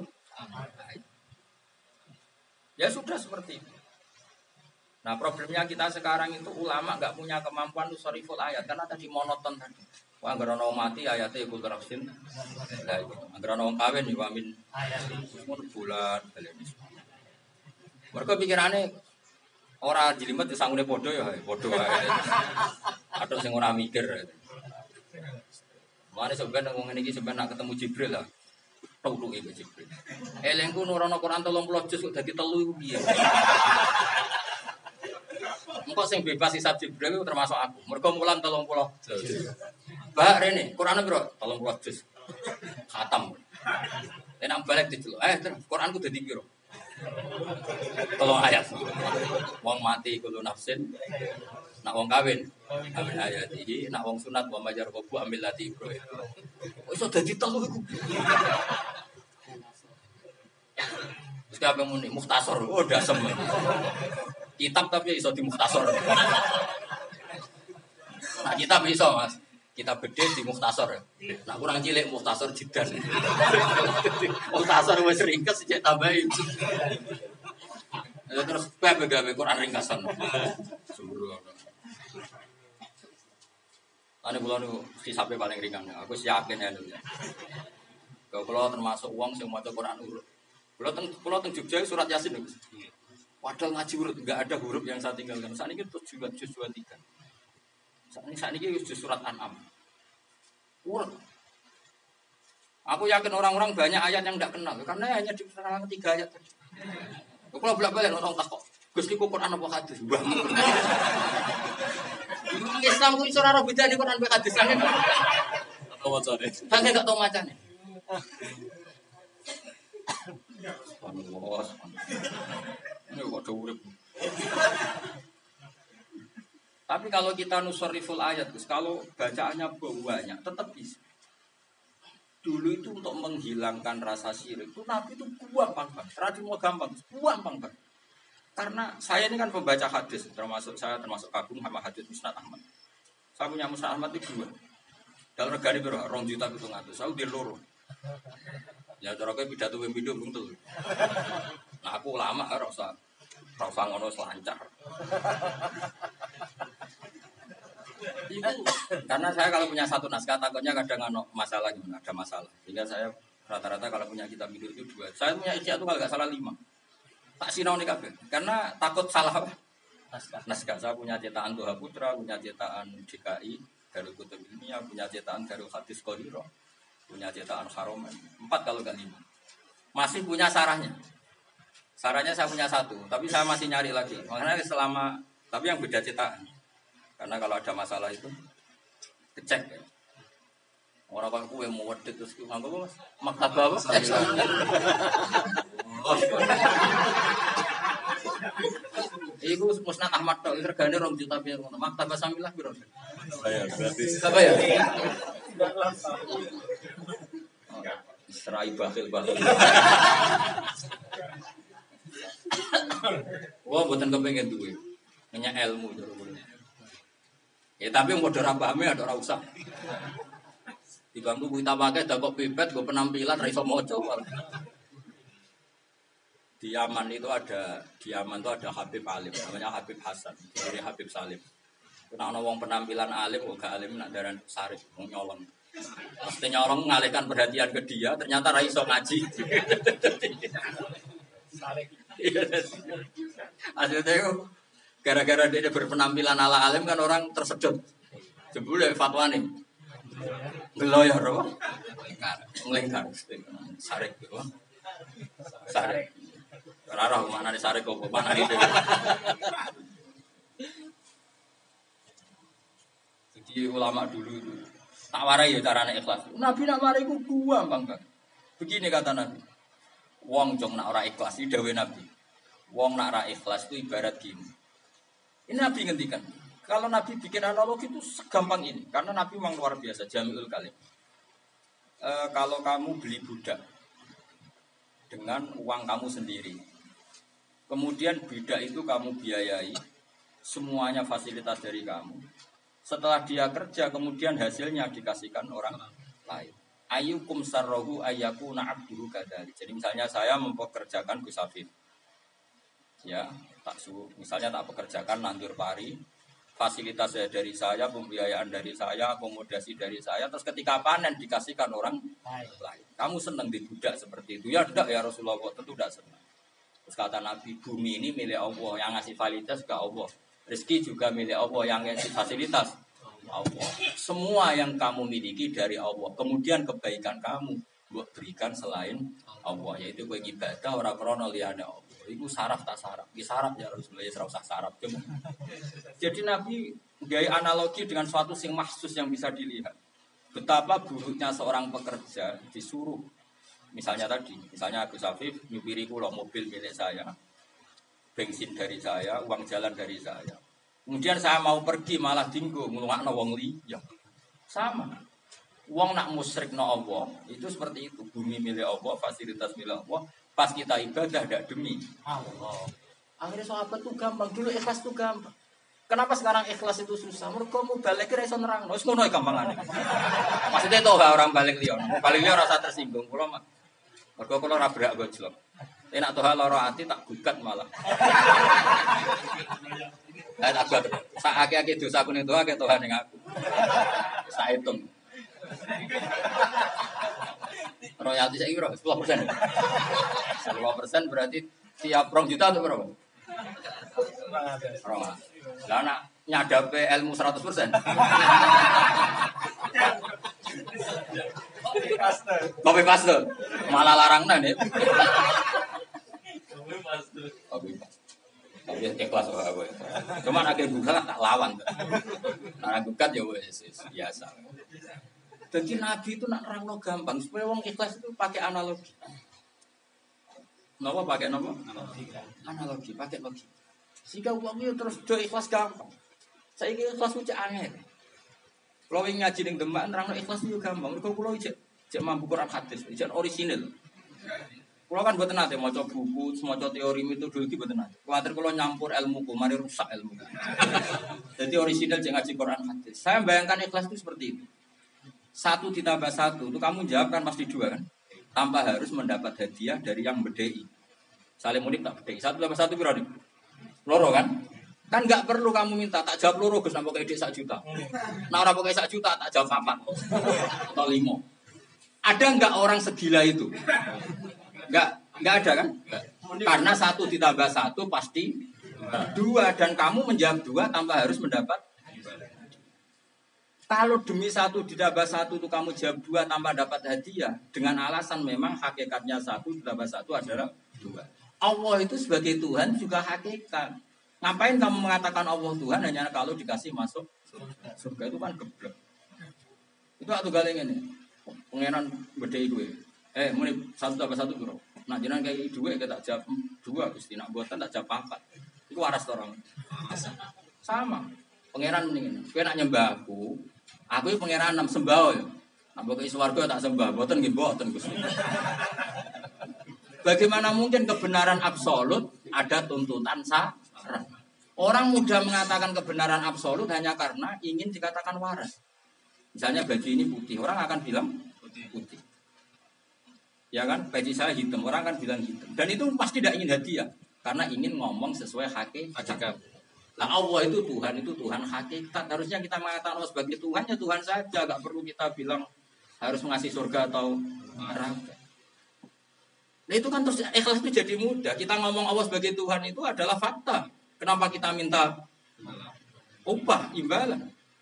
Ya sudah seperti itu. Nah problemnya kita sekarang itu ulama nggak punya kemampuan nusarriful ayat karena tadi monoton tadi. Wah anggere ana mati ayate kul nafsin. Lah itu. Anggere ana wong kawin ya amin. Ayat mun bulan baleni. Mereka pikirannya orang jelimet disangune podo ya, podo wae. Atau sing ora mikir. Mane sampeyan ngomong ngene iki sampeyan nak ketemu Jibril lah. Tutuke iki Jibril. Elengku nurono Quran 30 juz kok dadi 3 iku piye? Engko sing bebas hisab Jibril itu termasuk aku. Mergo mulang 30 juz. Mbak rene, Quran piro? 30 juz. Khatam. Enak balik diceluk. Quranku dadi piro? Tolong ayat. Wong mati kulo nafsin. Nak wong kawin ayat iki, nak wong sunat wa majar kubu ambil lati bro. Iso dadi telu iku. Wis kabeh muni mukhtasar. Oh dasem. Kitab tapi iso di mukhtasar. Nah kitab iso Mas. Kita beda di mukhtasar. Nah kurang cilik mukhtasar jidan. Mukhtasar wis ringkes sejak tambahin. Terus gawe Quran ringkasan. Suruh. Ane kula niku hisabe paling ringan. Aku yakin ya. Kalau termasuk wong sing maca Quran urut. Kula teng Jogja surat Yasin niku. Padahal ngaji urut enggak ada huruf yang saya tinggalkan. Saat ini juz 23. Saat ini juz surat An'am. Urut. Aku yakin orang-orang banyak ayat yang tidak kenal karena hanya diterangkan 3 ayat tadi. Kalau bolak-balik orang tak kok. Gus niku Quran apa hadis? Islam ku iso ora bedane Quran mek hadis sangen. Apa macane? Sangen gak tau macane. Subhanallah. Ini kok urip. Tapi kalau kita nusarriful ayat, kalau bacaannya banyak, tetap bisa. Dulu itu untuk menghilangkan rasa syirik itu Nabi itu gampang banget. Radhi mau gampang, gampang banget. Karena saya ini kan pembaca hadis, saya termasuk kagum sama hadis Musnad Ahmad. Saya punya Musnad Ahmad itu 2. Dalam regani berapa? 2 juta itu ngatus. Saya udah loro. Ya cara kowe pidato ping-pindho buntul. Nah aku lama ora usah ngono selancar. Itu karena saya kalau punya satu naskah takutnya kadang masalah gimana, ada masalah. Sehingga saya rata-rata kalau punya kitab itu 2. Saya punya Ihya itu kalau nggak salah 5. Tak sinau nih kabeh. Karena takut salah apa? Naskah. Saya punya cetakan Doha Putra, punya cetakan DKI, Darul Kutub Ilmiah, punya cetakan Darul Hadis Qahirah, punya cetakan Haromen. 4 kalau nggak 5. Masih punya sarahnya. Sarahnya saya punya 1, tapi saya masih nyari lagi. Makanya tapi yang beda cetakan. Karena kalau ada masalah itu kecek ya. Orang kan kue mau wedit terus nganggo apa? Maktabah apa? Iku musnad Ahmad tok regane 2 juta piye ngono. Maktabah Samilah piro? Bayar gratis. Apa ya? Serai bakhil. Wah, mboten kepengin duwe. Nanya ilmu ya tapi yang bodoh rapame ada ora usah. Di bangku kita pakai dak kok pipet go penampilan ra iso maca. Di Yaman itu ada Habib Alim namanya Habib Hasan, dari Habib Salim. Nek ana wong penampilan alim kok gak alim nak daran sarif wong nyolong. Pasti nyolong mengalihkan perhatian ke dia, ternyata ra iso ngaji. Akhirnya itu gara-gara dia berpenampilan ala alim kan orang tersedot. Jebule fatwa nih. Geloyor apa? Ngelingkar. Sarek gitu. Sarek. Rarah mana nih sarek kok mana itu. Jadi ulama dulu itu tak warai ya caranya ikhlas. Nabi nak warai ku gampang kan. Begini kata Nabi. Wong jong nak ora ikhlas iki dawuh Nabi. Wong nak ora ikhlas itu ibarat gini. Ini Nabi ngendikan. Kalau Nabi bikin analogi itu segampang ini. Karena Nabi memang luar biasa, Jami'ul Kalim. Kalau kamu beli budak dengan uang kamu sendiri. Kemudian budak itu kamu biayai. Semuanya fasilitas dari kamu. Setelah dia kerja, kemudian hasilnya dikasihkan orang lain. Ayyukum sarrohu ayyakuna abduhu kadari. Jadi misalnya saya mempekerjakan Gus Afif. Ya, misalnya tak pekerjakan nandur pari. Fasilitas dari saya, pembiayaan dari saya, akomodasi dari saya, terus ketika panen dikasihkan orang lain. Kamu senang dibudak seperti itu? Ya tidak ya Rasulullah, tentu tidak senang. Terus kata Nabi, bumi ini milik Allah, yang ngasih fasilitas juga Allah. Rezeki juga milik Allah, yang ngasih fasilitas Allah. Semua yang kamu miliki dari Allah. Kemudian kebaikan kamu buat berikan selain Allah, yaitu kue ibadah orang krono liyane Allah. Itu saraf tak saraf, ini saraf ya Rasulullah, ya usah saraf. Jadi Nabi gaya analogi dengan suatu sing mahsus yang bisa dilihat. Betapa buruknya seorang pekerja disuruh, misalnya Agus Afif nyupiri kula mobil milik saya, bensin dari saya, uang jalan dari saya. Kemudian saya mau pergi malah dinggo nglungakno wong liya. Sama. Wong nak musyrik no Allah, itu seperti itu. Bumi milik Allah, fasilitas milik Allah. Pas kita ibadah tidak demi Allah. Akhirnya sahabat itu gampang. Dulu ikhlas itu gampang. Kenapa sekarang ikhlas itu susah? Mereka mau balik ke reson nerang. Wis ngono gampangane. Maksudnya itu orang balik liya. Balik liya rasa tersinggung. Kula mah. Mergo kula ora berak gojlok. Enak toh lara ati tak gugat malah. Tak gugat. Sak akeh-akeh dosaku ning toh akeh tohan ning aku. Sak hitung. Royalti saya kira 10%. 10% berarti tiap 2 juta untuk berapa? Lah nak nyadape ilmu 100%. Kopi paste. Malah larangna nih. Tapi ikhlas apa? Cuma agak gugat tak lawan. Nah gugat ya wes biasa. Jadi Nabi itu nak nerangno gampang supaya wong ikhlas itu pakai analogi. Napa pakai napa? Analogi, pakai logika. Sehingga wong itu terus do ikhlas gampang. Saiki ikhlas ku cek angel. Kalau ngaji ning Demak nerangno ikhlas itu gampang. Mergo kula cek mampu Quran hadis, cek orisinil. Kula kan mboten nate maca buku, maca teori metodologi mboten nate. Kuwatir kula nyampur ilmuku, mari rusak ilmu. Jadi orisinil cek ngaji Quran hadis. Saya bayangkan ikhlas itu seperti itu. 1 ditambah 1 itu kamu jawab kan pasti 2 kan, tanpa harus mendapat hadiah dari yang bedai. Saling unik tak bedai. 1 tambah 1 berapa nih? Loro kan? Kan nggak perlu kamu minta, tak jawab loro Gus nambah ide 1 juta. Nah orang pakai 1 juta tak jawab 4 atau 5. Ada nggak orang segila itu? Nggak ada kan? Karena 1 ditambah 1 pasti 2 dan kamu menjawab 2 tanpa harus mendapat. Kalau demi 1 ditambah 1 itu kamu jawab 2 tanpa dapat hadiah dengan alasan memang hakikatnya 1 ditambah 1 adalah 2. Allah itu sebagai Tuhan juga hakikat. Ngapain kamu mengatakan Allah Tuhan hanya kalau dikasih masuk surga? Itu kan geblek. Itu atuh galeng ini. Pengenan bedhei duwe. Muni 1 tambah 1 piro? Nak jenengan kayak duwe tak jawab 2 Gusti, nak mboten tak jawab 4. Iku waras to orang. Sama. Pangeran mending. Kowe nak nyembah aku iki pangeran 6 sembah ya. Nak mbok isi swarga tak sembah, mboten nggih mboten Gusti. Bagaimana mungkin kebenaran absolut ada tuntutan syarat? Orang mudah mengatakan kebenaran absolut hanya karena ingin dikatakan waras. Misalnya baju ini putih, orang akan bilang putih. Ya kan, baju saya hitam, orang akan bilang hitam. Dan itu pasti tidak ingin hadiah, karena ingin ngomong sesuai hakikat. Nah Allah itu Tuhan hakikat. Harusnya kita mengatakan Allah sebagai Tuhan, ya Tuhan saja. Gak perlu kita bilang harus mengasih surga atau neraka. Nah itu kan terus ikhlas itu jadi mudah. Kita ngomong Allah sebagai Tuhan itu adalah fakta. Kenapa kita minta upah, imbalan?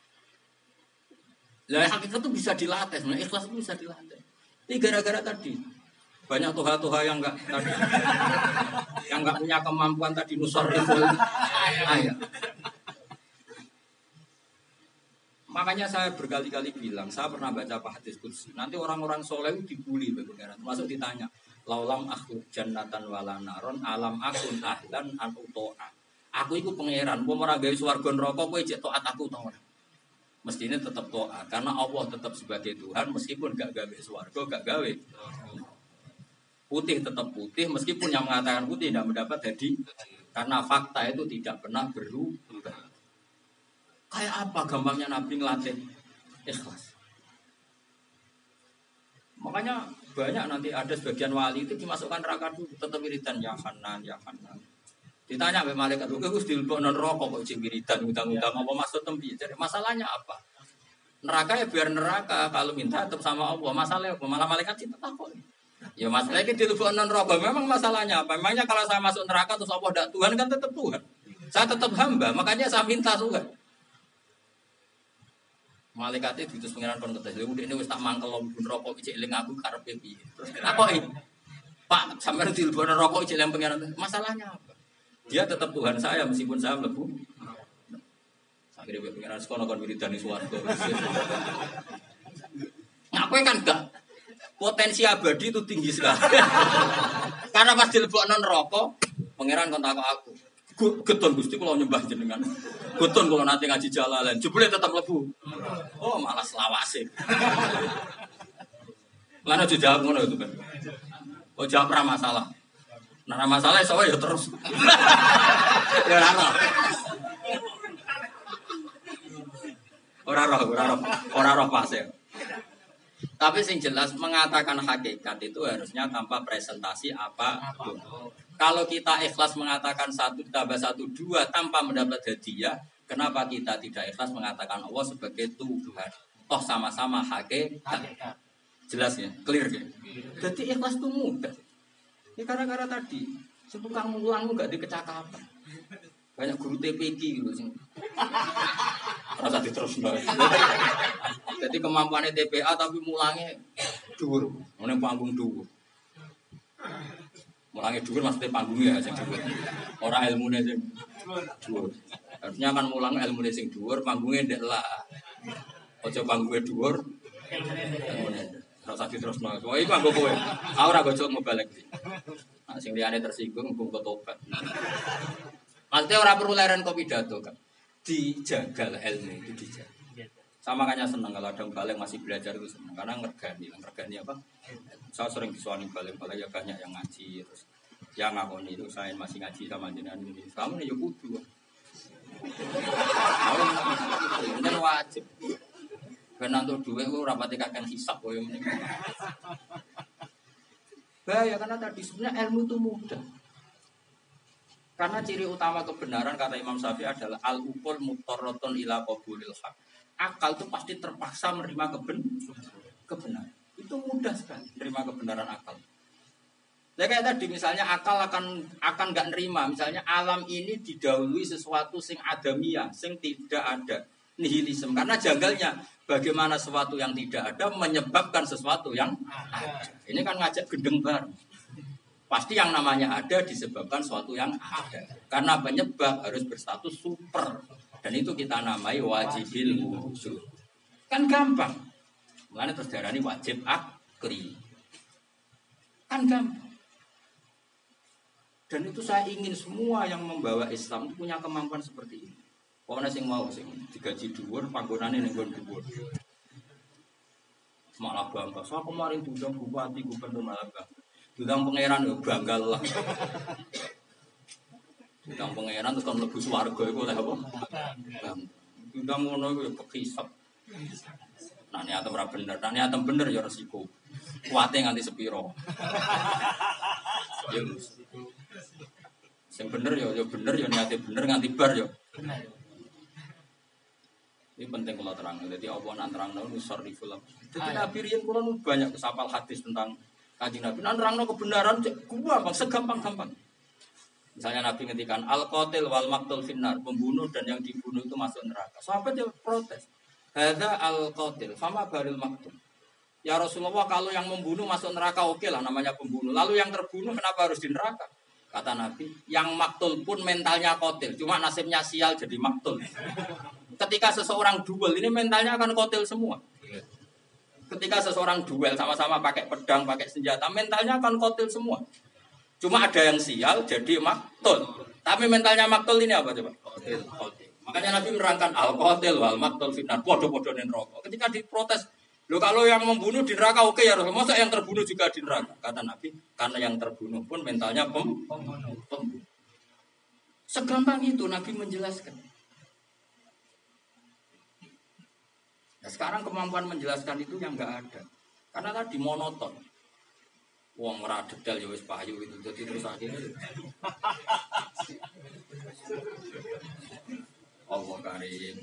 Lah hakikat itu bisa dilatih, sebenarnya ikhlas itu bisa dilatih. Ini gara-gara tadi banyak tuha-tuha yang enggak punya kemampuan tadi nusariful ayat. Makanya saya berkali-kali bilang, saya pernah baca hadis qudsi. Nanti orang-orang soleh dibully begitu, termasuk ditanya, laulam aku jannatan wala naron alam akun ahlan an utoa. Aku itu pangeran, mau ora gawe swarga neraka kowe cek taat aku ta ora? Mestinya tetap taat karena Allah tetap sebagai Tuhan meskipun gak gawe swarga, gak gawe. Putih tetap putih meskipun yang mengatakan putih tidak mendapat hadiah karena fakta itu tidak pernah berubah. Kayak apa gampangnya Nabi ngelatih ikhlas. Makanya banyak nanti ada sebagian wali itu dimasukkan neraka dulu tetap wiridan ya Hanan ya Hanan. Ditanya oleh malaikat, "Kowe Gus dilebokno neraka kok cek wiridan utang-utang apa maksud tempi?" Jadi masalahnya apa? Neraka ya biar neraka, kalau minta tetap sama Allah. Masalahnya apa? Malah malaikat cinta takut. Ya masalahnya dilebokno neraka. Memang masalahnya apa? Memangnya kalau saya masuk neraka terus Allah tidak Tuhan kan tetap Tuhan. Saya tetap hamba, makanya saya minta Tuhan. Malaikat itu diutus pengiran kon ngetes. Lha ndekne wis tak mangkel mlebu neraka iki eling aku karepe piye. Terus takoki, "Pak, sampeyan dilebokno neraka iki eling pengiran." Masalahnya apa? Dia tetap Tuhan saya meskipun saya mlebu. Akhirnya pengiran sekono kon wiridane swarga. Ngapain kan enggak? Potensi abadi itu tinggi sekali. Karena pas dilebokno neraka, pengiran kon takok aku. Geton Gusti kula nyembah jenengan. Geton kula nanti ngaji jalalan. Jebule tetap mlebu. Oh, malah selawase. Lan aja jawab ngono itu kan. Oh, jawab ra masalah. Nah, masalah iso ya terus. Ya ora roh pas ya. Tapi sing jelas mengatakan hakikat itu harusnya tanpa presentasi apapun. Kalau kita ikhlas mengatakan 1 tambah 1 2 tanpa mendapat hadiah, kenapa kita tidak ikhlas mengatakan Allah sebagai Tuhan? Toh sama-sama hakikat. Jelas ya, clear ya. Jadi ikhlas itu mudah. Ya gara-gara tadi, seputar mulang gak dikecakapan. Banyak guru TPQ gitu sih. Rasa diterus mbak. Jadi kemampuannya TPA tapi mulangnya dhuwur, meneng panggung dhuwur. Mulangnya dhuwur maksudnya panggungnya sing dhuwur. Ora ilmune sing dhuwur. Harusnya kan mulang ilmune sing dhuwur, panggungnya ndek lah. Aja panggungnya dhuwur. Rasa diterusno. Wah iki kanggo kowe. Ora gojok ngebalik. Nah sing liyane tersinggung mung tobat. Maksudnya orang perlu leren kopi pidato kan. Dijaga ilmu itu dijaga. Sama makanya senang kalau ada balik masih belajar itu senang karena ngergani apa? Saya sering disuani balik ya banyak yang ngaji terus yang ngakoni itu saya masih ngaji sama jenengan ini. Kamu nih ya kudu. Ini wajib. Karena untuk duit itu rapati kakek hisap koyo meneh. Bahaya karena tadi sebenarnya ilmu itu mudah. Karena ciri utama kebenaran kata Imam Syafi'i adalah al-uqul mutarratun ila qabulil haq. Akal itu pasti terpaksa menerima kebenaran. Itu mudah sekali menerima kebenaran akal. Ya kayak tadi misalnya akal akan nggak nerima. Misalnya alam ini didahului sesuatu sing adamiyah, sing tidak ada, nihilisme. Karena janggalnya bagaimana sesuatu yang tidak ada menyebabkan sesuatu yang ada. Ini kan ngajak gendeng bareng. Pasti yang namanya ada disebabkan sesuatu yang ada. Karena penyebab harus berstatus super. Dan itu kita namai wajibil wujud. Kan gampang. Mulanya terus darani wajib akli. Kan gampang. Dan itu saya ingin semua yang membawa Islam itu punya kemampuan seperti ini. Pokoknya sing mau sing digaji dhuwur panggonane ning nggon dhuwur. Malah bangga. Saya kemarin diundang bupati gubernur malah bangga. Diundang pangeran ya bangga lah. Diundang pangeran terus kon mlebu swarga iku oleh apa? Diundang ngono iku ya pekisap. Nah niatem ora bener, nah niatem bener ya resiko. Kuwate nganti sepiro. Ya sing bener ya bener ya niate bener nganti bar ya. Bener. Ini penting kalau terang. Jadi apa nak terangno nusarriful. Jadi Nabi riyen kula banyak kesapal hadis tentang Kanjeng Nabi. Nak terangno kebenaran gampang, segampang-gampang. Misalnya Nabi ngendikan al-qatil wal maqtul finnar, pembunuh dan yang dibunuh itu masuk neraka. Sahabat dia protes. Hadza al-qatil, fama baril maqtul. Ya Rasulullah, kalau yang membunuh masuk neraka oke lah namanya pembunuh. Lalu yang terbunuh kenapa harus di neraka? Kata Nabi, yang maktul pun mentalnya kotil, cuma nasibnya sial jadi maktul. Ketika seseorang duel, ini mentalnya akan kotil semua. Ketika seseorang duel sama-sama pakai pedang, pakai senjata, mentalnya akan kotil semua. Cuma ada yang sial jadi maktul. Tapi mentalnya maktul ini apa coba? Kotil. Makanya Nabi menerangkan al-qatil wal maktul finnar, podo-podo neraka. Ketika diprotes, loh kalau yang membunuh di neraka oke ya Rasulullah, masa yang terbunuh juga di neraka? Kata Nabi, karena yang terbunuh pun mentalnya pembunuh. Segampang itu Nabi menjelaskan. Nah, sekarang kemampuan menjelaskan itu yang enggak ada. Karena tadi monoton. Wong ora detail ya wis payu itu. Jadi terus akhirnya Allah karim.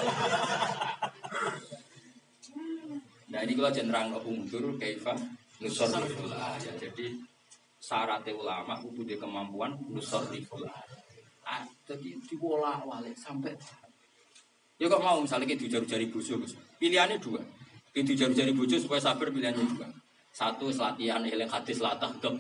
Nah ini kalau jenderang undur kaifa nusarriful ayat. Jadi syaratnya ulama kudu di kemampuan nusarriful ayat. Jadi dibolak-balik sampai. Ya kok mau misalnya kita jari-jari bojo, pilihannya dua. Itu jari-jari bojo supaya sabar pilihannya dua. Satu latihan eling hadis latah dok.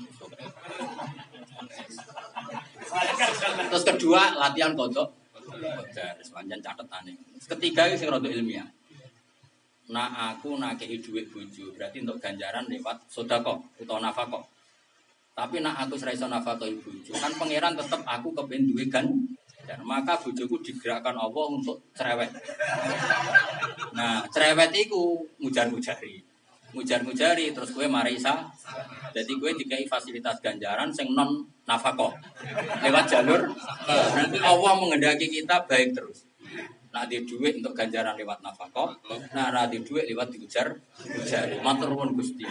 Terus kedua latihan kodok. Sepanjang catetannya. Ketiga itu sing rada ilmiah. Nah aku nakei duit bojo berarti untuk ganjaran lewat sedekah utawa nafkah. Tapi nak aku ora iso nafkah bojo kan pangeran tetep aku kepen duwe ganjaran. Maka bojoku digerakkan Allah untuk cerewet. Nah, cerewet iku mujar-mujari. Mujar-mujari terus kowe mari isa. Jadi kowe dikai fasilitas ganjaran sing non nafkah. Lewat jalur Allah menghendaki kita baik terus. Nah di duit untuk ganjaran lewat nafkah, nah di duit lewat diujar, matur nuwun Gusti.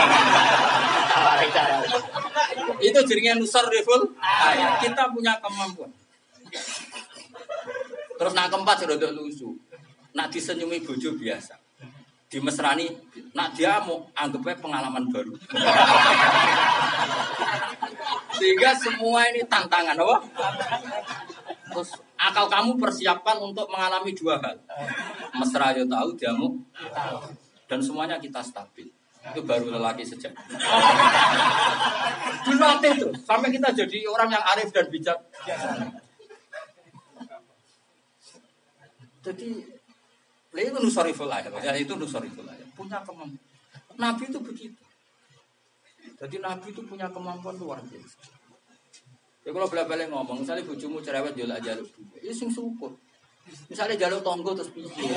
Itu jaringan nusarriful ayat. Kita punya kemampuan. Terus nak keempat sudah lusu. Nak disenyumi bojo biasa. Dimesrani, nak dia mau anggapnya pengalaman baru. Sehingga semua ini tantangan, apa? Terus akal kamu persiapkan untuk mengalami dua hal. Mesra yo tahu, jamu dan semuanya kita stabil. Itu baru lelaki sejak. Dilatih tuh sampai kita jadi orang yang arif dan bijak. Jadi itu nusarriful ayat. Ya itu nusarriful ayat. Punya kemampuan. Nabi itu begitu. Jadi Nabi itu punya kemampuan luar biasa. Ya kalau bela-bela ngomong, misalnya bojomu cerewet jolak jaluk duit, ya sing syukur. Misalnya jaluk tonggo terus pikir.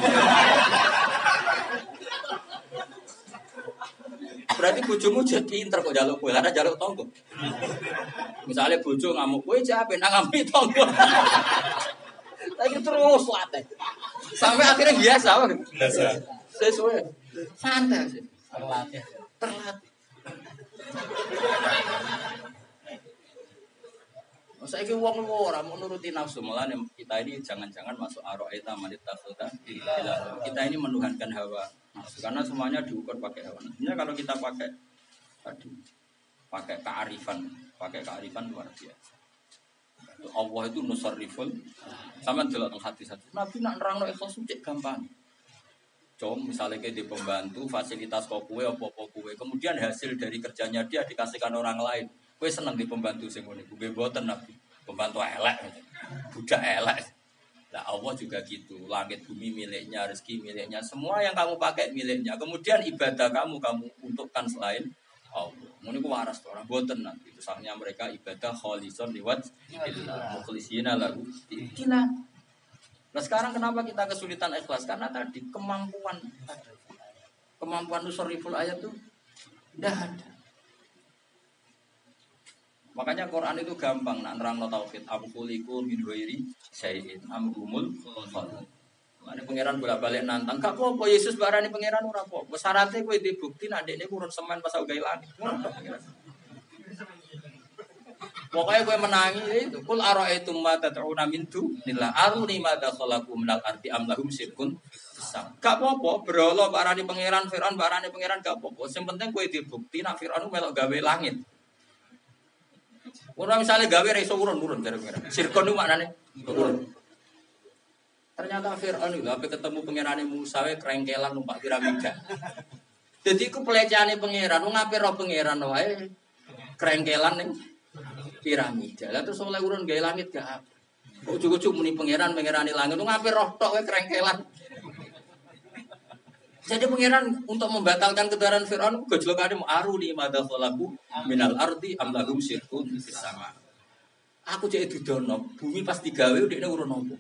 Berarti bojomu jadi pinter kok jaluk kue, karena jaluk tonggo. Misalnya bojo ngamuk kue, capek ngamuk tonggo. Lagi terus latih. Sampai akhirnya biasa. Biasa. Sesuai. Santai sih. Terlatih. Saiki wong ora mau nuruti nafsu, mulane kita ini jangan-jangan masuk aro'aita manitakhuda. Kita ini menuhankan hawa nafsu karena semuanya diukur pakai hawa nafsu. Sebenarnya kalau kita pakai tadi pakai kearifan luar biasa. Allah itu nusarriful sama delok teng hati-hati. Nabi nak nerangno ikhlas cek gampang. Com misalnya kayak di pembantu fasilitas kok kue apa-apa kue, kemudian hasil dari kerjanya dia dikasihkan orang lain. Kue seneng di pembantu sing ngene. Kue boten Nabi. Pembantu elek. Budak elek. Lah Allah juga gitu. Langit bumi miliknya, rezeki miliknya, semua yang kamu pakai miliknya. Kemudian ibadah kamu untukkan selain Allah. Ngene ku waras to ora boten Nabi. Itu soalnya mereka ibadah kholison liwat illallah. Mukhlisina lahu. Kina. Nah sekarang kenapa kita kesulitan ikhlas? Karena tadi kemampuan nusariful ayat itu tidak ada. Makanya Quran itu gampang nak nerangno tauhid. Amkuliku min ghairi syai'in amrumul khalq. Mane pangeran bolak-balik nantang, gak apa-apa Yesus barani pangeran ora apa-apa. Syaratnya kowe dibukti nek dekne kurun semen pas gawe langit. Pokoknya kowe menangi itu kul ara'aitum ma tad'una min dunillah aruni ma dakhalaqu minal ardi am lahum syirkun besar. Gak apa-apa berhala barani pangeran Firaun barani pangeran gak apa-apa. Sing penting kowe dibukti nek Firaun melok gawe langit. Ora misale gawe ra iso urun-urun jare pangeran. Sirkon itu maknane urun. Ternyata Firaun itu ape ketemu pangerane Musa wae krengkelan numpak piramida. Dadi iku peleceane pangeran, wong ape ro pangeran wae krengkelan ning piramida. Lah terus oleh urun gawe langit gak apa. Ujug-ujug muni pangerane langit, wong ape roh tok wae krengkelan. Jadi pangeran untuk membatalkan kedaran Firaun gojlokane aruni madakhalahu minal ardi am lahum syirkun fis sama. Aku cek didono, bumi pas digawe ndekne urun opo?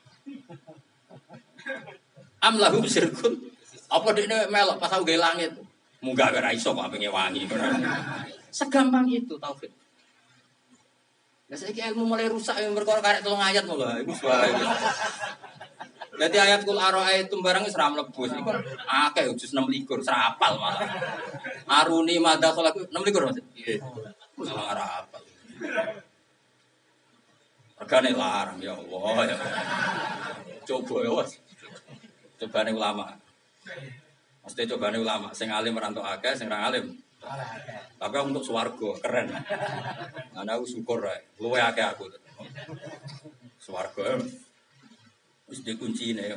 Am lahum syirkun apa dekne melok pas gawe langit. Munggah ora iso kok pengen wangi. Segampang itu tauhid. Lah saiki ilmu mulai rusak yang perkara karek 3 ayat lho iku suara. Dadi ayat kul ara'aitum barang wis ra mlebu. Iku akeh jus 26 serapal malah. Aruni madakhalahu 26 Mas. Nggih. Wis ora apal. Regane larang ya Allah ya. Coba ya wis. Cobane ulama. Mesti cobane ulama sing alim merantau akeh, sing ra alim. Tapi untuk swarga keren. Ana aku syukur ae. Luwe akeh aku. Swarga wis dikuncine yo.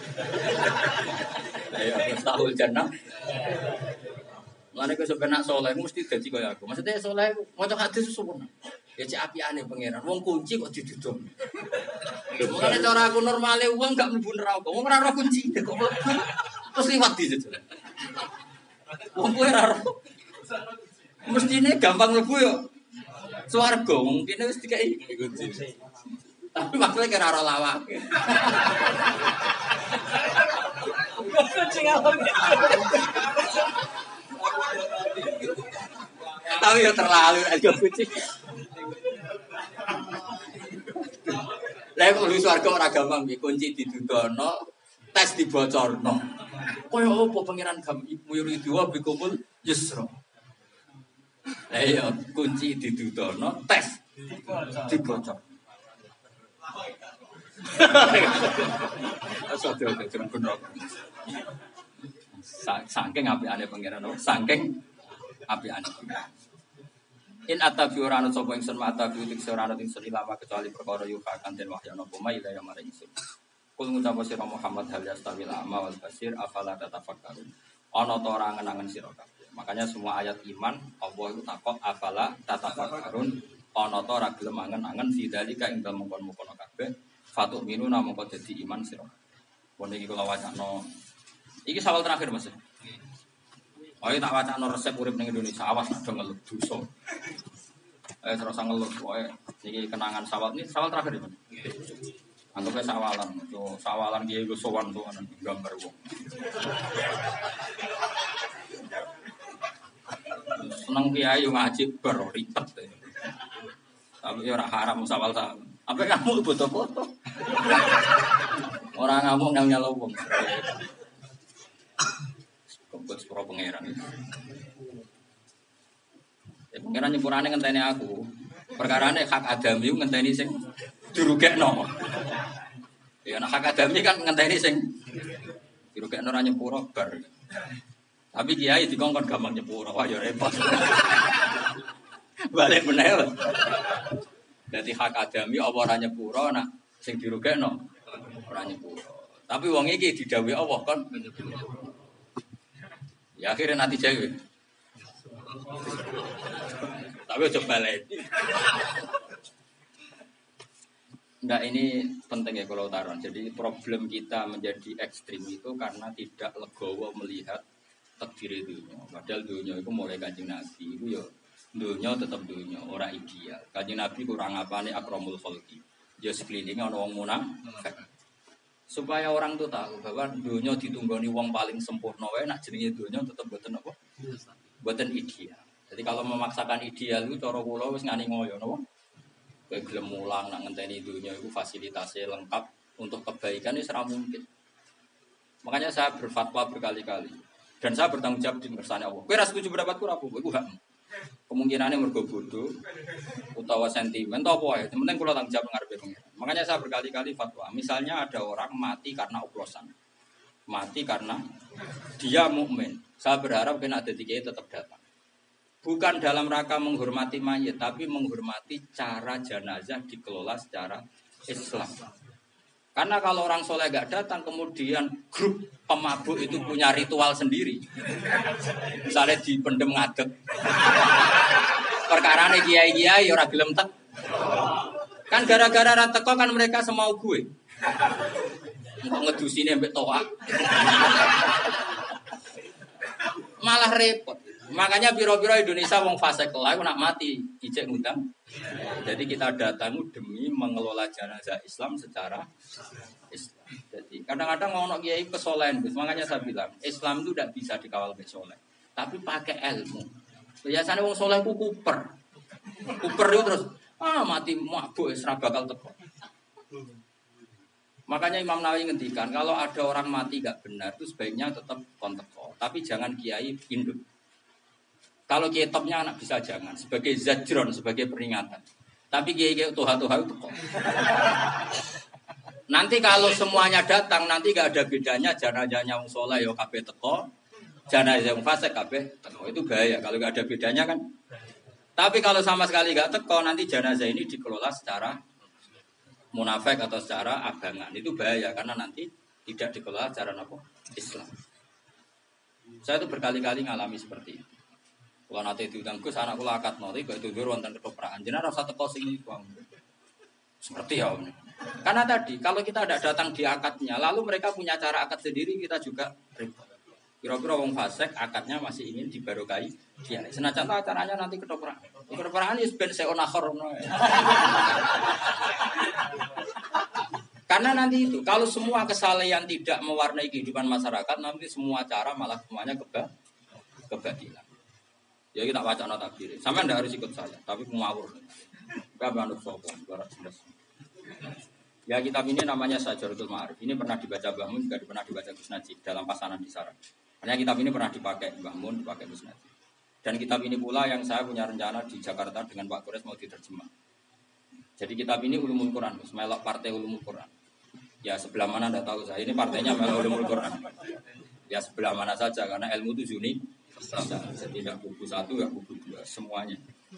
Ayo tahul jannah. Lane kok sepenak saleh mesti dadi kaya aku. Maksudnya saleh maca hadis sempurna. Ya cek apiane pangeran. Wong kunci kok diduduk. Mulane cara aku normale wong gak mlebu neraka. Wong ora ora kunci kok mlebu. Terus liwat di situ. Wong kowe ora ora. Mestine gampang mlebu yo. Swarga mungkin wis dikai kunci. Tapi maksudnya kira ora lawak. Tapi ya terlalu aja kucing. Lah kok lu swarga ora gampang iki kunci didudono, tes dibocorno. Koyo opo pangeran gam muyuri diwa bikumul yusra. Lah ya kunci didudono, tes dibocor. Asal-asal jeneng bener. Saking apiane pangeran, saking apiane. In atabi ora ana sapa ingsun matabi tik ora ana ingsun ilama kecuali perkara yuka kan den wahyana apa mai ya mare ingsun. Kul ngucap sira Muhammad hal yastawil ama wal basir afala tatafakkarun. Ana ta ora ngenangen sira kabeh. Makanya semua ayat iman Allah itu takok afala tatafakkarun. Ana ta ora gelem angen-angen fidalika ing dalem mongkon-mongkon kabeh. Fatuk minu namung kok dadi iman sira. Pun iki kula wacana. Iki sawal terakhir Mas. Ayo tak wacana resep urip ning Indonesia awas ada ngeluh dosa. Terus ngeluh kowe iki kenangan sawal ini sawal terakhir ya. Anggapnya sawalan, sawalan dia itu sowan tuh gambar wong. Seneng kiai ngaji bar ribet. Tapi ora haram sawal ta. Apa kamu butuh foto? Orang ngamuk nyal-nyal wong. Kok sepuro pangeran. Ya pangeran nyepurane ngenteni aku. Perkarane hak adami ngenteni sing dirugekno. Ya nek hak adami kan ngenteni sing dirugekno ora nyepuro bar. Tapi kiai dikongkon gampang nyepuro, wah ya repot. Balik meneh. Dadi hak adami apa ora nyepuro nak sing dirugekno ora nyepuro. Tapi wong iki didhawuhi Allah kon ya akhirnya nanti jauh. Tapi coba balik. Enggak, ini penting ya kalau taruhan. Jadi problem kita menjadi ekstrim itu karena tidak legowo melihat takdir dunia. Padahal dunia itu mulai Kanjeng Nabi itu ya dunia tetap dunia, ora ideal. Kanjeng Nabi kurang apane akramul khalqi. Ya sekelilinge ana wong munafik. Supaya orang tuh tahu bahwa dunia ditunggoni wong paling sempurna wae nak jenenge dunia tetap boten apa? Boten ideal. Jadi kalau memaksakan ideal itu cara kula wis ngani ngoyo napa? Kayak gelem mulang nak ngenteni dunia itu fasilitasnya lengkap untuk kebaikan itu ora mungkin. Makanya saya berfatwa berkali-kali dan saya bertanggung jawab di kersane Allah. Kowe ra setuju pendapatku ora apa-apa, iku hak. Kemungkinannya mergo bodoh utawa sentimen atau apa ya. Yang penting kula tanggung jawab ngarepe pengiran. Makanya saya berkali-kali fatwa. Misalnya ada orang mati karena oplosan. Mati karena dia mukmin. Saya berharap kena ada kiai tetap datang. Bukan dalam rangka menghormati mayit, tapi menghormati cara jenazah dikelola secara Islam. Karena kalau orang soleh gak datang, kemudian grup pemabuk itu punya ritual sendiri. Misalnya dipendem ngadeg. Perkarane kiai-kiai ora gelem tek. Kan gara-gara ra teko kan mereka semau gue. Engko ngedusine mbek toa. Malah repot. Makanya biro-biro Indonesia wong fasik lah nak mati ijek ngundang. Jadi kita datang demi mengelola jenazah Islam secara Islam. Jadi kadang-kadang ono kiai kesolehan, makanya saya bilang Islam itu tidak bisa dikawal oleh soleh, tapi pakai ilmu. Biasanya wong soleh ku kuper itu terus mati mabuk ora bakal teko. Makanya Imam Nawawi ngendikan kalau ada orang mati gak benar itu sebaiknya tetap konteko, tapi jangan kiai induk. Kalau kiai topnya anak bisa jangan sebagai zajron, sebagai peringatan. Tapi kiai tuha-tuha itu kok. Nanti kalau semuanya datang nanti gak ada bedanya jenazahnya wong saleh ya kabeh teko, jenazah wong fasik kabeh teko. Itu bahaya kalau gak ada bedanya kan. Tapi kalau sama sekali gak teko nanti jenazah ini dikelola secara munafik atau secara abangan. Itu bahaya karena nanti tidak dikelola secara apa? Islam. Saya itu berkali-kali ngalami seperti itu. Kalau nanti diundang Gus, anak kula akad nanti kok itu wonten ketoprak. Jenengan rasa teko sing iki, Bang. Seperti ya. Karena tadi kalau kita tidak datang di akadnya, lalu mereka punya cara akad sendiri, kita juga repot. Kira-kira wong fasik akadnya masih ingin dibarokai dia. Senajan acaranya nanti ketoprak. Ketoprakan wis ben seon akhir ngono. Karena nanti itu kalau semua kesalehan tidak mewarnai kehidupan masyarakat, nanti semua cara malah semuanya kebatilan. Ya kita baca nota takbir. Sampai ndak harus ikut saya, tapi ngawur. Enggak banut sapa, barat jelas. Ya kitab ini namanya Sajaratul Ma'arif. Ini pernah dibaca Mbah Mun, juga pernah dibaca Gus Najib dalam pasanan di Sarang. Karena kitab ini pernah dipakai Mbah Mun, dipakai Gus Najib. Dan kitab ini pula yang saya punya rencana di Jakarta dengan Pak Kores mau diterjemah. Jadi kitab ini Ulumul Quran, melok partai Ulumul Quran. Ya sebelah mana enggak tahu saya. Ini partainya melok Ulumul Quran. Ya sebelah mana saja karena ilmu itu unik. Jadi tidak buku satu, tidak buku dua, semuanya.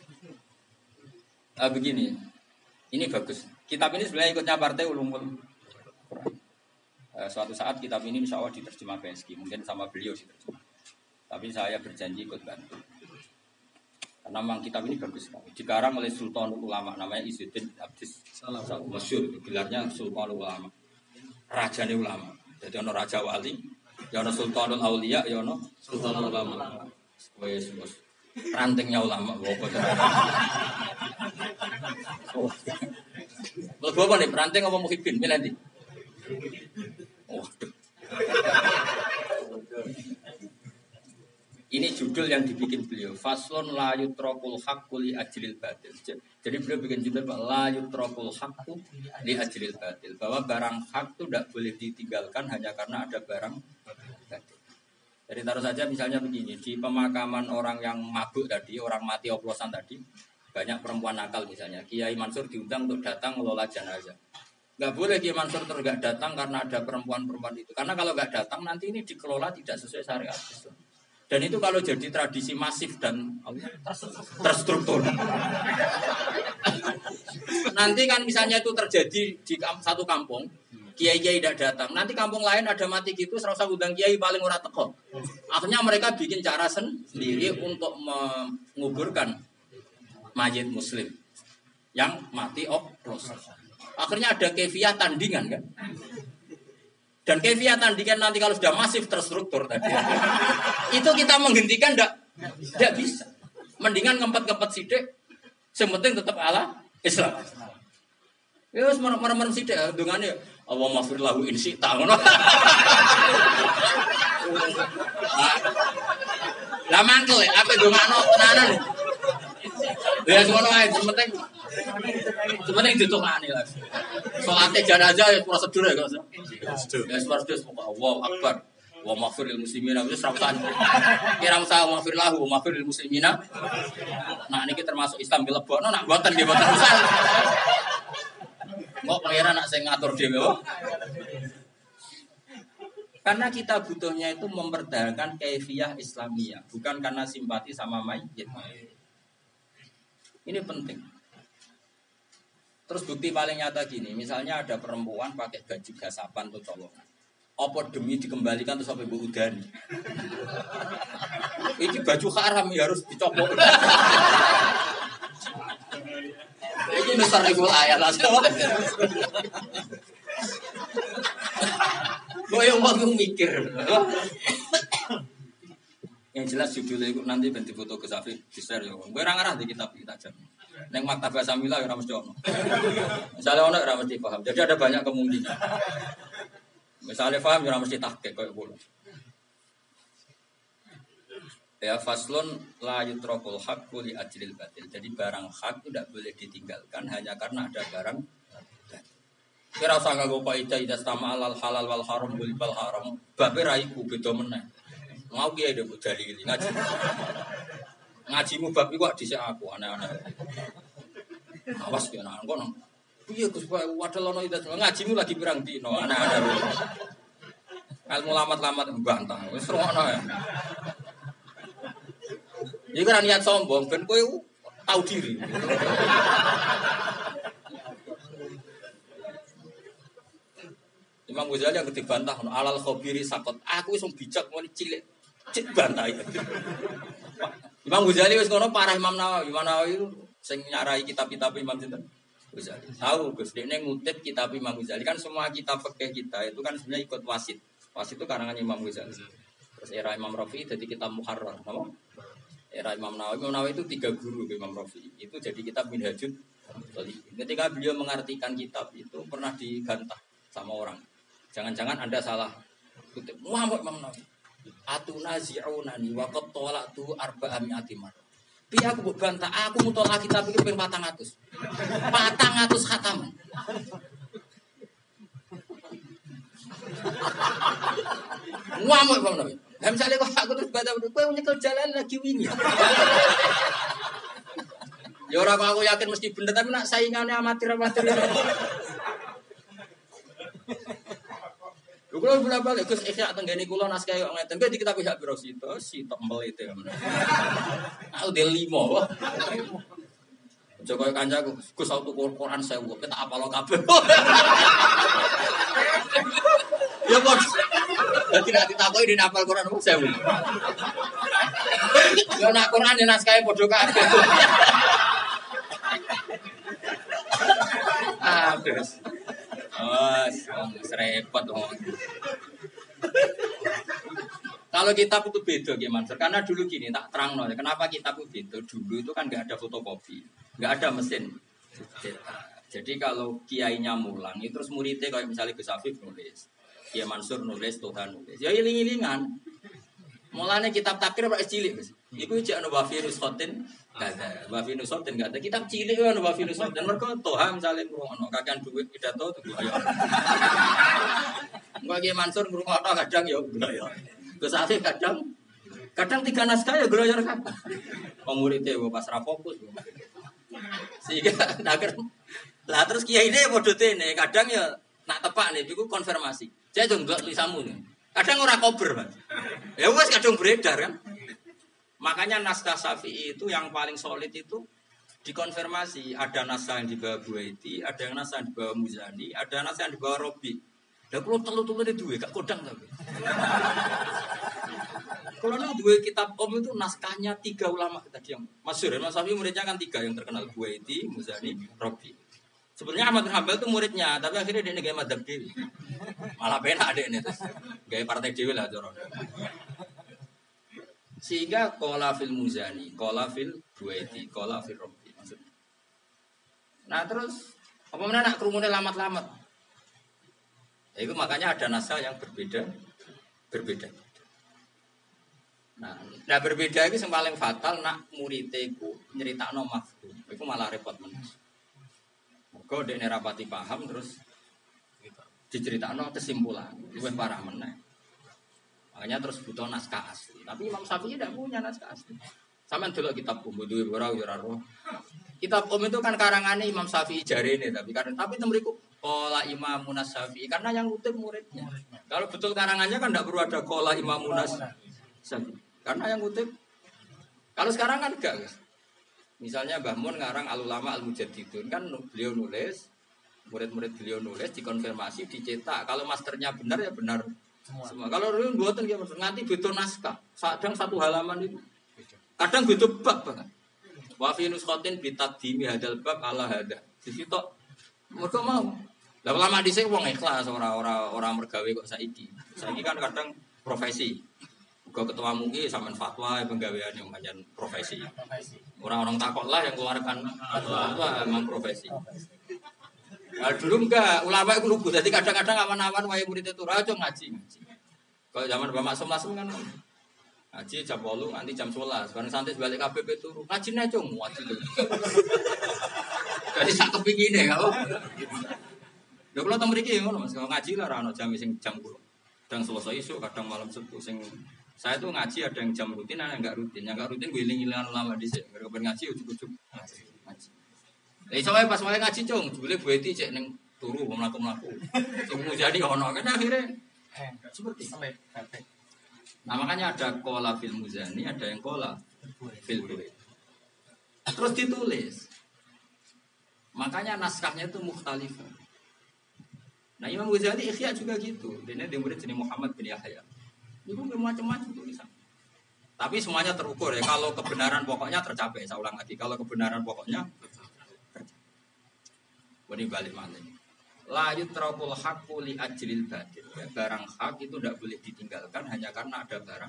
Begini, ini bagus. Kitab ini sebenarnya ikutnya partai Ulumul Quran. Suatu saat kitab ini insya Allah diterjemah PSG, mungkin sama beliau diterjemah. Tapi saya berjanji ikut bantu. Karena memang kitab ini bagus sekali. Dikarang oleh Sultanul Ulama, namanya Izzuddin Abdis Salam. Masyhur, gelarnya Sultanul Ulama. Rajane ulama. Jadi ono raja wali, ya ono Sultanul Aulia, ya ono Sultanul Ulama. Wes rantingnya ulama pokoknya. Kalau apa nih ranting apa muhibin milih nanti? Ini judul yang dibikin beliau. Faslun la yutraqul haqqu li ajlil batil. Jadi beliau bikin judul la yutraqul haqqu li ajlil batil. Bahwa barang hak itu tidak boleh ditinggalkan hanya karena ada barang batil. Jadi taruh saja misalnya begini, di pemakaman orang yang mabuk tadi, orang mati oplosan tadi, Banyak perempuan nakal misalnya. Kiai Mansur diundang untuk datang ngelola jenazah. Nggak boleh Kiai Mansur terus nggak datang karena ada perempuan-perempuan itu. Karena kalau nggak datang nanti ini dikelola tidak sesuai syariat Islam. Dan itu kalau jadi tradisi masif dan terstruktur. Nanti kan misalnya itu terjadi di satu kampung, kiai-kiai tidak datang. Nanti kampung lain ada mati gitu, serasa undang kiai paling ora teko. Akhirnya mereka bikin cara sendiri untuk menguburkan mayit muslim yang mati oplos. Akhirnya ada kefiah tandingan kan. Dan kefiah tandingan nanti kalau sudah masif terstruktur tadi. Itu kita menghentikan enggak bisa. Mendingan ngempet-ngempet sidik, yang penting tetap ala Islam. Ya wis merem-merem sidik dungane Allahumma fir lahu in syi'ta ngono. Lah mangkel apa dongakno tenanan. Ya ngono ae penting ditungani lah. Salate jenazah ya prosedur ya kok. Ya prosedur Allahu Akbar. Wa maghfiril muslimina wis rawan. Kira usah maghfir lahu wa maghfiril muslimina. Nah niki termasuk Islam dilebokno nak mboten nggih mboten usah. Kok pangeran nak sing ngatur dhewe kok. Karena kita butuhnya itu mempertahankan kaifiyah Islamiyah, bukan karena simpati sama mayit. Ini penting. Terus bukti paling nyata gini, misalnya ada perempuan pakai baju gasapan atau colongan. Apa demi dikembalikan terus sampai Bu Udani. Ini baju haram ya harus dicopot. Ini besar ribul ayat lah. Gue yang mau mikir. Yang jelas judulnya itu nanti bentuk foto ke Safi di-share ya. Gue ngarah di kitab kita aja. Neng Maktabah Samila ya mesti ono. Misalnya ono ora mesti paham. Jadi ada banyak kemungkinan. Misalnya paham ya mesti tahqiq koyo ngono. Ya faslun la yutrakul haqqu li ajlil batil. Jadi barang hak itu tidak boleh ditinggalkan hanya karena ada barang batil. Kira usah nganggo kaidah ida sama alal halal wal haram wal haram. Babe ra iku beda meneh. Mau kiai ndek dalil ngaji. Ngajimu bab iku kok dhisik aku aneh-aneh. Awas ki anak kono. Piye Gus wadal ono ida ngajimu lagi pirang dino aneh-aneh. Ilmu lamat-lamat mbantah. Wis rungokno ya. Iki kan niat sombong ben kowe tahu diri. Imam Ghazali yang dibantah alal khabiri sakot. Aku wis bijak mau cilik cek bantah. Imam Ghazali wis ngono parah Imam Nawawi. Imam Nawawi sing nyarai kitab-kitab Imam sinten? Ghazali. Tahu Gus, dekne ngutip kitab Imam Ghazali kan semua kitab fikih kita itu kan sebenarnya ikut wasit. Wasit itu karangan Imam Ghazali. Terus era Imam Rafi'i jadi kitab Muharrar, apa? Era Imam Nawawi itu 3 guru Imam Rafi'i. Itu jadi kitab Minhajul Talibin. Ketika beliau mengartikan kitab itu pernah dibantah sama orang. Jangan-jangan Anda salah kutip. Muhammad Imam Nawawi. Atunazi'unani wa qad talaqtu 400 mar. Piye aku mbok bantah, aku mutolak kitab iki ping 400. 400 khataman. Muhammad Imam Nawawi. Lah misale kok aku terus baca kowe nyekel jalan lagi wingi. Ya ora kok aku yakin mesti bener tapi nak saingane amatir-amatir. Lho kula bolak-balik Gus ikhya tenggene kula naskah kok ngeten. Kowe di kitab Ihya Biro sitok mbelite. Aku de 5. Joko kancaku Gus auto Quran 1000 kita apal kabeh. Ya kok. Dadi nek ditakoki di apal Quran 1000. Ya nak Quran di naskah padha kabeh. Terus. Repot dong. Kalau kitab itu beda gimana? Karena dulu gini tak terang no. Kenapa kitab itu beda? Dulu itu kan nggak ada fotokopi, nggak ada mesin. Jadi kalau kiainya mulang, itu terus muridnya kayak misalnya Gus Afif nulis, Kiai Mansur nulis, Tuhan nulis. Ya iling-ilingan. Mulanya kitab takrir Pak cilik, Mas. Iku cek ana Wafirus Khotin, kata Wafirus Khotin kata kitab cilik ana Wafirus Khotin. Mergo Tuhan misalnya ngrungokno kakean duit pidato tuh ayo. Mbak Kiai Mansur ngrungokno kadang ya ya. Gus Afif kadang 3 naskah ya gloyor kan. Muridnya pas ra fokus. Sehingga lah terus kiai ini padha tene, kadang ya nak tepak nih iku konfirmasi. Saya jeng ndelok tulisanmu nih. Kadang ora kober, Mas. Ya wes kadang beredar kan. Makanya naskah Syafi'i itu yang paling solid itu dikonfirmasi. Ada naskah yang dibawa Buaiti, ada yang naskah yang dibawa Muzani, ada naskah yang dibawa Robi. Lah kula telu-telu duwe gak kodang tapi. Kalau nang dua kitab Om itu naskahnya 3 ulama tadi yang masyhur. Mas Syafi'i muridnya kan 3 yang terkenal, Buaiti, Muzani, Robi. Sebenarnya Ahmad bin Hanbal itu muridnya, tapi akhirnya dia gaya madzhab dewi. Malah penak adek ini terus. Gaya partai dewi lah coron. Sehingga qala fil Muzani, qala fil Buaiti, qala fil Robi maksudnya. Nah terus apa mana nak kerumune lamat-lamat. Ya, itu makanya ada naskah yang berbeda. Nah berbeda itu yang paling fatal nak muridku nyeritakno mafhum. Itu malah repot meneh. Kau dekne rapati paham terus diceritakno kesimpulan, luwih parah meneh. Makanya terus butuh naskah asli. Tapi Imam Syafi'i tidak punya naskah asli. Sampeyan delok kitab duwe ora ora roh. Kitab itu kan karangane Imam Syafi'i jarene tapi itu mriku qala Imam Syafi'i karena yang ngutip muridnya. Kalau betul karangannya kan tidak perlu ada qala Imam Syafi'i. Karena yang ngutip kalau sekarang kan enggak, guys. Misalnya Mbah Mun ngarang Al-Ulama Al-Mujaddidun kan beliau nulis, murid-murid beliau nulis dikonfirmasi, dicetak. Kalau masternya benar ya benar semua. Kalau riyen mboten nggih nganti beda naskah. Kadang 1 halaman itu. Kadang beda bab bahkan. Wa fi nuskhatin bi taqdimi hadzal bab ala hadza. Disitok mergo mau. Lah ulama dhisik wong ikhlas ora mergawe kok saiki. Saiki kan kadang profesi. Kau ketua MUI sampean fatwa penggawean yang banyak profesi. Orang-orang takut lah yang keluarkan fatwa memang profesi. Nah, dulu enggak ulama itu lugu. Jadi kadang-kadang awan-awan wae murid itu rajo ngaji. Kalau zaman Bapak Maksum kan ngaji jam 8 nanti jam 11. Sekarang santai balik KBP turu. Ngaji nek cung ngaji. Jadi sak kepingine kau. Lha kula teng mriki ngono Mas, ngaji lah ora ono jam sing jam 10. Kadang selesai isu, kadang malam Sabtu sing saya tuh ngaji ada yang jam rutin, ada yang enggak rutin. Yang enggak rutin gue iling-ilingan ulama di sini. Mereka ngaji ujuk-ujuk ngaji. Soalnya pas mulai ngaji cung, boleh buati cek neng turu melaku. Semua jadi ono kan akhirnya seperti. Nah makanya ada qala fil Muzani, ada yang qala fil Buaiti. Terus ditulis. Makanya naskahnya itu mukhtalifah. Nah Imam Ghazali Ihya juga gitu. Dia murid jenis Muhammad bin Yahya. Itu macam-macam tulisan. Tapi semuanya terukur ya. Kalau kebenaran pokoknya tercapai. Saya ulang lagi. Kalau kebenaran pokoknya tercapai. Ini balik mana? La yutrakul haqqu li ajlil batil. Ya, barang hak itu tidak boleh ditinggalkan hanya karena ada barang.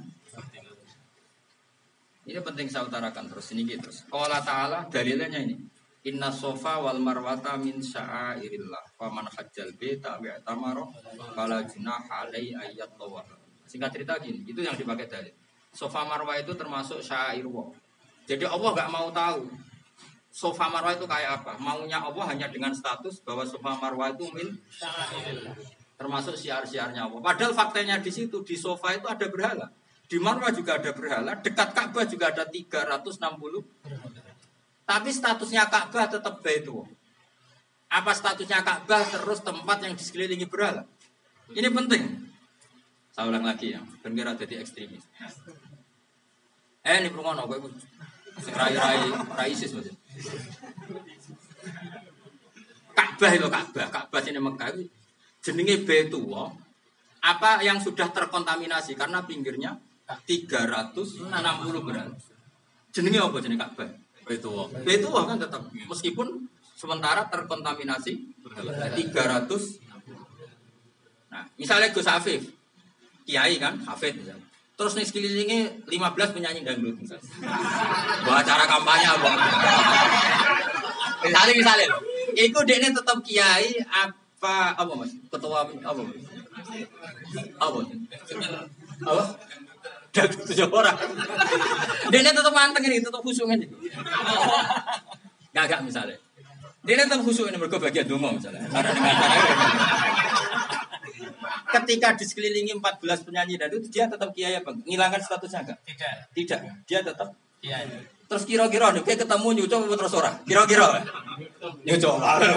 Ini penting saya utarakan terus ini gitu. Qala ta'ala dalilnya ini. Inna sofa wal marwata min sya'airillah. Faman hajjal baita wa tamara fala junaha alaihi ayyat tawaf. Singkat cerita gini, itu yang dipakai dalil. Sofa Marwah itu termasuk syairullah. Jadi Allah nggak mau tahu Sofa Marwah itu kayak apa. Maunya Allah hanya dengan status bahwa Sofa Marwah itu min syairullah. Termasuk syiar-syiarnya Allah. Padahal faktanya di situ di Sofa itu ada berhala. Di Marwah juga ada berhala. Dekat Ka'bah juga ada 360. Tapi statusnya Ka'bah tetap Baitullah. Apa statusnya Ka'bah terus tempat yang disekelilingi berhala? Ini penting. Saya ulang lagi ya, bener jadi ekstremis. Ini perungono, gue rai ISIS maksudnya. Ka'bah sini Mekah itu jenenge Baitullah. Apa yang sudah terkontaminasi karena pinggirnya 360 berarti. Jenenge apa jenenge Ka'bah? Baitullah kan tetap meskipun sementara terkontaminasi 300. Nah, misalnya Gus Afif Kiai kan, Hafid misalnya. Terus nih sekelilingnya 15 penyanyi dangdut misalnya. Buat acara kampanye apa? Misalnya. Iku dekne tetap kiai apa Mas? Ketua apa Mas? Apa? Dangdut 7 orang. Dekne tetap manteng ini, tetap khusyuk ini. Gak misalnya. Dekne tetap khusyuk ini mergo bagian donga misalnya. Karena dengan ketika di sekelilingi 14 penyanyi dan itu dia tetap kiai apa? Ngilangkan statusnya enggak? Tidak. Dia tetap kiai. Terus kira-kira nih kayak ketemu nyucuk terus ora? Kira-kira. Nyucuk.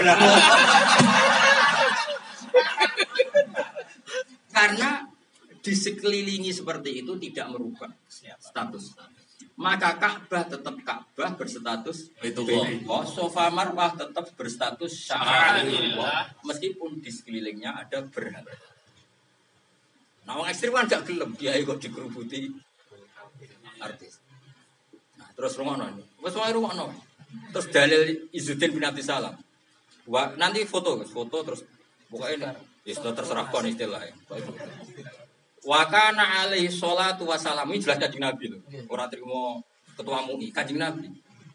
Karena di sekelilingi seperti itu tidak merubah status. Maka Ka'bah tetap Ka'bah berstatus Baitullah. Sofa Marwah tetap berstatus Sya'irullah meskipun di sekelilingnya ada berhala. Nah, orang ekstrim kan gak gelem, dia kok dikerubuti artis. Nah, terus rumono ini. Wes wae rumono. Terus dalil Izzuddin bin Abdus Salam. Wah, nanti foto terus pokoknya ini terserah kon istilahnya. Wa kana alaihi sholatu wassalam ini jelas Kanjeng Nabi lho. Ora trimo ketua MUI, Kanjeng Nabi.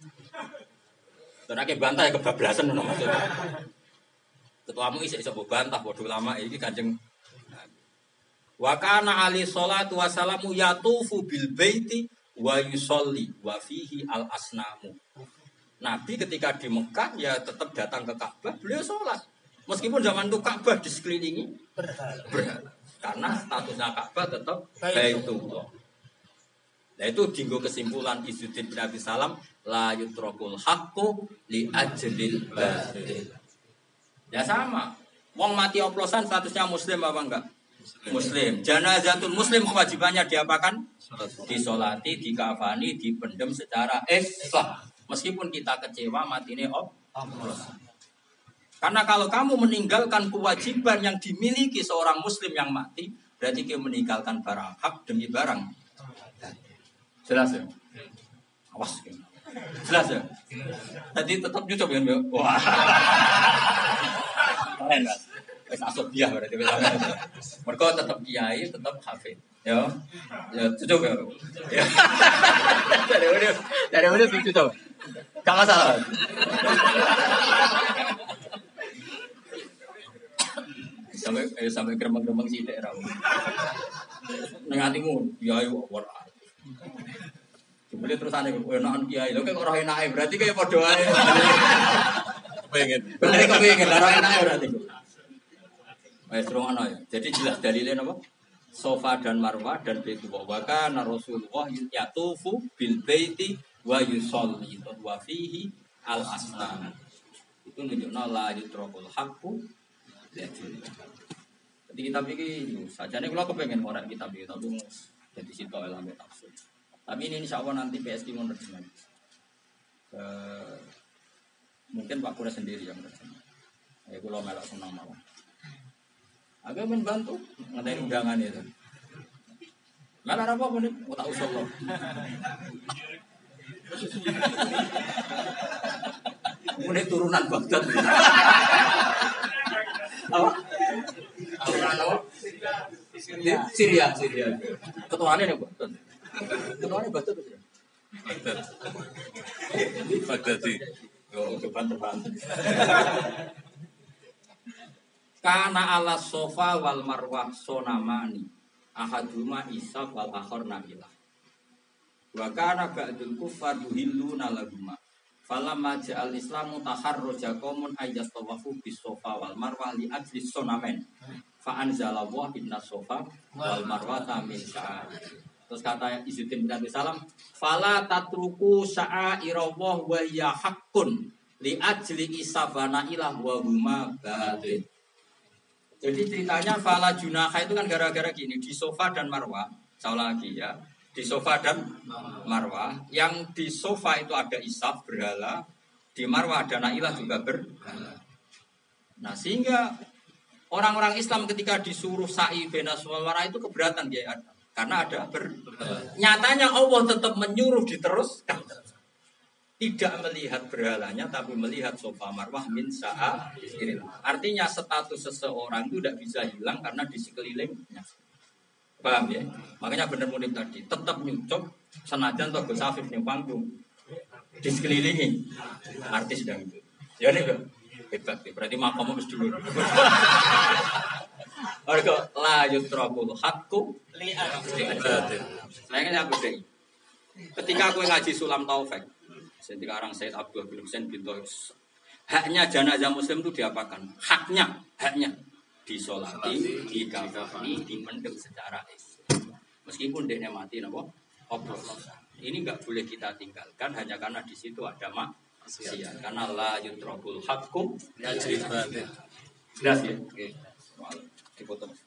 Terus bantah kebablasan ngono maksudnya. Ketua MUI iso bantah padha ulama iki Kanjeng wa kana alaihi sholatu wassalamu yatufu bil baiti wa yusolli wa fihi al asnamu. Nabi ketika di Mekah ya tetap datang ke Ka'bah, beliau sholat. Meskipun zaman itu Ka'bah di sekelilingi berhala. Karena statusnya Ka'bah tetap Baitullah. Nah itu dinggo kesimpulan Izzuddin bin Abdus Salam la yutrakul haqqu li ajlil batil. Ya sama. Wong mati oplosan statusnya muslim apa enggak? Muslim. Janazatul muslim kewajibannya diapakan? Disolati, dikafani, dipendem secara Islam. Meskipun kita kecewa matine oplosan. Karena kalau kamu meninggalkan kewajiban yang dimiliki seorang muslim yang mati, berarti kamu meninggalkan barang hak demi barang. Jelas ya? Awas. Jelas ya? Tadi tetap YouTube ya? Wah. Keren Mas. Wis asobiah berarti. Mereka tetap kiai, tetap hafid. Ya. Ya, cucuk ya. Dari mana cucuk? Gak masalah. Sampai gremeng-gremeng sithik ra. Ning atimu kiai war. Jebule terusane enakan kiai. Lho kok ora enake berarti kaya padha ae. Pengen. Bener kepengin ora enake berarti. Wis rungono ya. Jadi jelas dalilnya napa? Sofa dan Marwah dan Baitullah. Wa kana Rasulullah yatufu bil baiti wa yusolli wa fihi al asnam. Itu nunjukna la yutrakul haqqu. Jadi kitab ini sajane kalau kepengen orang kitab ini tapi jadi situ ilmu tafsir. Tapi ini insya Allah nanti PSD mau terjemah. Mungkin Pak Kura sendiri yang terjemah. Ya kalau melak senang mawon. Agak membantu ngadain undangan itu. Malah apa pun itu tak usah loh. Mulai turunan Baghdad. Apa? Turunan apa? Syria. Ketuanya nih Baghdad. Ketuanya Baghdad itu. Baghdad sih. Oh, depan. Kana ala sofa wal marwah sonamani ahaduma isa wal akhor nabilah. Wa kana ba'dul kuffar yuhilluna lahuma. Falamma ja'al islamu taharraja qaumun ayyastawafu bis sofa wal marwah li ajli sonamen. Fa anzalallahu inna sofa wal marwah min sya'air. Terus kata Izzuddin bin Abdus Salam, fala tatruku sya'airawah wa hiya haqqun li ajli isabana ilah wa huma batil. Jadi ceritanya fala junaha itu kan gara-gara gini, di sofa dan marwah, saya lagi ya, di sofa dan marwah, yang di sofa itu ada isaf berhala, di marwah ada nailah juga berhala. Nah sehingga orang-orang Islam ketika disuruh sa'i bena suwara itu keberatan dia, karena ada berhala. Nyatanya Allah tetap menyuruh diteruskan. Tidak melihat berhalanya tapi melihat sofa marwah min sa'a. Artinya status seseorang itu tidak bisa hilang karena di sekelilingnya. Paham ya? Makanya benar murid tadi tetap nyucuk senajan toh Safif ning panggung di sekelilingi artis sedang itu. Ya nih hebat berarti makammu mesti dulu. Orgo la yutrakul haqqu li batil. Saya apa sih? Ketika aku ngaji Sulam Taufik ketika orang Said Abdul bin Husain bin Tois, haknya jenazah muslim itu diapakan? Haknya disolati, dikafani, dipendem secara Islam. Meskipun dia mati napa? oplosan. Ini nggak boleh kita tinggalkan hanya karena di situ ada maksiat. Karena la yutrakul haqqu. Jelas ya? Oke. Dipotong.